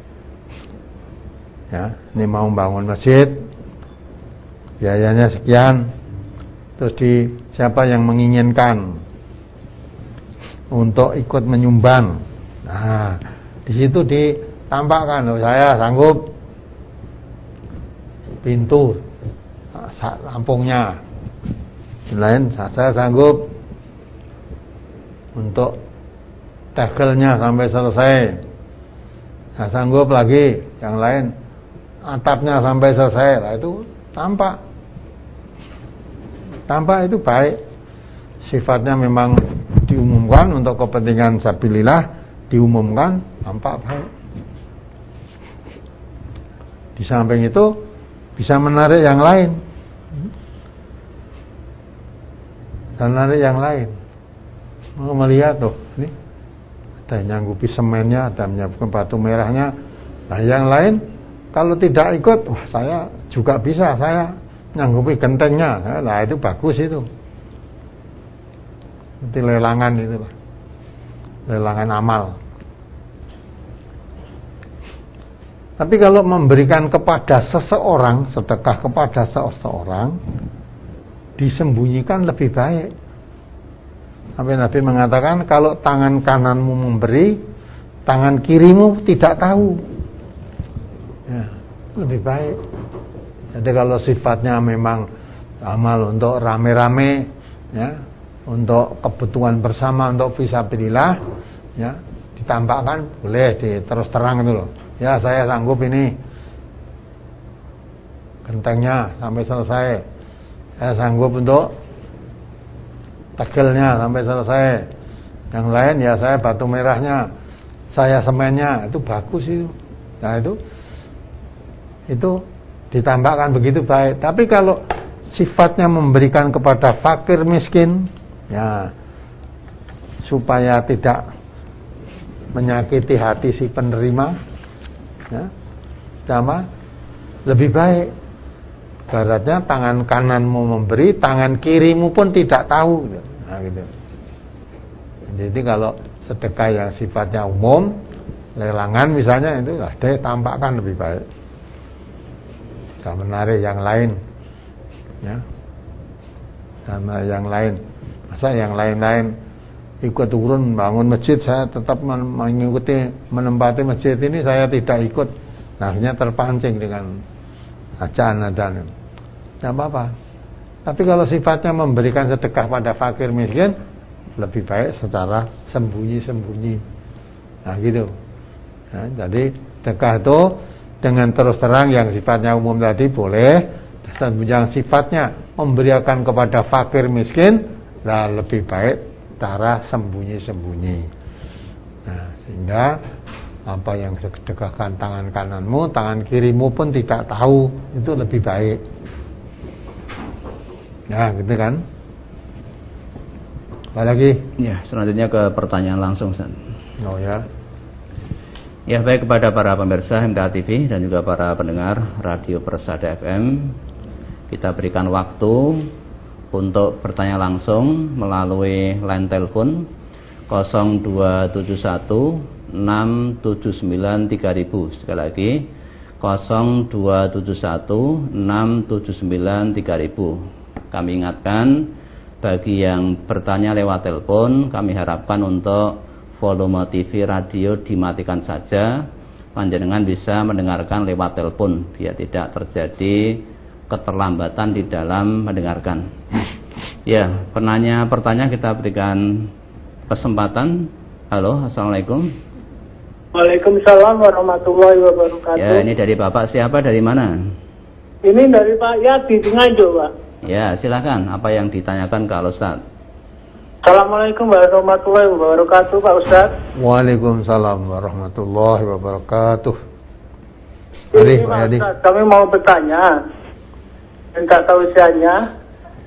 ya, ini mau bangun masjid, biayanya sekian, terus siapa yang menginginkan untuk ikut menyumbang, nah di situ ditampakkan, saya sanggup pintu lampungnya, lain saya sanggup untuk tegelnya sampai selesai, saya sanggup lagi yang lain atapnya sampai selesai. Nah, itu tampak itu baik, sifatnya memang diumumkan untuk kepentingan sabilillah, diumumkan, tampak baik. Di samping itu bisa menarik yang lain, dan menarik yang lain. Mau melihat tuh, ini ada yang nyanggupi semennya, ada yang menyiapkan batu merahnya. Nah yang lain kalau tidak ikut, wah saya juga bisa, saya nyanggupi gentengnya. Nah itu bagus itu. Itu lelangan itu lah, lelangan amal. Tapi kalau memberikan kepada seseorang, sedekah kepada seseorang, disembunyikan lebih baik. Sampai Nabi mengatakan kalau tangan kananmu memberi, tangan kirimu tidak tahu, ya, lebih baik. Jadi kalau sifatnya memang amal untuk rame-rame, ya, untuk kebutuhan bersama, untuk fisabilillah, ya, ditampakkan boleh, terus terang itu loh. Ya saya sanggup ini gentengnya sampai selesai, saya sanggup untuk tegelnya sampai selesai, yang lain ya saya batu merahnya, saya semennya, itu bagus itu. Nah itu ditambahkan begitu baik. Tapi kalau sifatnya memberikan kepada fakir miskin, ya supaya tidak menyakiti hati si penerima, ya, sama lebih baik. Ibaratnya tangan kananmu memberi, tangan kirimu pun tidak tahu. Nah, gitu. Jadi kalau sedekah yang sifatnya umum, lelangan misalnya, itu lah dia tampakkan lebih baik. Tidak menarik yang lain, ya, sama yang lain. Masa yang lain-lain ikut turun bangun masjid, saya tetap mengikuti menempati masjid ini, saya tidak ikut. Nah, akhirnya terpancing dengan ajaran-ajaran. Tidak apa-apa. Tapi kalau sifatnya memberikan sedekah pada fakir miskin, lebih baik secara sembunyi-sembunyi. Nah, gitu. Nah, jadi sedekah itu dengan terus terang yang sifatnya umum tadi boleh, dan yang sifatnya memberikan kepada fakir miskin, nah lebih baik cara sembunyi-sembunyi. Nah, sehingga apa yang sedekahkan tangan kananmu, tangan kirimu pun tidak tahu, itu lebih baik. Ya, gitu kan. Apa lagi? Ya, selanjutnya ke pertanyaan langsung, Ustaz. Oh ya. Ya, baik kepada para pemirsa MTA TV dan juga para pendengar Radio Persada FM, kita berikan waktu untuk bertanya langsung melalui line telepon 0271 679 3000. Sekali lagi 0271 679 3000. Kami ingatkan, bagi yang bertanya lewat telepon, kami harapkan untuk volume TV radio dimatikan saja. Panjenengan bisa mendengarkan lewat telepon biar tidak terjadi keterlambatan di dalam mendengarkan. Ya, penanya pertanyaan kita berikan kesempatan. Halo, assalamualaikum. Waalaikumsalam warahmatullahi wabarakatuh. Ya, ini dari Bapak siapa, dari mana? Ini dari Pak Yadi di Nganjuk, Pak. Ya, silakan. Apa yang ditanyakan ke Al-Ustaz? Assalamualaikum warahmatullahi wabarakatuh, Pak Ustaz. Waalaikumsalam warahmatullahi wabarakatuh. Ini Pak Ustaz, kami mau bertanya, minta tausiahnya.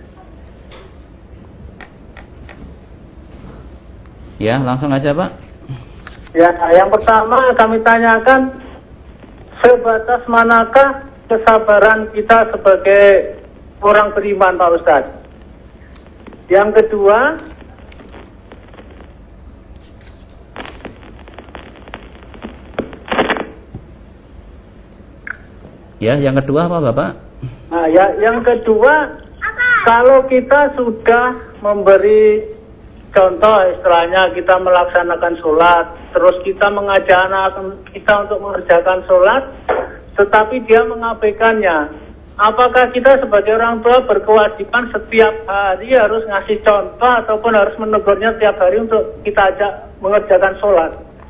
Ya, langsung aja, Pak. Ya, yang pertama kami tanyakan, sebatas manakah kesabaran kita sebagai orang beriman, Pak Ustaz? Yang kedua, ya, yang kedua apa, Bapak? nah, ya, yang kedua, kalau kita sudah memberi contoh, istilahnya kita melaksanakan sholat, terus kita mengajak anak kita untuk mengerjakan sholat, tetapi dia mengabaikannya. Apakah kita sebagai orang tua berkewajiban setiap hari harus ngasih contoh ataupun harus menegurnya setiap hari untuk kita ajak mengerjakan sholat?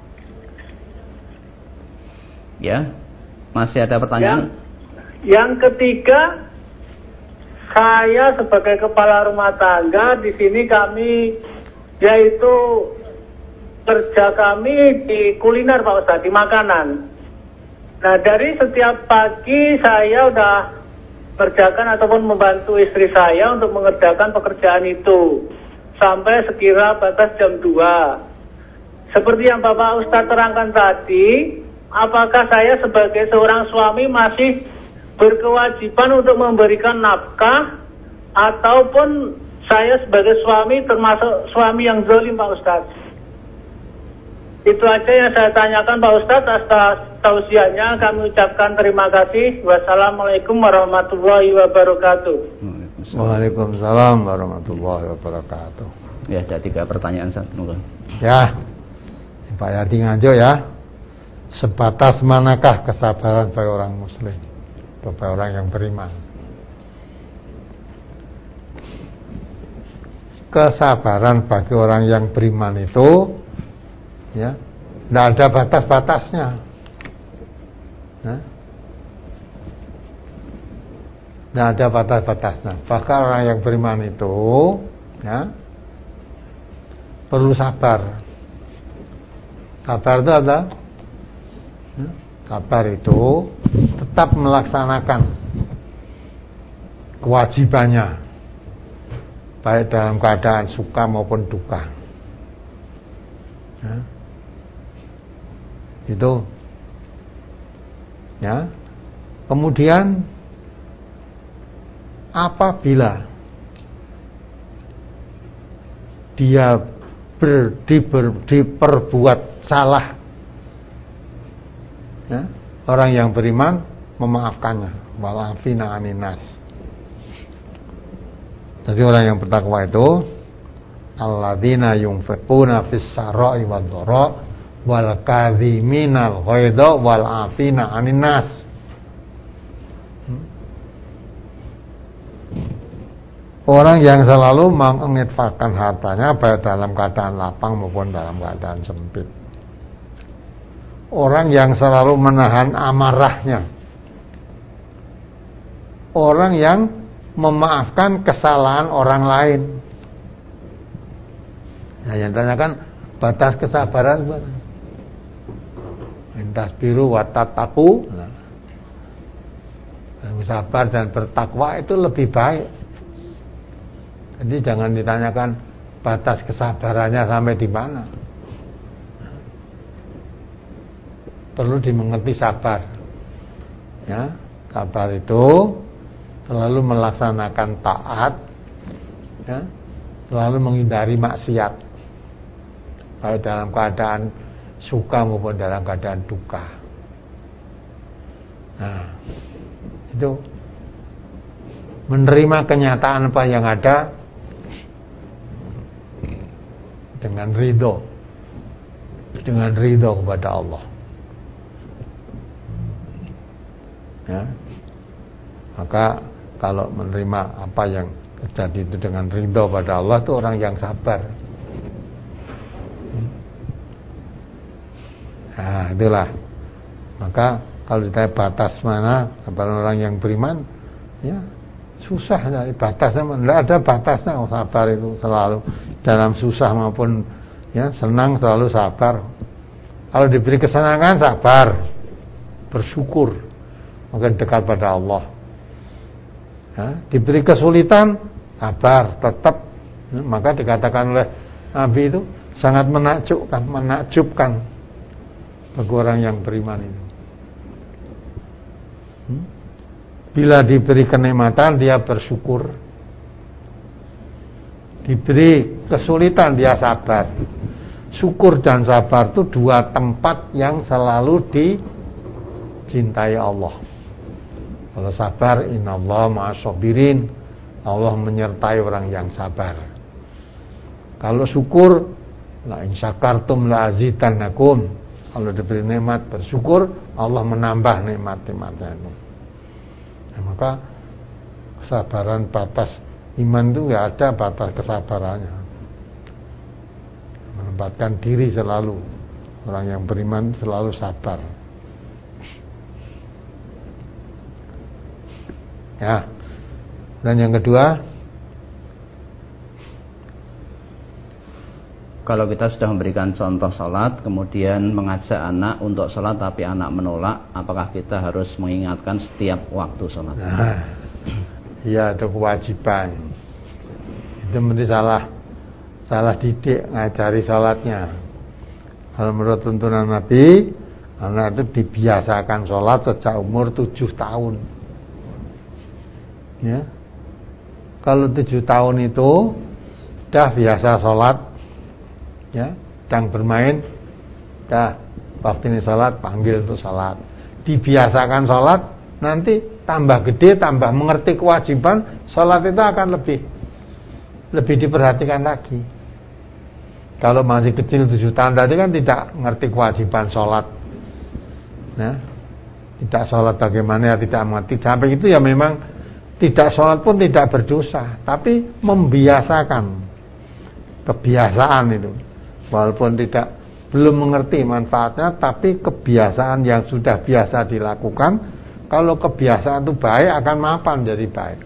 Ya, masih ada pertanyaan? Yang ketiga, saya sebagai kepala rumah tangga di sini kami, yaitu kerja kami di kuliner, Pak Ustadz, di makanan. Nah, dari setiap pagi saya udah kerjakan ataupun membantu istri saya untuk mengerjakan pekerjaan itu sampai sekira batas jam 2. Seperti yang Bapak Ustadz terangkan tadi, apakah saya sebagai seorang suami masih berkewajiban untuk memberikan nafkah, ataupun saya sebagai suami termasuk suami yang zalim, Pak Ustadz? Itu aja yang saya tanyakan, Pak Ustadz. Atas tausiahnya kami ucapkan terima kasih. Wassalamualaikum warahmatullahi wabarakatuh. Waalaikumsalam warahmatullahi wabarakatuh. Ya, ada 3 pertanyaan, Ustaz. Ya, Pak Yadi Nganjuk ya. Sebatas manakah kesabaran bagi orang muslim atau bagi orang yang beriman? Kesabaran bagi orang yang beriman itu, ya, tidak ada batas-batasnya. Ya. Tidak ada batas-batasnya. Bahkan orang yang beriman itu, ya, perlu sabar. Sabar itu ada. Ya, sabar itu tetap melaksanakan kewajibannya, baik dalam keadaan suka maupun duka. Ya. Itu, ya, Kemudian apabila dia diperbuat salah, ya, orang yang beriman memaafkannya. Walafina aninas. Jadi orang yang bertakwa itu alladzina yunfiquna fis sarai wad dara wal kadhiminal ghaidha wal afina aninas. Orang yang selalu menginfakkan hartanya baik dalam keadaan lapang maupun dalam keadaan sempit. Orang yang selalu menahan amarahnya. Orang yang memaafkan kesalahan orang lain. Nah, yang tanyakan batas kesabaran mana? Intas biru watataku. Nah, sabar dan bertakwa itu lebih baik. Jadi jangan ditanyakan batas kesabarannya sampai di mana. Perlu dimengerti sabar. Ya, sabar itu selalu melaksanakan taat, ya, selalu menghindari maksiat, baik dalam keadaan suka maupun dalam keadaan duka. Nah, itu menerima kenyataan apa yang ada dengan ridho kepada Allah. Ya, maka kalau menerima apa yang terjadi itu dengan ridho pada Allah, itu orang yang sabar. Nah, itulah. Maka kalau ditanya batas mana kepada orang yang beriman, ya susah dari batasnya. Tidak ada batasnya. Sabar itu selalu dalam susah maupun ya senang selalu sabar. Kalau diberi kesenangan sabar, bersyukur, maka dekat pada Allah. Ya, diberi kesulitan sabar tetap, ya, maka dikatakan oleh Nabi itu sangat menakjubkan bagi orang yang beriman itu. Bila diberi kenikmatan dia bersyukur, diberi kesulitan dia sabar. Syukur dan sabar itu dua tempat yang selalu dicintai Allah. Kalau sabar, innallaha ma'as-sabirin, Allah menyertai orang yang sabar. Kalau syukur, la in syakartum la azidannakum, kalau diberi nikmat bersyukur, Allah menambah nikmat-nikmatnya itu. Nah, maka kesabaran batas iman itu nggak ada batas kesabarannya. Menempatkan diri selalu, orang yang beriman selalu sabar. Ya. Dan yang kedua, kalau kita sudah memberikan contoh sholat, kemudian mengajak anak untuk sholat tapi anak menolak, apakah kita harus mengingatkan setiap waktu sholat? Nah, iya, itu kewajiban. Itu mesti salah didik ngajari sholatnya. Kalau menurut tuntunan Nabi, anak itu dibiasakan sholat sejak umur 7 tahun. Ya, kalau 7 tahun itu dah biasa sholat, ya, sedang bermain, dah waktu ini sholat, panggil untuk sholat, dibiasakan sholat, nanti tambah gede, tambah mengerti kewajiban sholat itu akan lebih diperhatikan lagi. Kalau masih kecil 7 tahun tadi kan tidak mengerti kewajiban sholat, nah, tidak sholat bagaimana ya tidak mengerti, sampai itu ya memang tidak sholat pun tidak berdosa, tapi membiasakan kebiasaan itu. Walaupun belum mengerti manfaatnya, tapi kebiasaan yang sudah biasa dilakukan, kalau kebiasaan itu baik akan mapan jadi baik.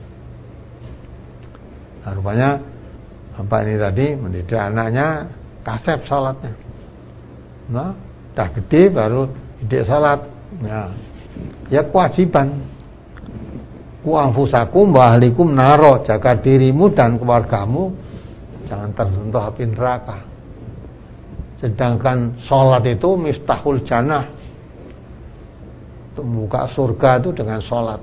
Nah, rupanya bapak ini tadi mendidik anaknya kasep sholatnya. Nah, dah gede baru didik sholat. Nah, ya kewajiban. Ku anfusakum wa ahlikum naro, jaga dirimu dan keluargamu jangan tersentuh api neraka. Sedangkan sholat itu miftahul jannah, untuk membuka surga itu dengan sholat.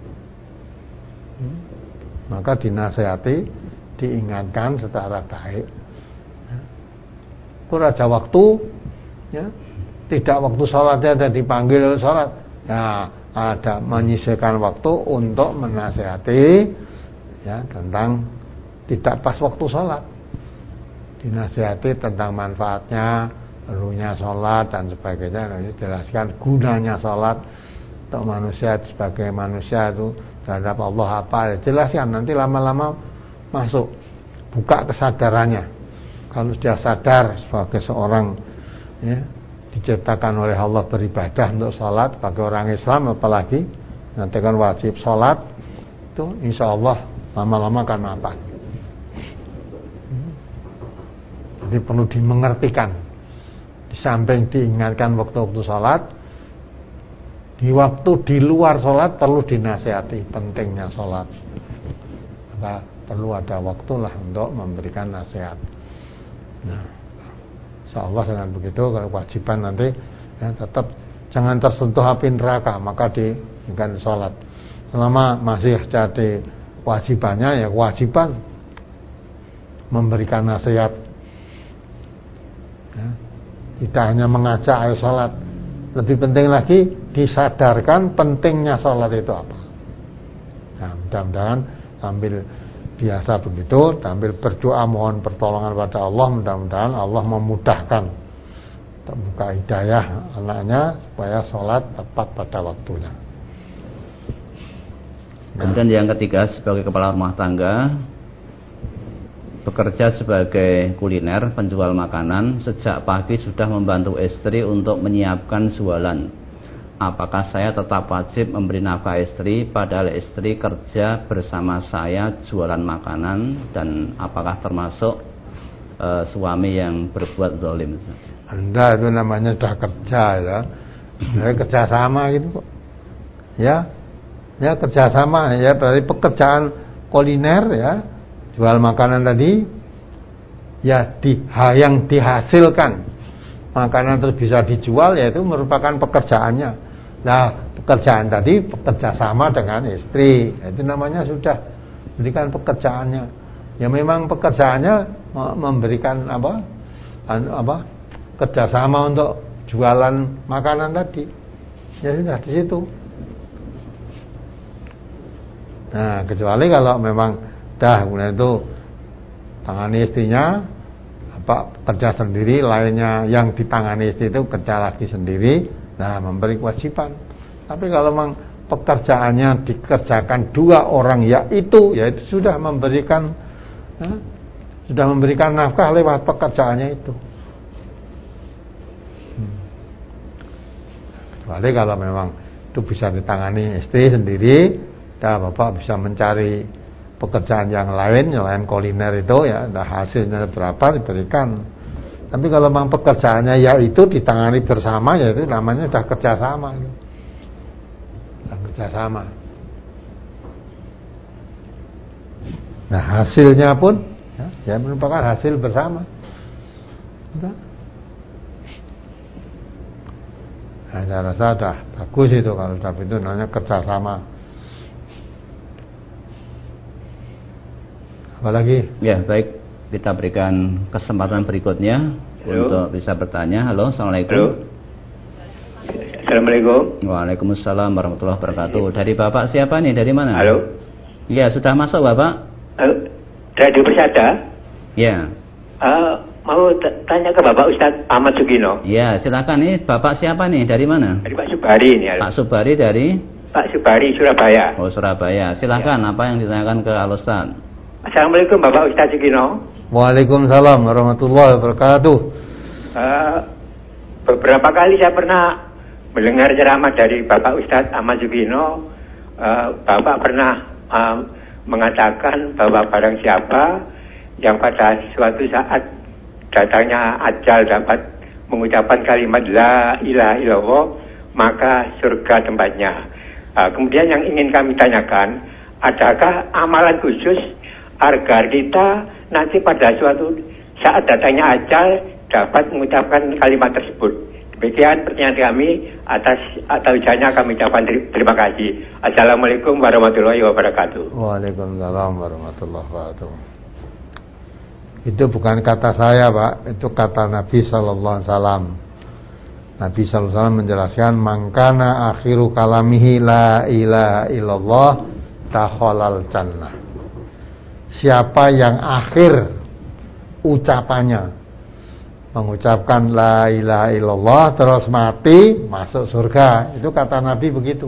Maka dinasihati, diingatkan secara baik. Kalau ada waktu, ya, tidak waktu sholatnya ada dipanggil sholat, ya ada menyisihkan waktu untuk menasihati, ya, tentang tidak pas waktu sholat, dinasihati tentang manfaatnya, perlunya sholat dan sebagainya. Dijelaskan gunanya sholat untuk manusia sebagai manusia itu terhadap Allah apa, jelaskan. Nanti lama-lama masuk, buka kesadarannya. Kalau dia sadar sebagai seorang, ya, diciptakan oleh Allah beribadah untuk sholat, bagi orang Islam apalagi nanti kan wajib sholat, itu insya Allah lama-lama akan mapan. Jadi perlu dimengertikan. Di samping diingatkan waktu-waktu sholat, di waktu di luar sholat perlu dinasihati pentingnya sholat. Maka perlu ada waktulah untuk memberikan nasihat. Nah, insyaallah dengan begitu kalau kewajiban nanti, ya, tetap jangan tersentuh api neraka, maka diingatkan sholat. Selama masih jadi kewajibannya, ya kewajiban memberikan nasihat, ya, tidak hanya mengajak ayo sholat. Lebih penting lagi disadarkan pentingnya sholat itu apa. Nah, mudah-mudahan sambil biasa begitu, sambil berdoa mohon pertolongan pada Allah, mudah-mudahan Allah memudahkan untuk buka hidayah anaknya supaya sholat tepat pada waktunya. Kemudian yang ketiga, sebagai kepala rumah tangga, bekerja sebagai kuliner, penjual makanan, sejak pagi sudah membantu istri untuk menyiapkan jualan. Apakah saya tetap wajib memberi nafkah istri padahal istri kerja bersama saya jualan makanan, dan apakah termasuk suami yang berbuat zalim? Anda itu namanya sudah kerja, ya, kerja sama gitu kok, ya, ya kerja sama, ya, dari pekerjaan kuliner, ya, jual makanan tadi, ya, yang dihasilkan makanan terus bisa dijual, yaitu merupakan pekerjaannya. Nah, pekerjaan tadi bekerja sama dengan istri, itu namanya sudah berikan pekerjaannya. Ya memang pekerjaannya memberikan kerjasama untuk jualan makanan tadi. Ya sudah di situ. Nah, kecuali kalau memang kemudian itu tangani istrinya, kerja sendiri, lainnya yang ditangani istri itu kerja lagi sendiri. Nah, memberi kewajiban. Tapi kalau memang pekerjaannya dikerjakan dua orang, yaitu sudah memberikan nafkah lewat pekerjaannya itu. Kecuali kalau memang itu bisa ditangani istri sendiri, bapak bisa mencari pekerjaan yang lain selain kuliner itu, ya, hasilnya berapa diberikan. Tapi kalau memang pekerjaannya itu ditangani bersama, ya itu namanya sudah kerjasama. Sudah kerjasama. Nah, hasilnya pun, ya merupakan hasil bersama. Nah, saya rasa sudah bagus itu kalau sudah itu namanya kerjasama. Apalagi? Ya, baik. Kita berikan kesempatan berikutnya. Halo. Untuk bisa bertanya. Halo, assalamualaikum. Halo. Assalamualaikum. Waalaikumsalam warahmatullahi wabarakatuh. Dari Bapak siapa nih? Dari mana? Halo. Ya, sudah masuk Bapak. Halo. Radio Persada. Ya. Mau tanya ke Bapak Ustadz Ahmad Sugino. Ya, silakan nih. Bapak siapa nih? Dari mana? Dari Pak Subari ini. Pak Subari dari? Pak Subari, Surabaya. Oh, Surabaya. Silakan, ya. Apa yang ditanyakan ke Al Ustadz? Assalamualaikum Bapak Ustadz Sugino. Waalaikumsalam warahmatullahi wabarakatuh. Beberapa kali saya pernah mendengar ceramah dari Bapak Ustadz Ahmad Sugino. Bapak pernah mengatakan bahwa barang siapa yang pada suatu saat datangnya ajal dapat mengucapkan kalimat la ilaha illallah, maka surga tempatnya. Kemudian yang ingin kami tanyakan, adakah amalan khusus agar kita nanti pada suatu saat datangnya ajal dapat mengucapkan kalimat tersebut? Demikian pertanyaan kami, atas ucapannya kami ucapkan terima kasih. Assalamualaikum warahmatullahi wabarakatuh. Waalaikumsalam warahmatullahi wabarakatuh. Itu bukan kata saya, Pak, itu kata Nabi sallallahu alaihi wasallam. Nabi sallallahu alaihi wasallam menjelaskan, "Mangkana akhiru kalamihi la ilaha illallah takhalal jannah." Siapa yang akhir ucapannya mengucapkan la ilaha illallah terus mati, masuk surga. Itu kata Nabi begitu.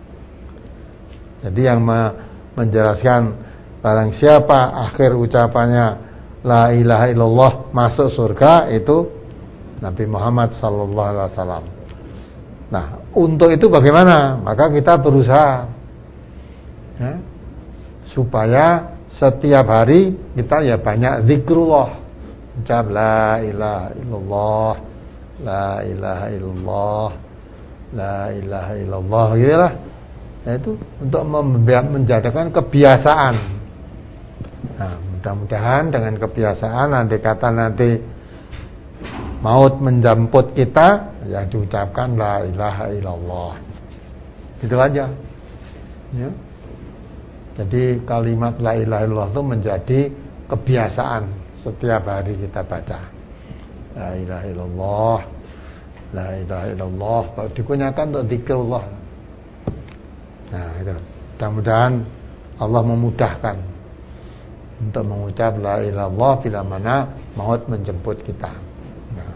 Jadi yang menjelaskan barang siapa akhir ucapannya la ilaha illallah masuk surga, itu Nabi Muhammad sallallahu alaihi wasallam. Nah, untuk itu bagaimana? Maka kita berusaha ya, supaya setiap hari kita ya banyak zikrullah. Ucap la ilaha illallah, la ilaha illallah, la ilaha illallah, gitu lah. Itu untuk menjadikan kebiasaan. Nah, mudah-mudahan dengan kebiasaan nanti kata nanti maut menjemput kita, ya diucapkan la ilaha illallah. Gitu aja. Ya. Jadi kalimat la ilaha illallah itu menjadi kebiasaan setiap hari kita baca. La ilaha illallah, la ilaha illallah. Kalau digunakan untuk zikrullah. Nah, itu. Mudah-mudahan Allah memudahkan untuk mengucap la ilaha illallah bila mana maut menjemput kita. Nah.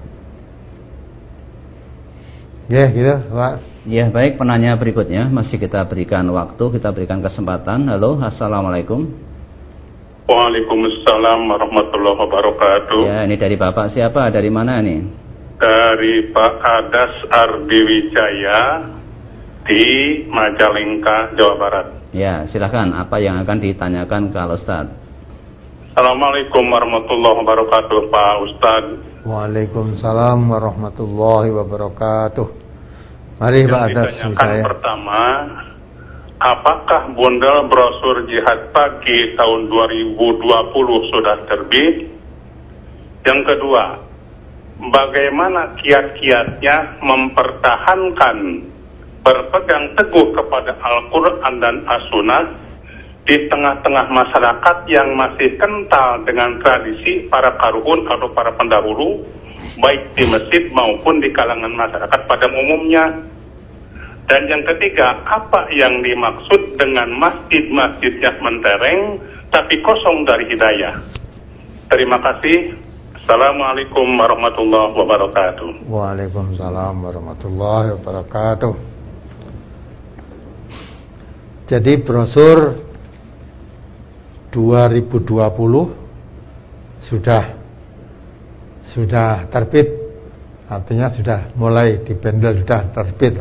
Ya, gitu, Pak. Ya, baik, penanya berikutnya masih kita berikan waktu, kita berikan kesempatan. Halo, assalamualaikum. Waalaikumsalam warahmatullahi wabarakatuh. Ya, ini dari Bapak siapa? Dari mana nih? Dari Pak Adas Ardi Wijaya di Majalengka, Jawa Barat. Ya, silakan. Apa yang akan ditanyakan ke Ustaz? Assalamualaikum warahmatullahi wabarakatuh, Pak Ustaz. Waalaikumsalam warahmatullahi wabarakatuh. Mari Pak Adas Wijaya. Pertama, apakah bundel brosur Jihad Pagi tahun 2020 sudah terbit? Yang kedua, bagaimana kiat-kiatnya mempertahankan berpegang teguh kepada Al-Quran dan As-Sunnah di tengah-tengah masyarakat yang masih kental dengan tradisi para karuhun atau para pendahulu, baik di masjid maupun di kalangan masyarakat pada umumnya? Dan yang ketiga, apa yang dimaksud dengan masjid-masjid yang mentereng tapi kosong dari hidayah? Terima kasih. Assalamualaikum warahmatullahi wabarakatuh. Waalaikumsalam warahmatullahi wabarakatuh. Jadi brosur 2020 sudah terbit, artinya sudah mulai dibendel, sudah terbit.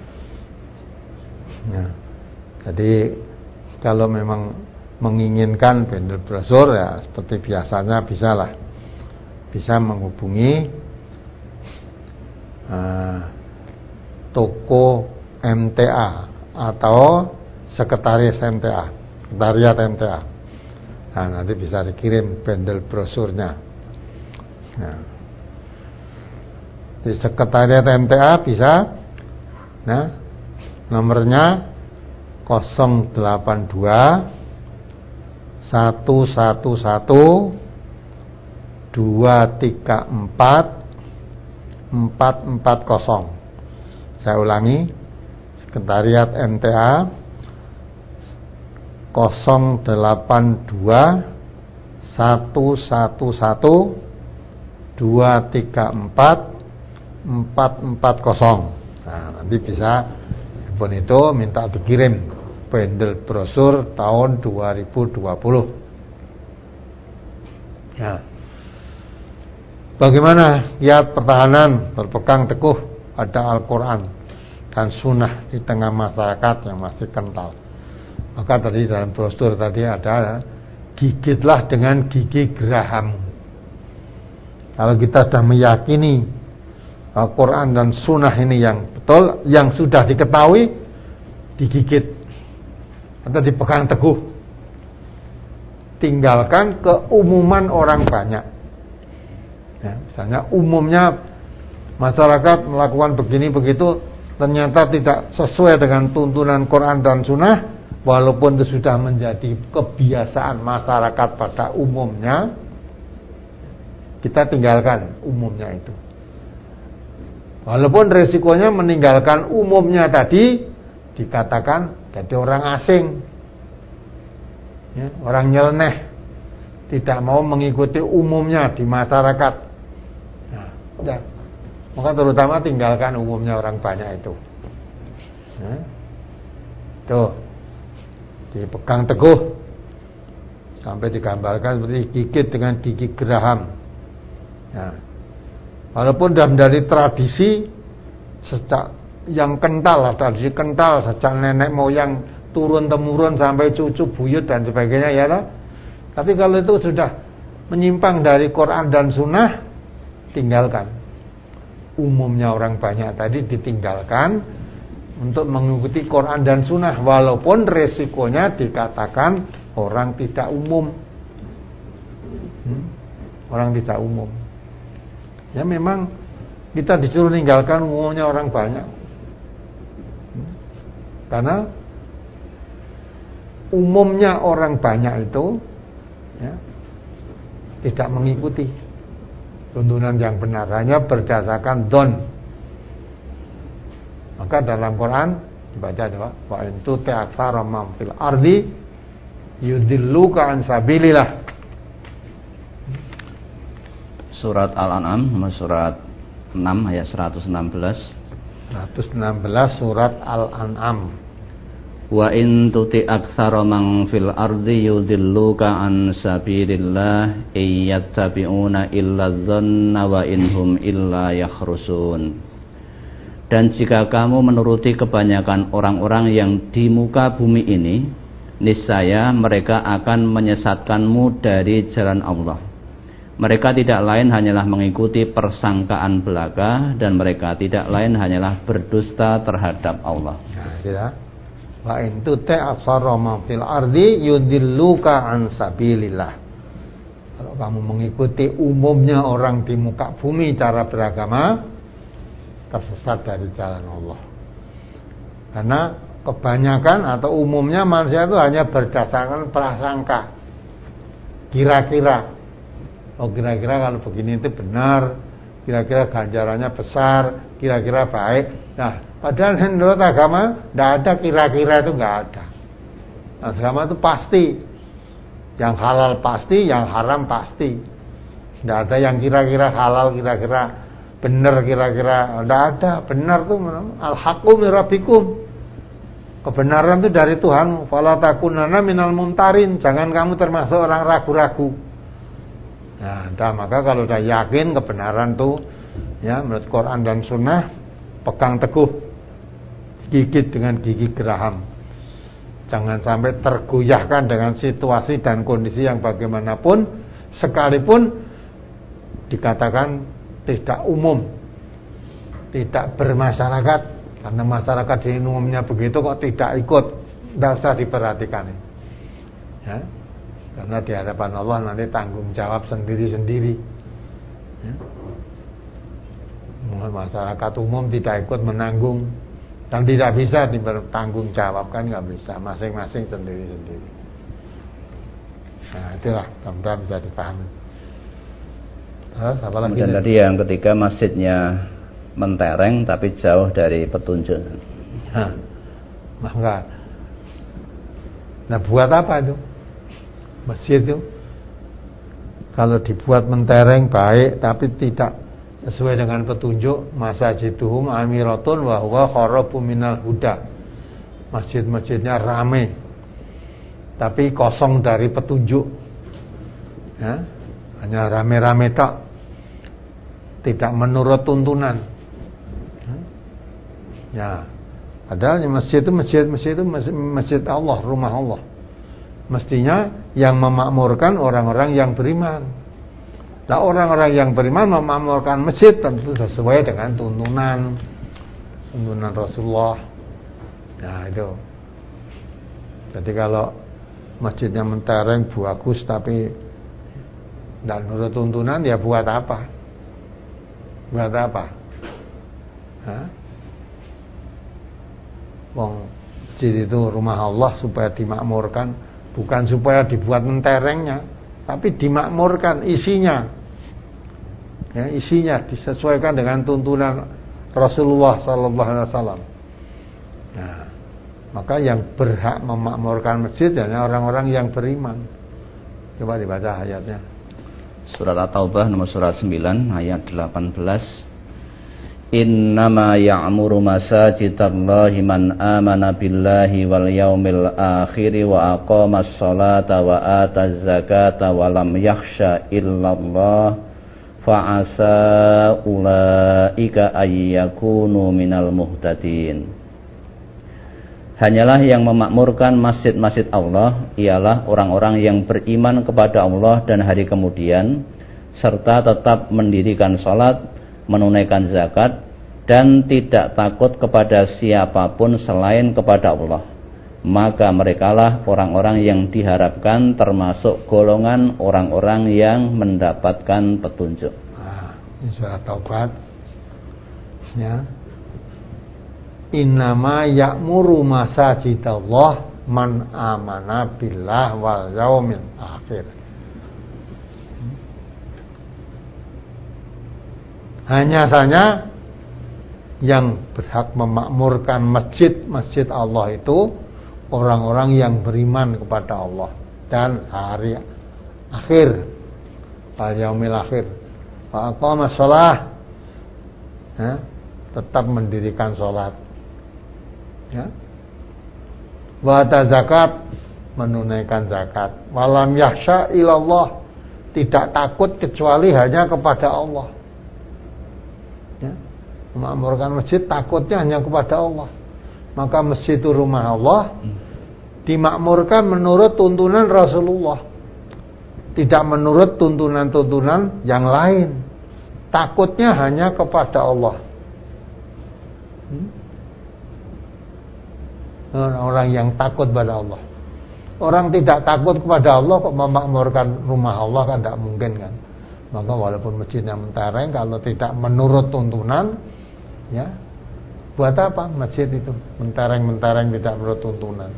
Nah, jadi kalau memang menginginkan bendel brosur ya seperti biasanya bisa menghubungi toko MTA atau sekretariat MTA. Nah, nanti bisa dikirim bendel brosurnya. Nah, di sekretariat MTA bisa. Nah, nomornya 082 111 234 440. Saya ulangi, sekretariat MTA 082 111 234 440. Nah, nanti bisa pun itu minta dikirim bendel brosur tahun 2020. Ya. Bagaimana kiat pertahanan berpegang teguh pada Al-Quran dan Sunnah di tengah masyarakat yang masih kental? Maka tadi dalam brosur tadi ada, gigitlah dengan gigi gerahammu. Kalau kita sudah meyakini Al-Quran dan Sunnah ini yang betul, yang sudah diketahui, digigit atau dipegang teguh. Tinggalkan keumuman orang banyak. Ya, misalnya umumnya masyarakat melakukan begini begitu ternyata tidak sesuai dengan tuntunan Quran dan Sunnah, walaupun itu sudah menjadi kebiasaan masyarakat pada umumnya, kita tinggalkan umumnya itu. Walaupun resikonya meninggalkan umumnya tadi dikatakan jadi orang asing, ya, orang nyeleneh, tidak mau mengikuti umumnya di masyarakat. Nah, ya. Maka terutama tinggalkan umumnya orang banyak itu. Ya. Tuh, dipegang teguh sampai digambarkan seperti gigit dengan gigi geraham. Ya. Walaupun sudah menjadi tradisi sejak yang kental, tradisi kental sejak nenek moyang turun temurun sampai cucu buyut dan sebagainya, ya lah. Tapi kalau itu sudah menyimpang dari Quran dan Sunnah, tinggalkan. Umumnya orang banyak tadi ditinggalkan untuk mengikuti Quran dan Sunnah, walaupun resikonya dikatakan orang tidak umum. Orang tidak umum. Ya memang kita disuruh meninggalkan umumnya orang banyak, karena umumnya orang banyak itu, ya, tidak mengikuti tuntunan yang benar, hanya berdasarkan don. Maka dalam Quran dibaca coba, wa in tuti aktsara man fil ardi yudilluka an sabilillah. Surat Al-An'am, surat 6 ayat 116. 116 surat Al-An'am. Wa in tuti aktsara man fil ardi yudilluka an sabilillah iyattabi'una illa dhanna wa inhum illa yakhrusun. Dan jika kamu menuruti kebanyakan orang-orang yang di muka bumi ini, niscaya mereka akan menyesatkanmu dari jalan Allah. Mereka tidak lain hanyalah mengikuti persangkaan belaka, dan mereka tidak lain hanyalah berdusta terhadap Allah. Nah, ya. Wa in tuti aktsara man fil ardi yudilluka an sabilillah. Kalau kamu mengikuti umumnya orang di muka bumi cara beragama, tersesat dari jalan Allah. Karena kebanyakan atau umumnya manusia itu hanya berdasarkan prasangka, kira-kira. Oh, kira-kira kalau begini itu benar, kira-kira ganjarannya besar, kira-kira baik. Nah, padahal menurut agama tidak ada kira-kira, itu nggak ada. Agama itu pasti, yang halal pasti, yang haram pasti. Tidak ada yang kira-kira halal, kira-kira benar, kira-kira tidak ada. Benar tuh al-haqqu min rabbikum. Kebenaran itu dari Tuhan. Fala takunanna minal mumtarin. Jangan kamu termasuk orang ragu-ragu. Nah, maka kalau sudah yakin kebenaran tuh, ya menurut Quran dan Sunnah, pegang teguh, gigit dengan gigi geraham. Jangan sampai tergoyahkan dengan situasi dan kondisi yang bagaimanapun, sekalipun dikatakan tidak umum, tidak bermasyarakat. Karena masyarakat di umumnya begitu kok tidak ikut, tidak usah diperhatikan. Ya. Karena di hadapan Allah nanti tanggung jawab sendiri-sendiri, ya. Masyarakat umum tidak ikut menanggung dan tidak bisa dibertanggung jawabkan, nggak bisa, masing-masing sendiri-sendiri. Nah itulah, mudah-mudahan bisa dipahami. Terus apa lagi? Kemudian tadi yang ketiga, masjidnya mentereng tapi jauh dari petunjuk. Enggak. Nah buat apa itu? Masjid itu kalau dibuat mentereng baik tapi tidak sesuai dengan petunjuk, masajiduhum amiratun wa huwa kharabu minal huda. Masjid-masjidnya ramai tapi kosong dari petunjuk, ya, hanya rame-rame tak, tidak menurut tuntunan, ya. Padahal masjid itu masjid Allah, rumah Allah. Mestinya yang memakmurkan orang-orang yang beriman. Nah, orang-orang yang beriman memakmurkan masjid tentu sesuai dengan tuntunan Rasulullah. Nah itu. Jadi kalau masjidnya mentereng bagus tapi tidak menurut tuntunan, ya buat apa? Buat apa? Wong masjid itu rumah Allah supaya dimakmurkan, bukan supaya dibuat menterengnya, tapi dimakmurkan isinya. Ya, isinya disesuaikan dengan tuntunan Rasulullah sallallahu alaihi wasallam. Nah, maka yang berhak memakmurkan masjid hanya orang-orang yang beriman. Coba dibaca ayatnya. Surat At-Taubah nomor surat 9 ayat 18. Innama ya'muru masajitallahi man amana billahi wal yaumil akhir wa aqamas salata wa ataz zakata wa lam yakhsha illallah fa'asa ulaika ayyakunu minal muhtadin. Hanyalah yang memakmurkan masjid-masjid Allah ialah orang-orang yang beriman kepada Allah dan hari kemudian, serta tetap mendirikan salat, menunaikan zakat, dan tidak takut kepada siapapun selain kepada Allah. Maka merekalah orang-orang yang diharapkan termasuk golongan orang-orang yang mendapatkan petunjuk. Nah, ini surat Taubat. Ya. Innama ya'muru masajidallah man amana billah wal yaumil akhir. Hanya saja yang berhak memakmurkan masjid-masjid Allah itu orang-orang yang beriman kepada Allah dan hari akhir, al yaumil akhir. Wa aqamas shalah, tetap mendirikan salat. Ya. Wa ata zakat, menunaikan zakat. Walam yakhsha ilallah, tidak takut kecuali hanya kepada Allah. Ya. Memakmurkan masjid takutnya hanya kepada Allah. Maka masjid itu rumah Allah, dimakmurkan menurut tuntunan Rasulullah, tidak menurut tuntunan-tuntunan yang lain. Takutnya hanya kepada Allah. Orang yang takut pada Allah. Orang tidak takut kepada Allah kok memakmurkan rumah Allah, kan tidak mungkin kan. Maka walaupun masjidnya mentereng, kalau tidak menurut tuntunan, ya buat apa masjid itu mentereng tidak menurut tuntunan.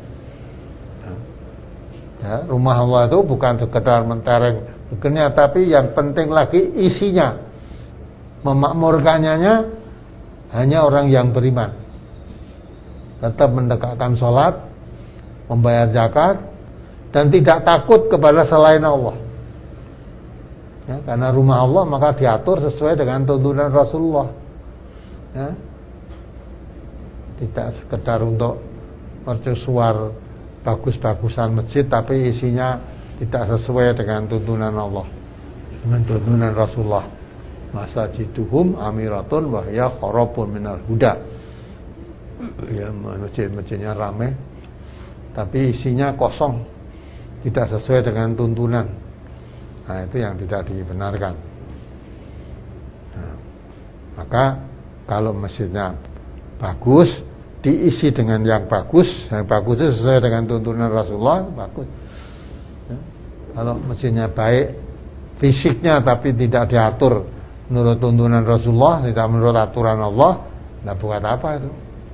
Ya, rumah Allah itu bukan sekedar mentereng bukannya, tapi yang penting lagi isinya. Memakmurkannya hanya orang yang beriman, tetap mendekatkan sholat, membayar zakat, dan tidak takut kepada selain Allah. Ya, karena rumah Allah maka diatur sesuai dengan tuntunan Rasulullah. Ya, tidak sekedar untuk mercusuar bagus-bagusan masjid, tapi isinya tidak sesuai dengan tuntunan Allah, dengan tuntunan Rasulullah. Masajiduhum amiratun wa hiya kharabun minal huda. Ya, masjid-masjidnya ramai tapi isinya kosong, tidak sesuai dengan tuntunan. Nah, itu yang tidak dibenarkan. Nah, maka kalau masjidnya bagus, diisi dengan yang bagus itu sesuai dengan tuntunan Rasulullah, bagus. Ya. Kalau masjidnya baik fisiknya tapi tidak diatur menurut tuntunan Rasulullah, tidak menurut aturan Allah, nah buat apa itu?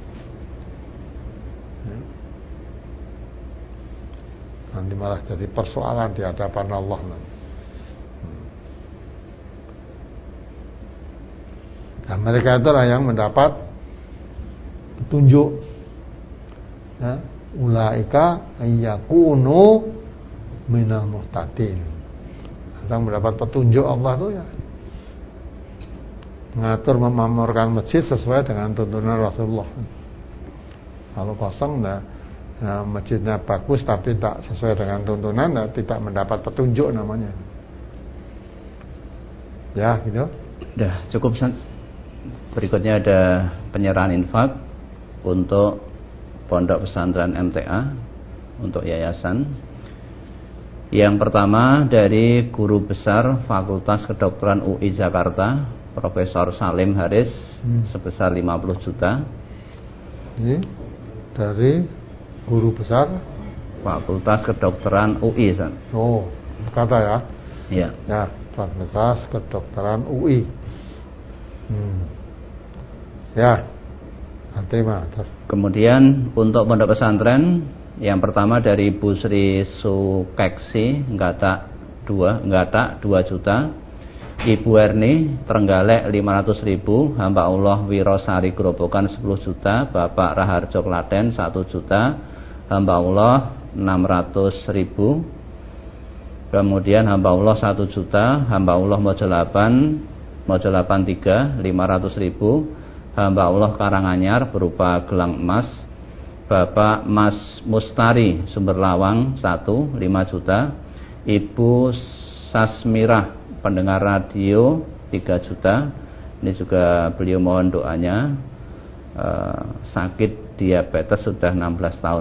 Ya. Nanti malah jadi persoalan di hadapan Allah nanti. Nah, mereka itulah yang mendapat petunjuk. Ya, ulaika ayyakunu minal muhtadin. Yang mendapat petunjuk Allah itu ya mengatur memakmurkan masjid sesuai dengan tuntunan Rasulullah. Kalau kosong, nah, masjidnya bagus tapi tak sesuai dengan tuntunan, nah, tidak mendapat petunjuk namanya. Ya, gitu. Dah cukup. Berikutnya ada penyerahan infak untuk Pondok Pesantren MTA untuk yayasan. Yang pertama dari Guru Besar Fakultas Kedokteran UI Jakarta, Profesor Salim Haris, sebesar 50 juta. Ini dari Guru Besar Fakultas Kedokteran UI. Oh, kata ya. Iya. Ya, Fakultas Kedokteran UI. Ya, terima. Kemudian untuk pondok pesantren yang pertama dari Ibu Sri Sukeksi Nggatak 2 juta. Ibu Erni Trenggalek 500.000, hamba Allah Wirosari Grobogan 10 juta, Bapak Raharjo Klaten 1 juta, hamba Allah 600.000. Kemudian hamba Allah 1 juta, hamba Allah Mojo 3 500.000, hamba Allah Karanganyar berupa gelang emas, Bapak Mas Mustari Sumberlawang 5 juta, Ibu Sasmirah pendengar radio 3 juta. Ini juga beliau mohon doanya, sakit diabetes sudah 16 tahun.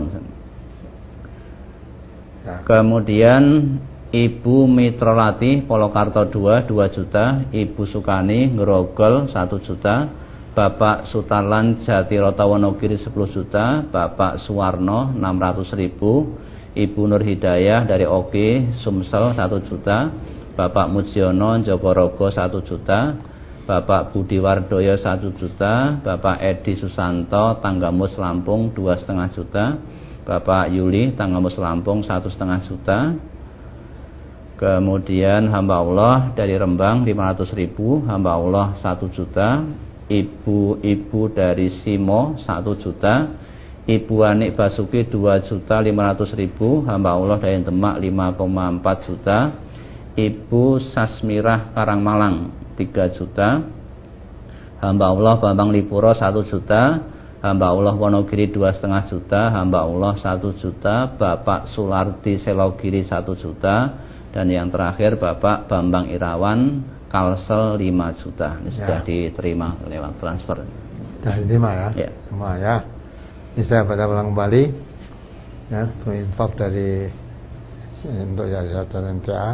Ya. Kemudian Ibu Mitrolati Polokarto 2 juta, Ibu Sukani Ngerogol 1 juta, Bapak Sutarlan Jatiroto Wonogiri 10 juta, Bapak Suwarno 600.000, Ibu Nur Hidayah dari Oke Sumsel 1 juta, Bapak Mujiono Jogorogo 1 juta, Bapak Budi Wardoyo 1 juta, Bapak Edi Susanto Tanggamus Lampung 2,5 juta, Bapak Yuli Tanggamus Lampung 1,5 juta. Kemudian hamba Allah dari Rembang 500.000, hamba Allah 1 juta, ibu-ibu dari Simo 1 juta, Ibu Anik Basuki 2.500.000, hamba Allah dari Demak 5,4 juta, Ibu Sasmirah Karangmalang 3 juta, hamba Allah Bambang Lipuro 1 juta, hamba Allah Wonogiri 2,5 juta, hamba Allah 1 juta, Bapak Sulardi Selogiri 1 juta, dan yang terakhir Bapak Bambang Irawan Kalsel 5 juta. Ini sudah diterima lewat transfer. Sudah diterima ya? Ya. Semua ya. Ini saya baca ulang kembali ya, infak dari untuk Yayasan NTA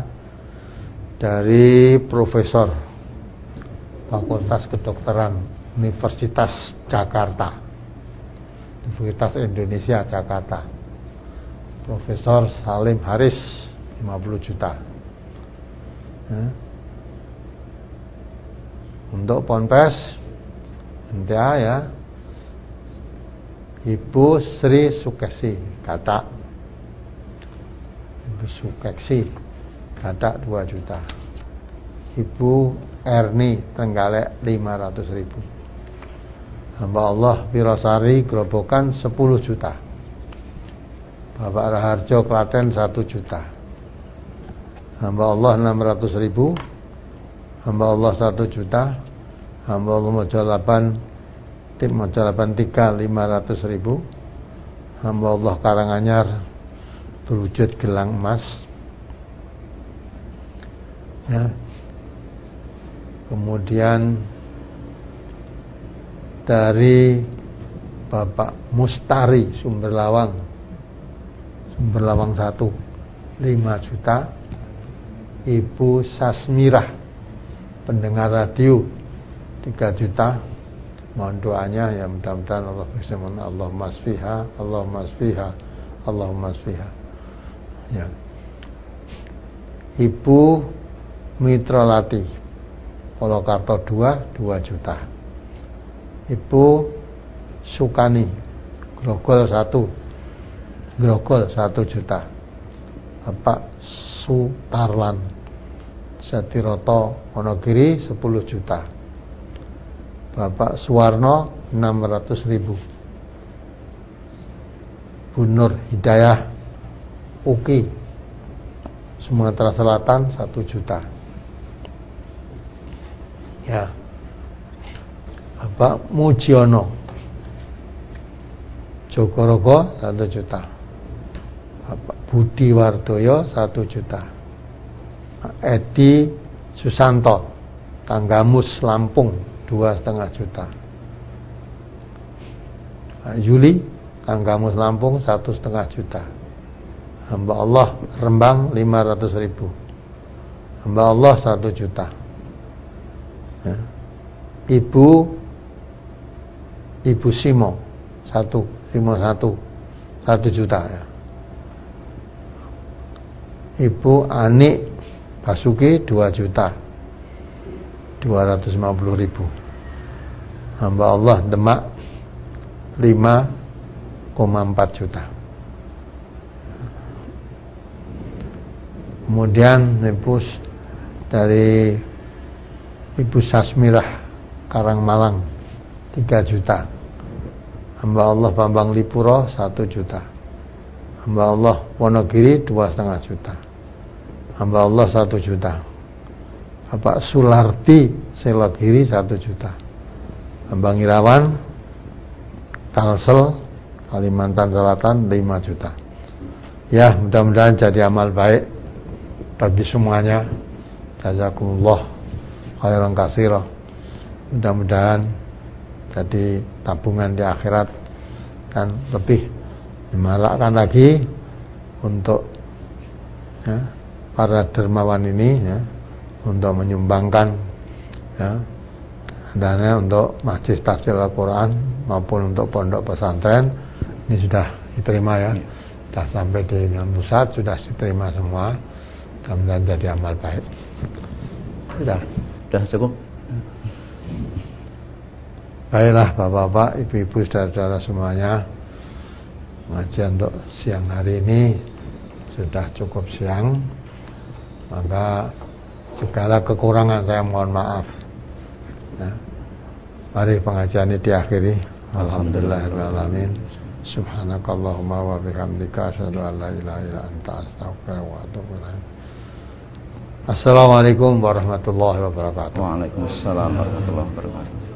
dari Profesor Fakultas Kedokteran Universitas Jakarta, Universitas Indonesia Jakarta, Profesor Salim Haris 50 juta ya. Untuk Ponpes NTA ya, Ibu Sri Sukeksi Gatak, Ibu Sukeksi Gatak 2 juta, Ibu Erni Trenggalek 500.000, hamba Allah Wirosari Grobogan 10 juta, Bapak Raharjo Klaten 1 juta, hamba Allah 600.000, hamba Allah 1 juta, hamba Allah Mojo 8 tim Mojo 83 500.000, hamba Allah Karanganyar berwujud gelang emas ya. Kemudian dari Bapak Mustari Sumberlawang 1 5 juta, Ibu Sasmirah pendengar radio 3 juta. Mohon doanya ya, mudah-mudahan Allah bersama. Allahumma asfiha, Allahumma asfiha, Allahumma asfiha ya. Ibu Mitrolati Polokarto 2 juta, Ibu Sukani Grogol 1 juta, Bapak Sutarlan Jatiroto Wonogiri 10 juta, Bapak Suwarno 600.000, Bu Nur Hidayah Uki Sumatera Selatan 1 juta ya. Bapak Mujiono Jogorogo 1 juta, Bapak Budi Wardoyo 1 juta, Edi Susanto Tanggamus Lampung 2,5 juta, Yuli Tanggamus Lampung 1,5 juta, hamba Allah Rembang 500.000, hamba Allah 1 juta ya. Ibu Simo 1 juta ya. Ibu Anik Basuki 2 juta 250.000, hamba Allah Demak 5,4 juta. Kemudian Ibu dari Ibu Sasmirah Karangmalang 3 juta. Hamba Allah Bambang Lipuro 1 juta. Hamba Allah Wonogiri 2,5 juta. Hamba Allah 1 juta. Bapak Sularti Selogiri 1 juta. Hamba Irawan Kalsel Kalimantan Selatan 5 juta. Ya, mudah-mudahan jadi amal baik bagi semuanya. Jazakumullah khairan katsira. Mudah-mudahan jadi tabungan di akhirat kan lebih dimalakkan lagi untuk para dermawan ini untuk menyumbangkan dana untuk Masjid Tafsir Al-Quran maupun untuk pondok pesantren. Ini sudah diterima sudah sampai di pusat, sudah diterima semua. Mudah-mudahan jadi amal baik. Sudah cukup. Baiklah Bapak-bapak, Ibu-ibu, saudara-saudara semuanya, pengajian untuk siang hari ini sudah cukup siang. Maka segala kekurangan saya mohon maaf. Mari pengajian ini diakhiri. Alhamdulillahirrahmanirrahim. Subhanakallahumma wa bihamdika asyhadu an la ilaha illa anta astaghfiruka wa atubu ilaik. Assalamualaikum warahmatullahi wabarakatuh. Waalaikumsalam warahmatullahi wabarakatuh.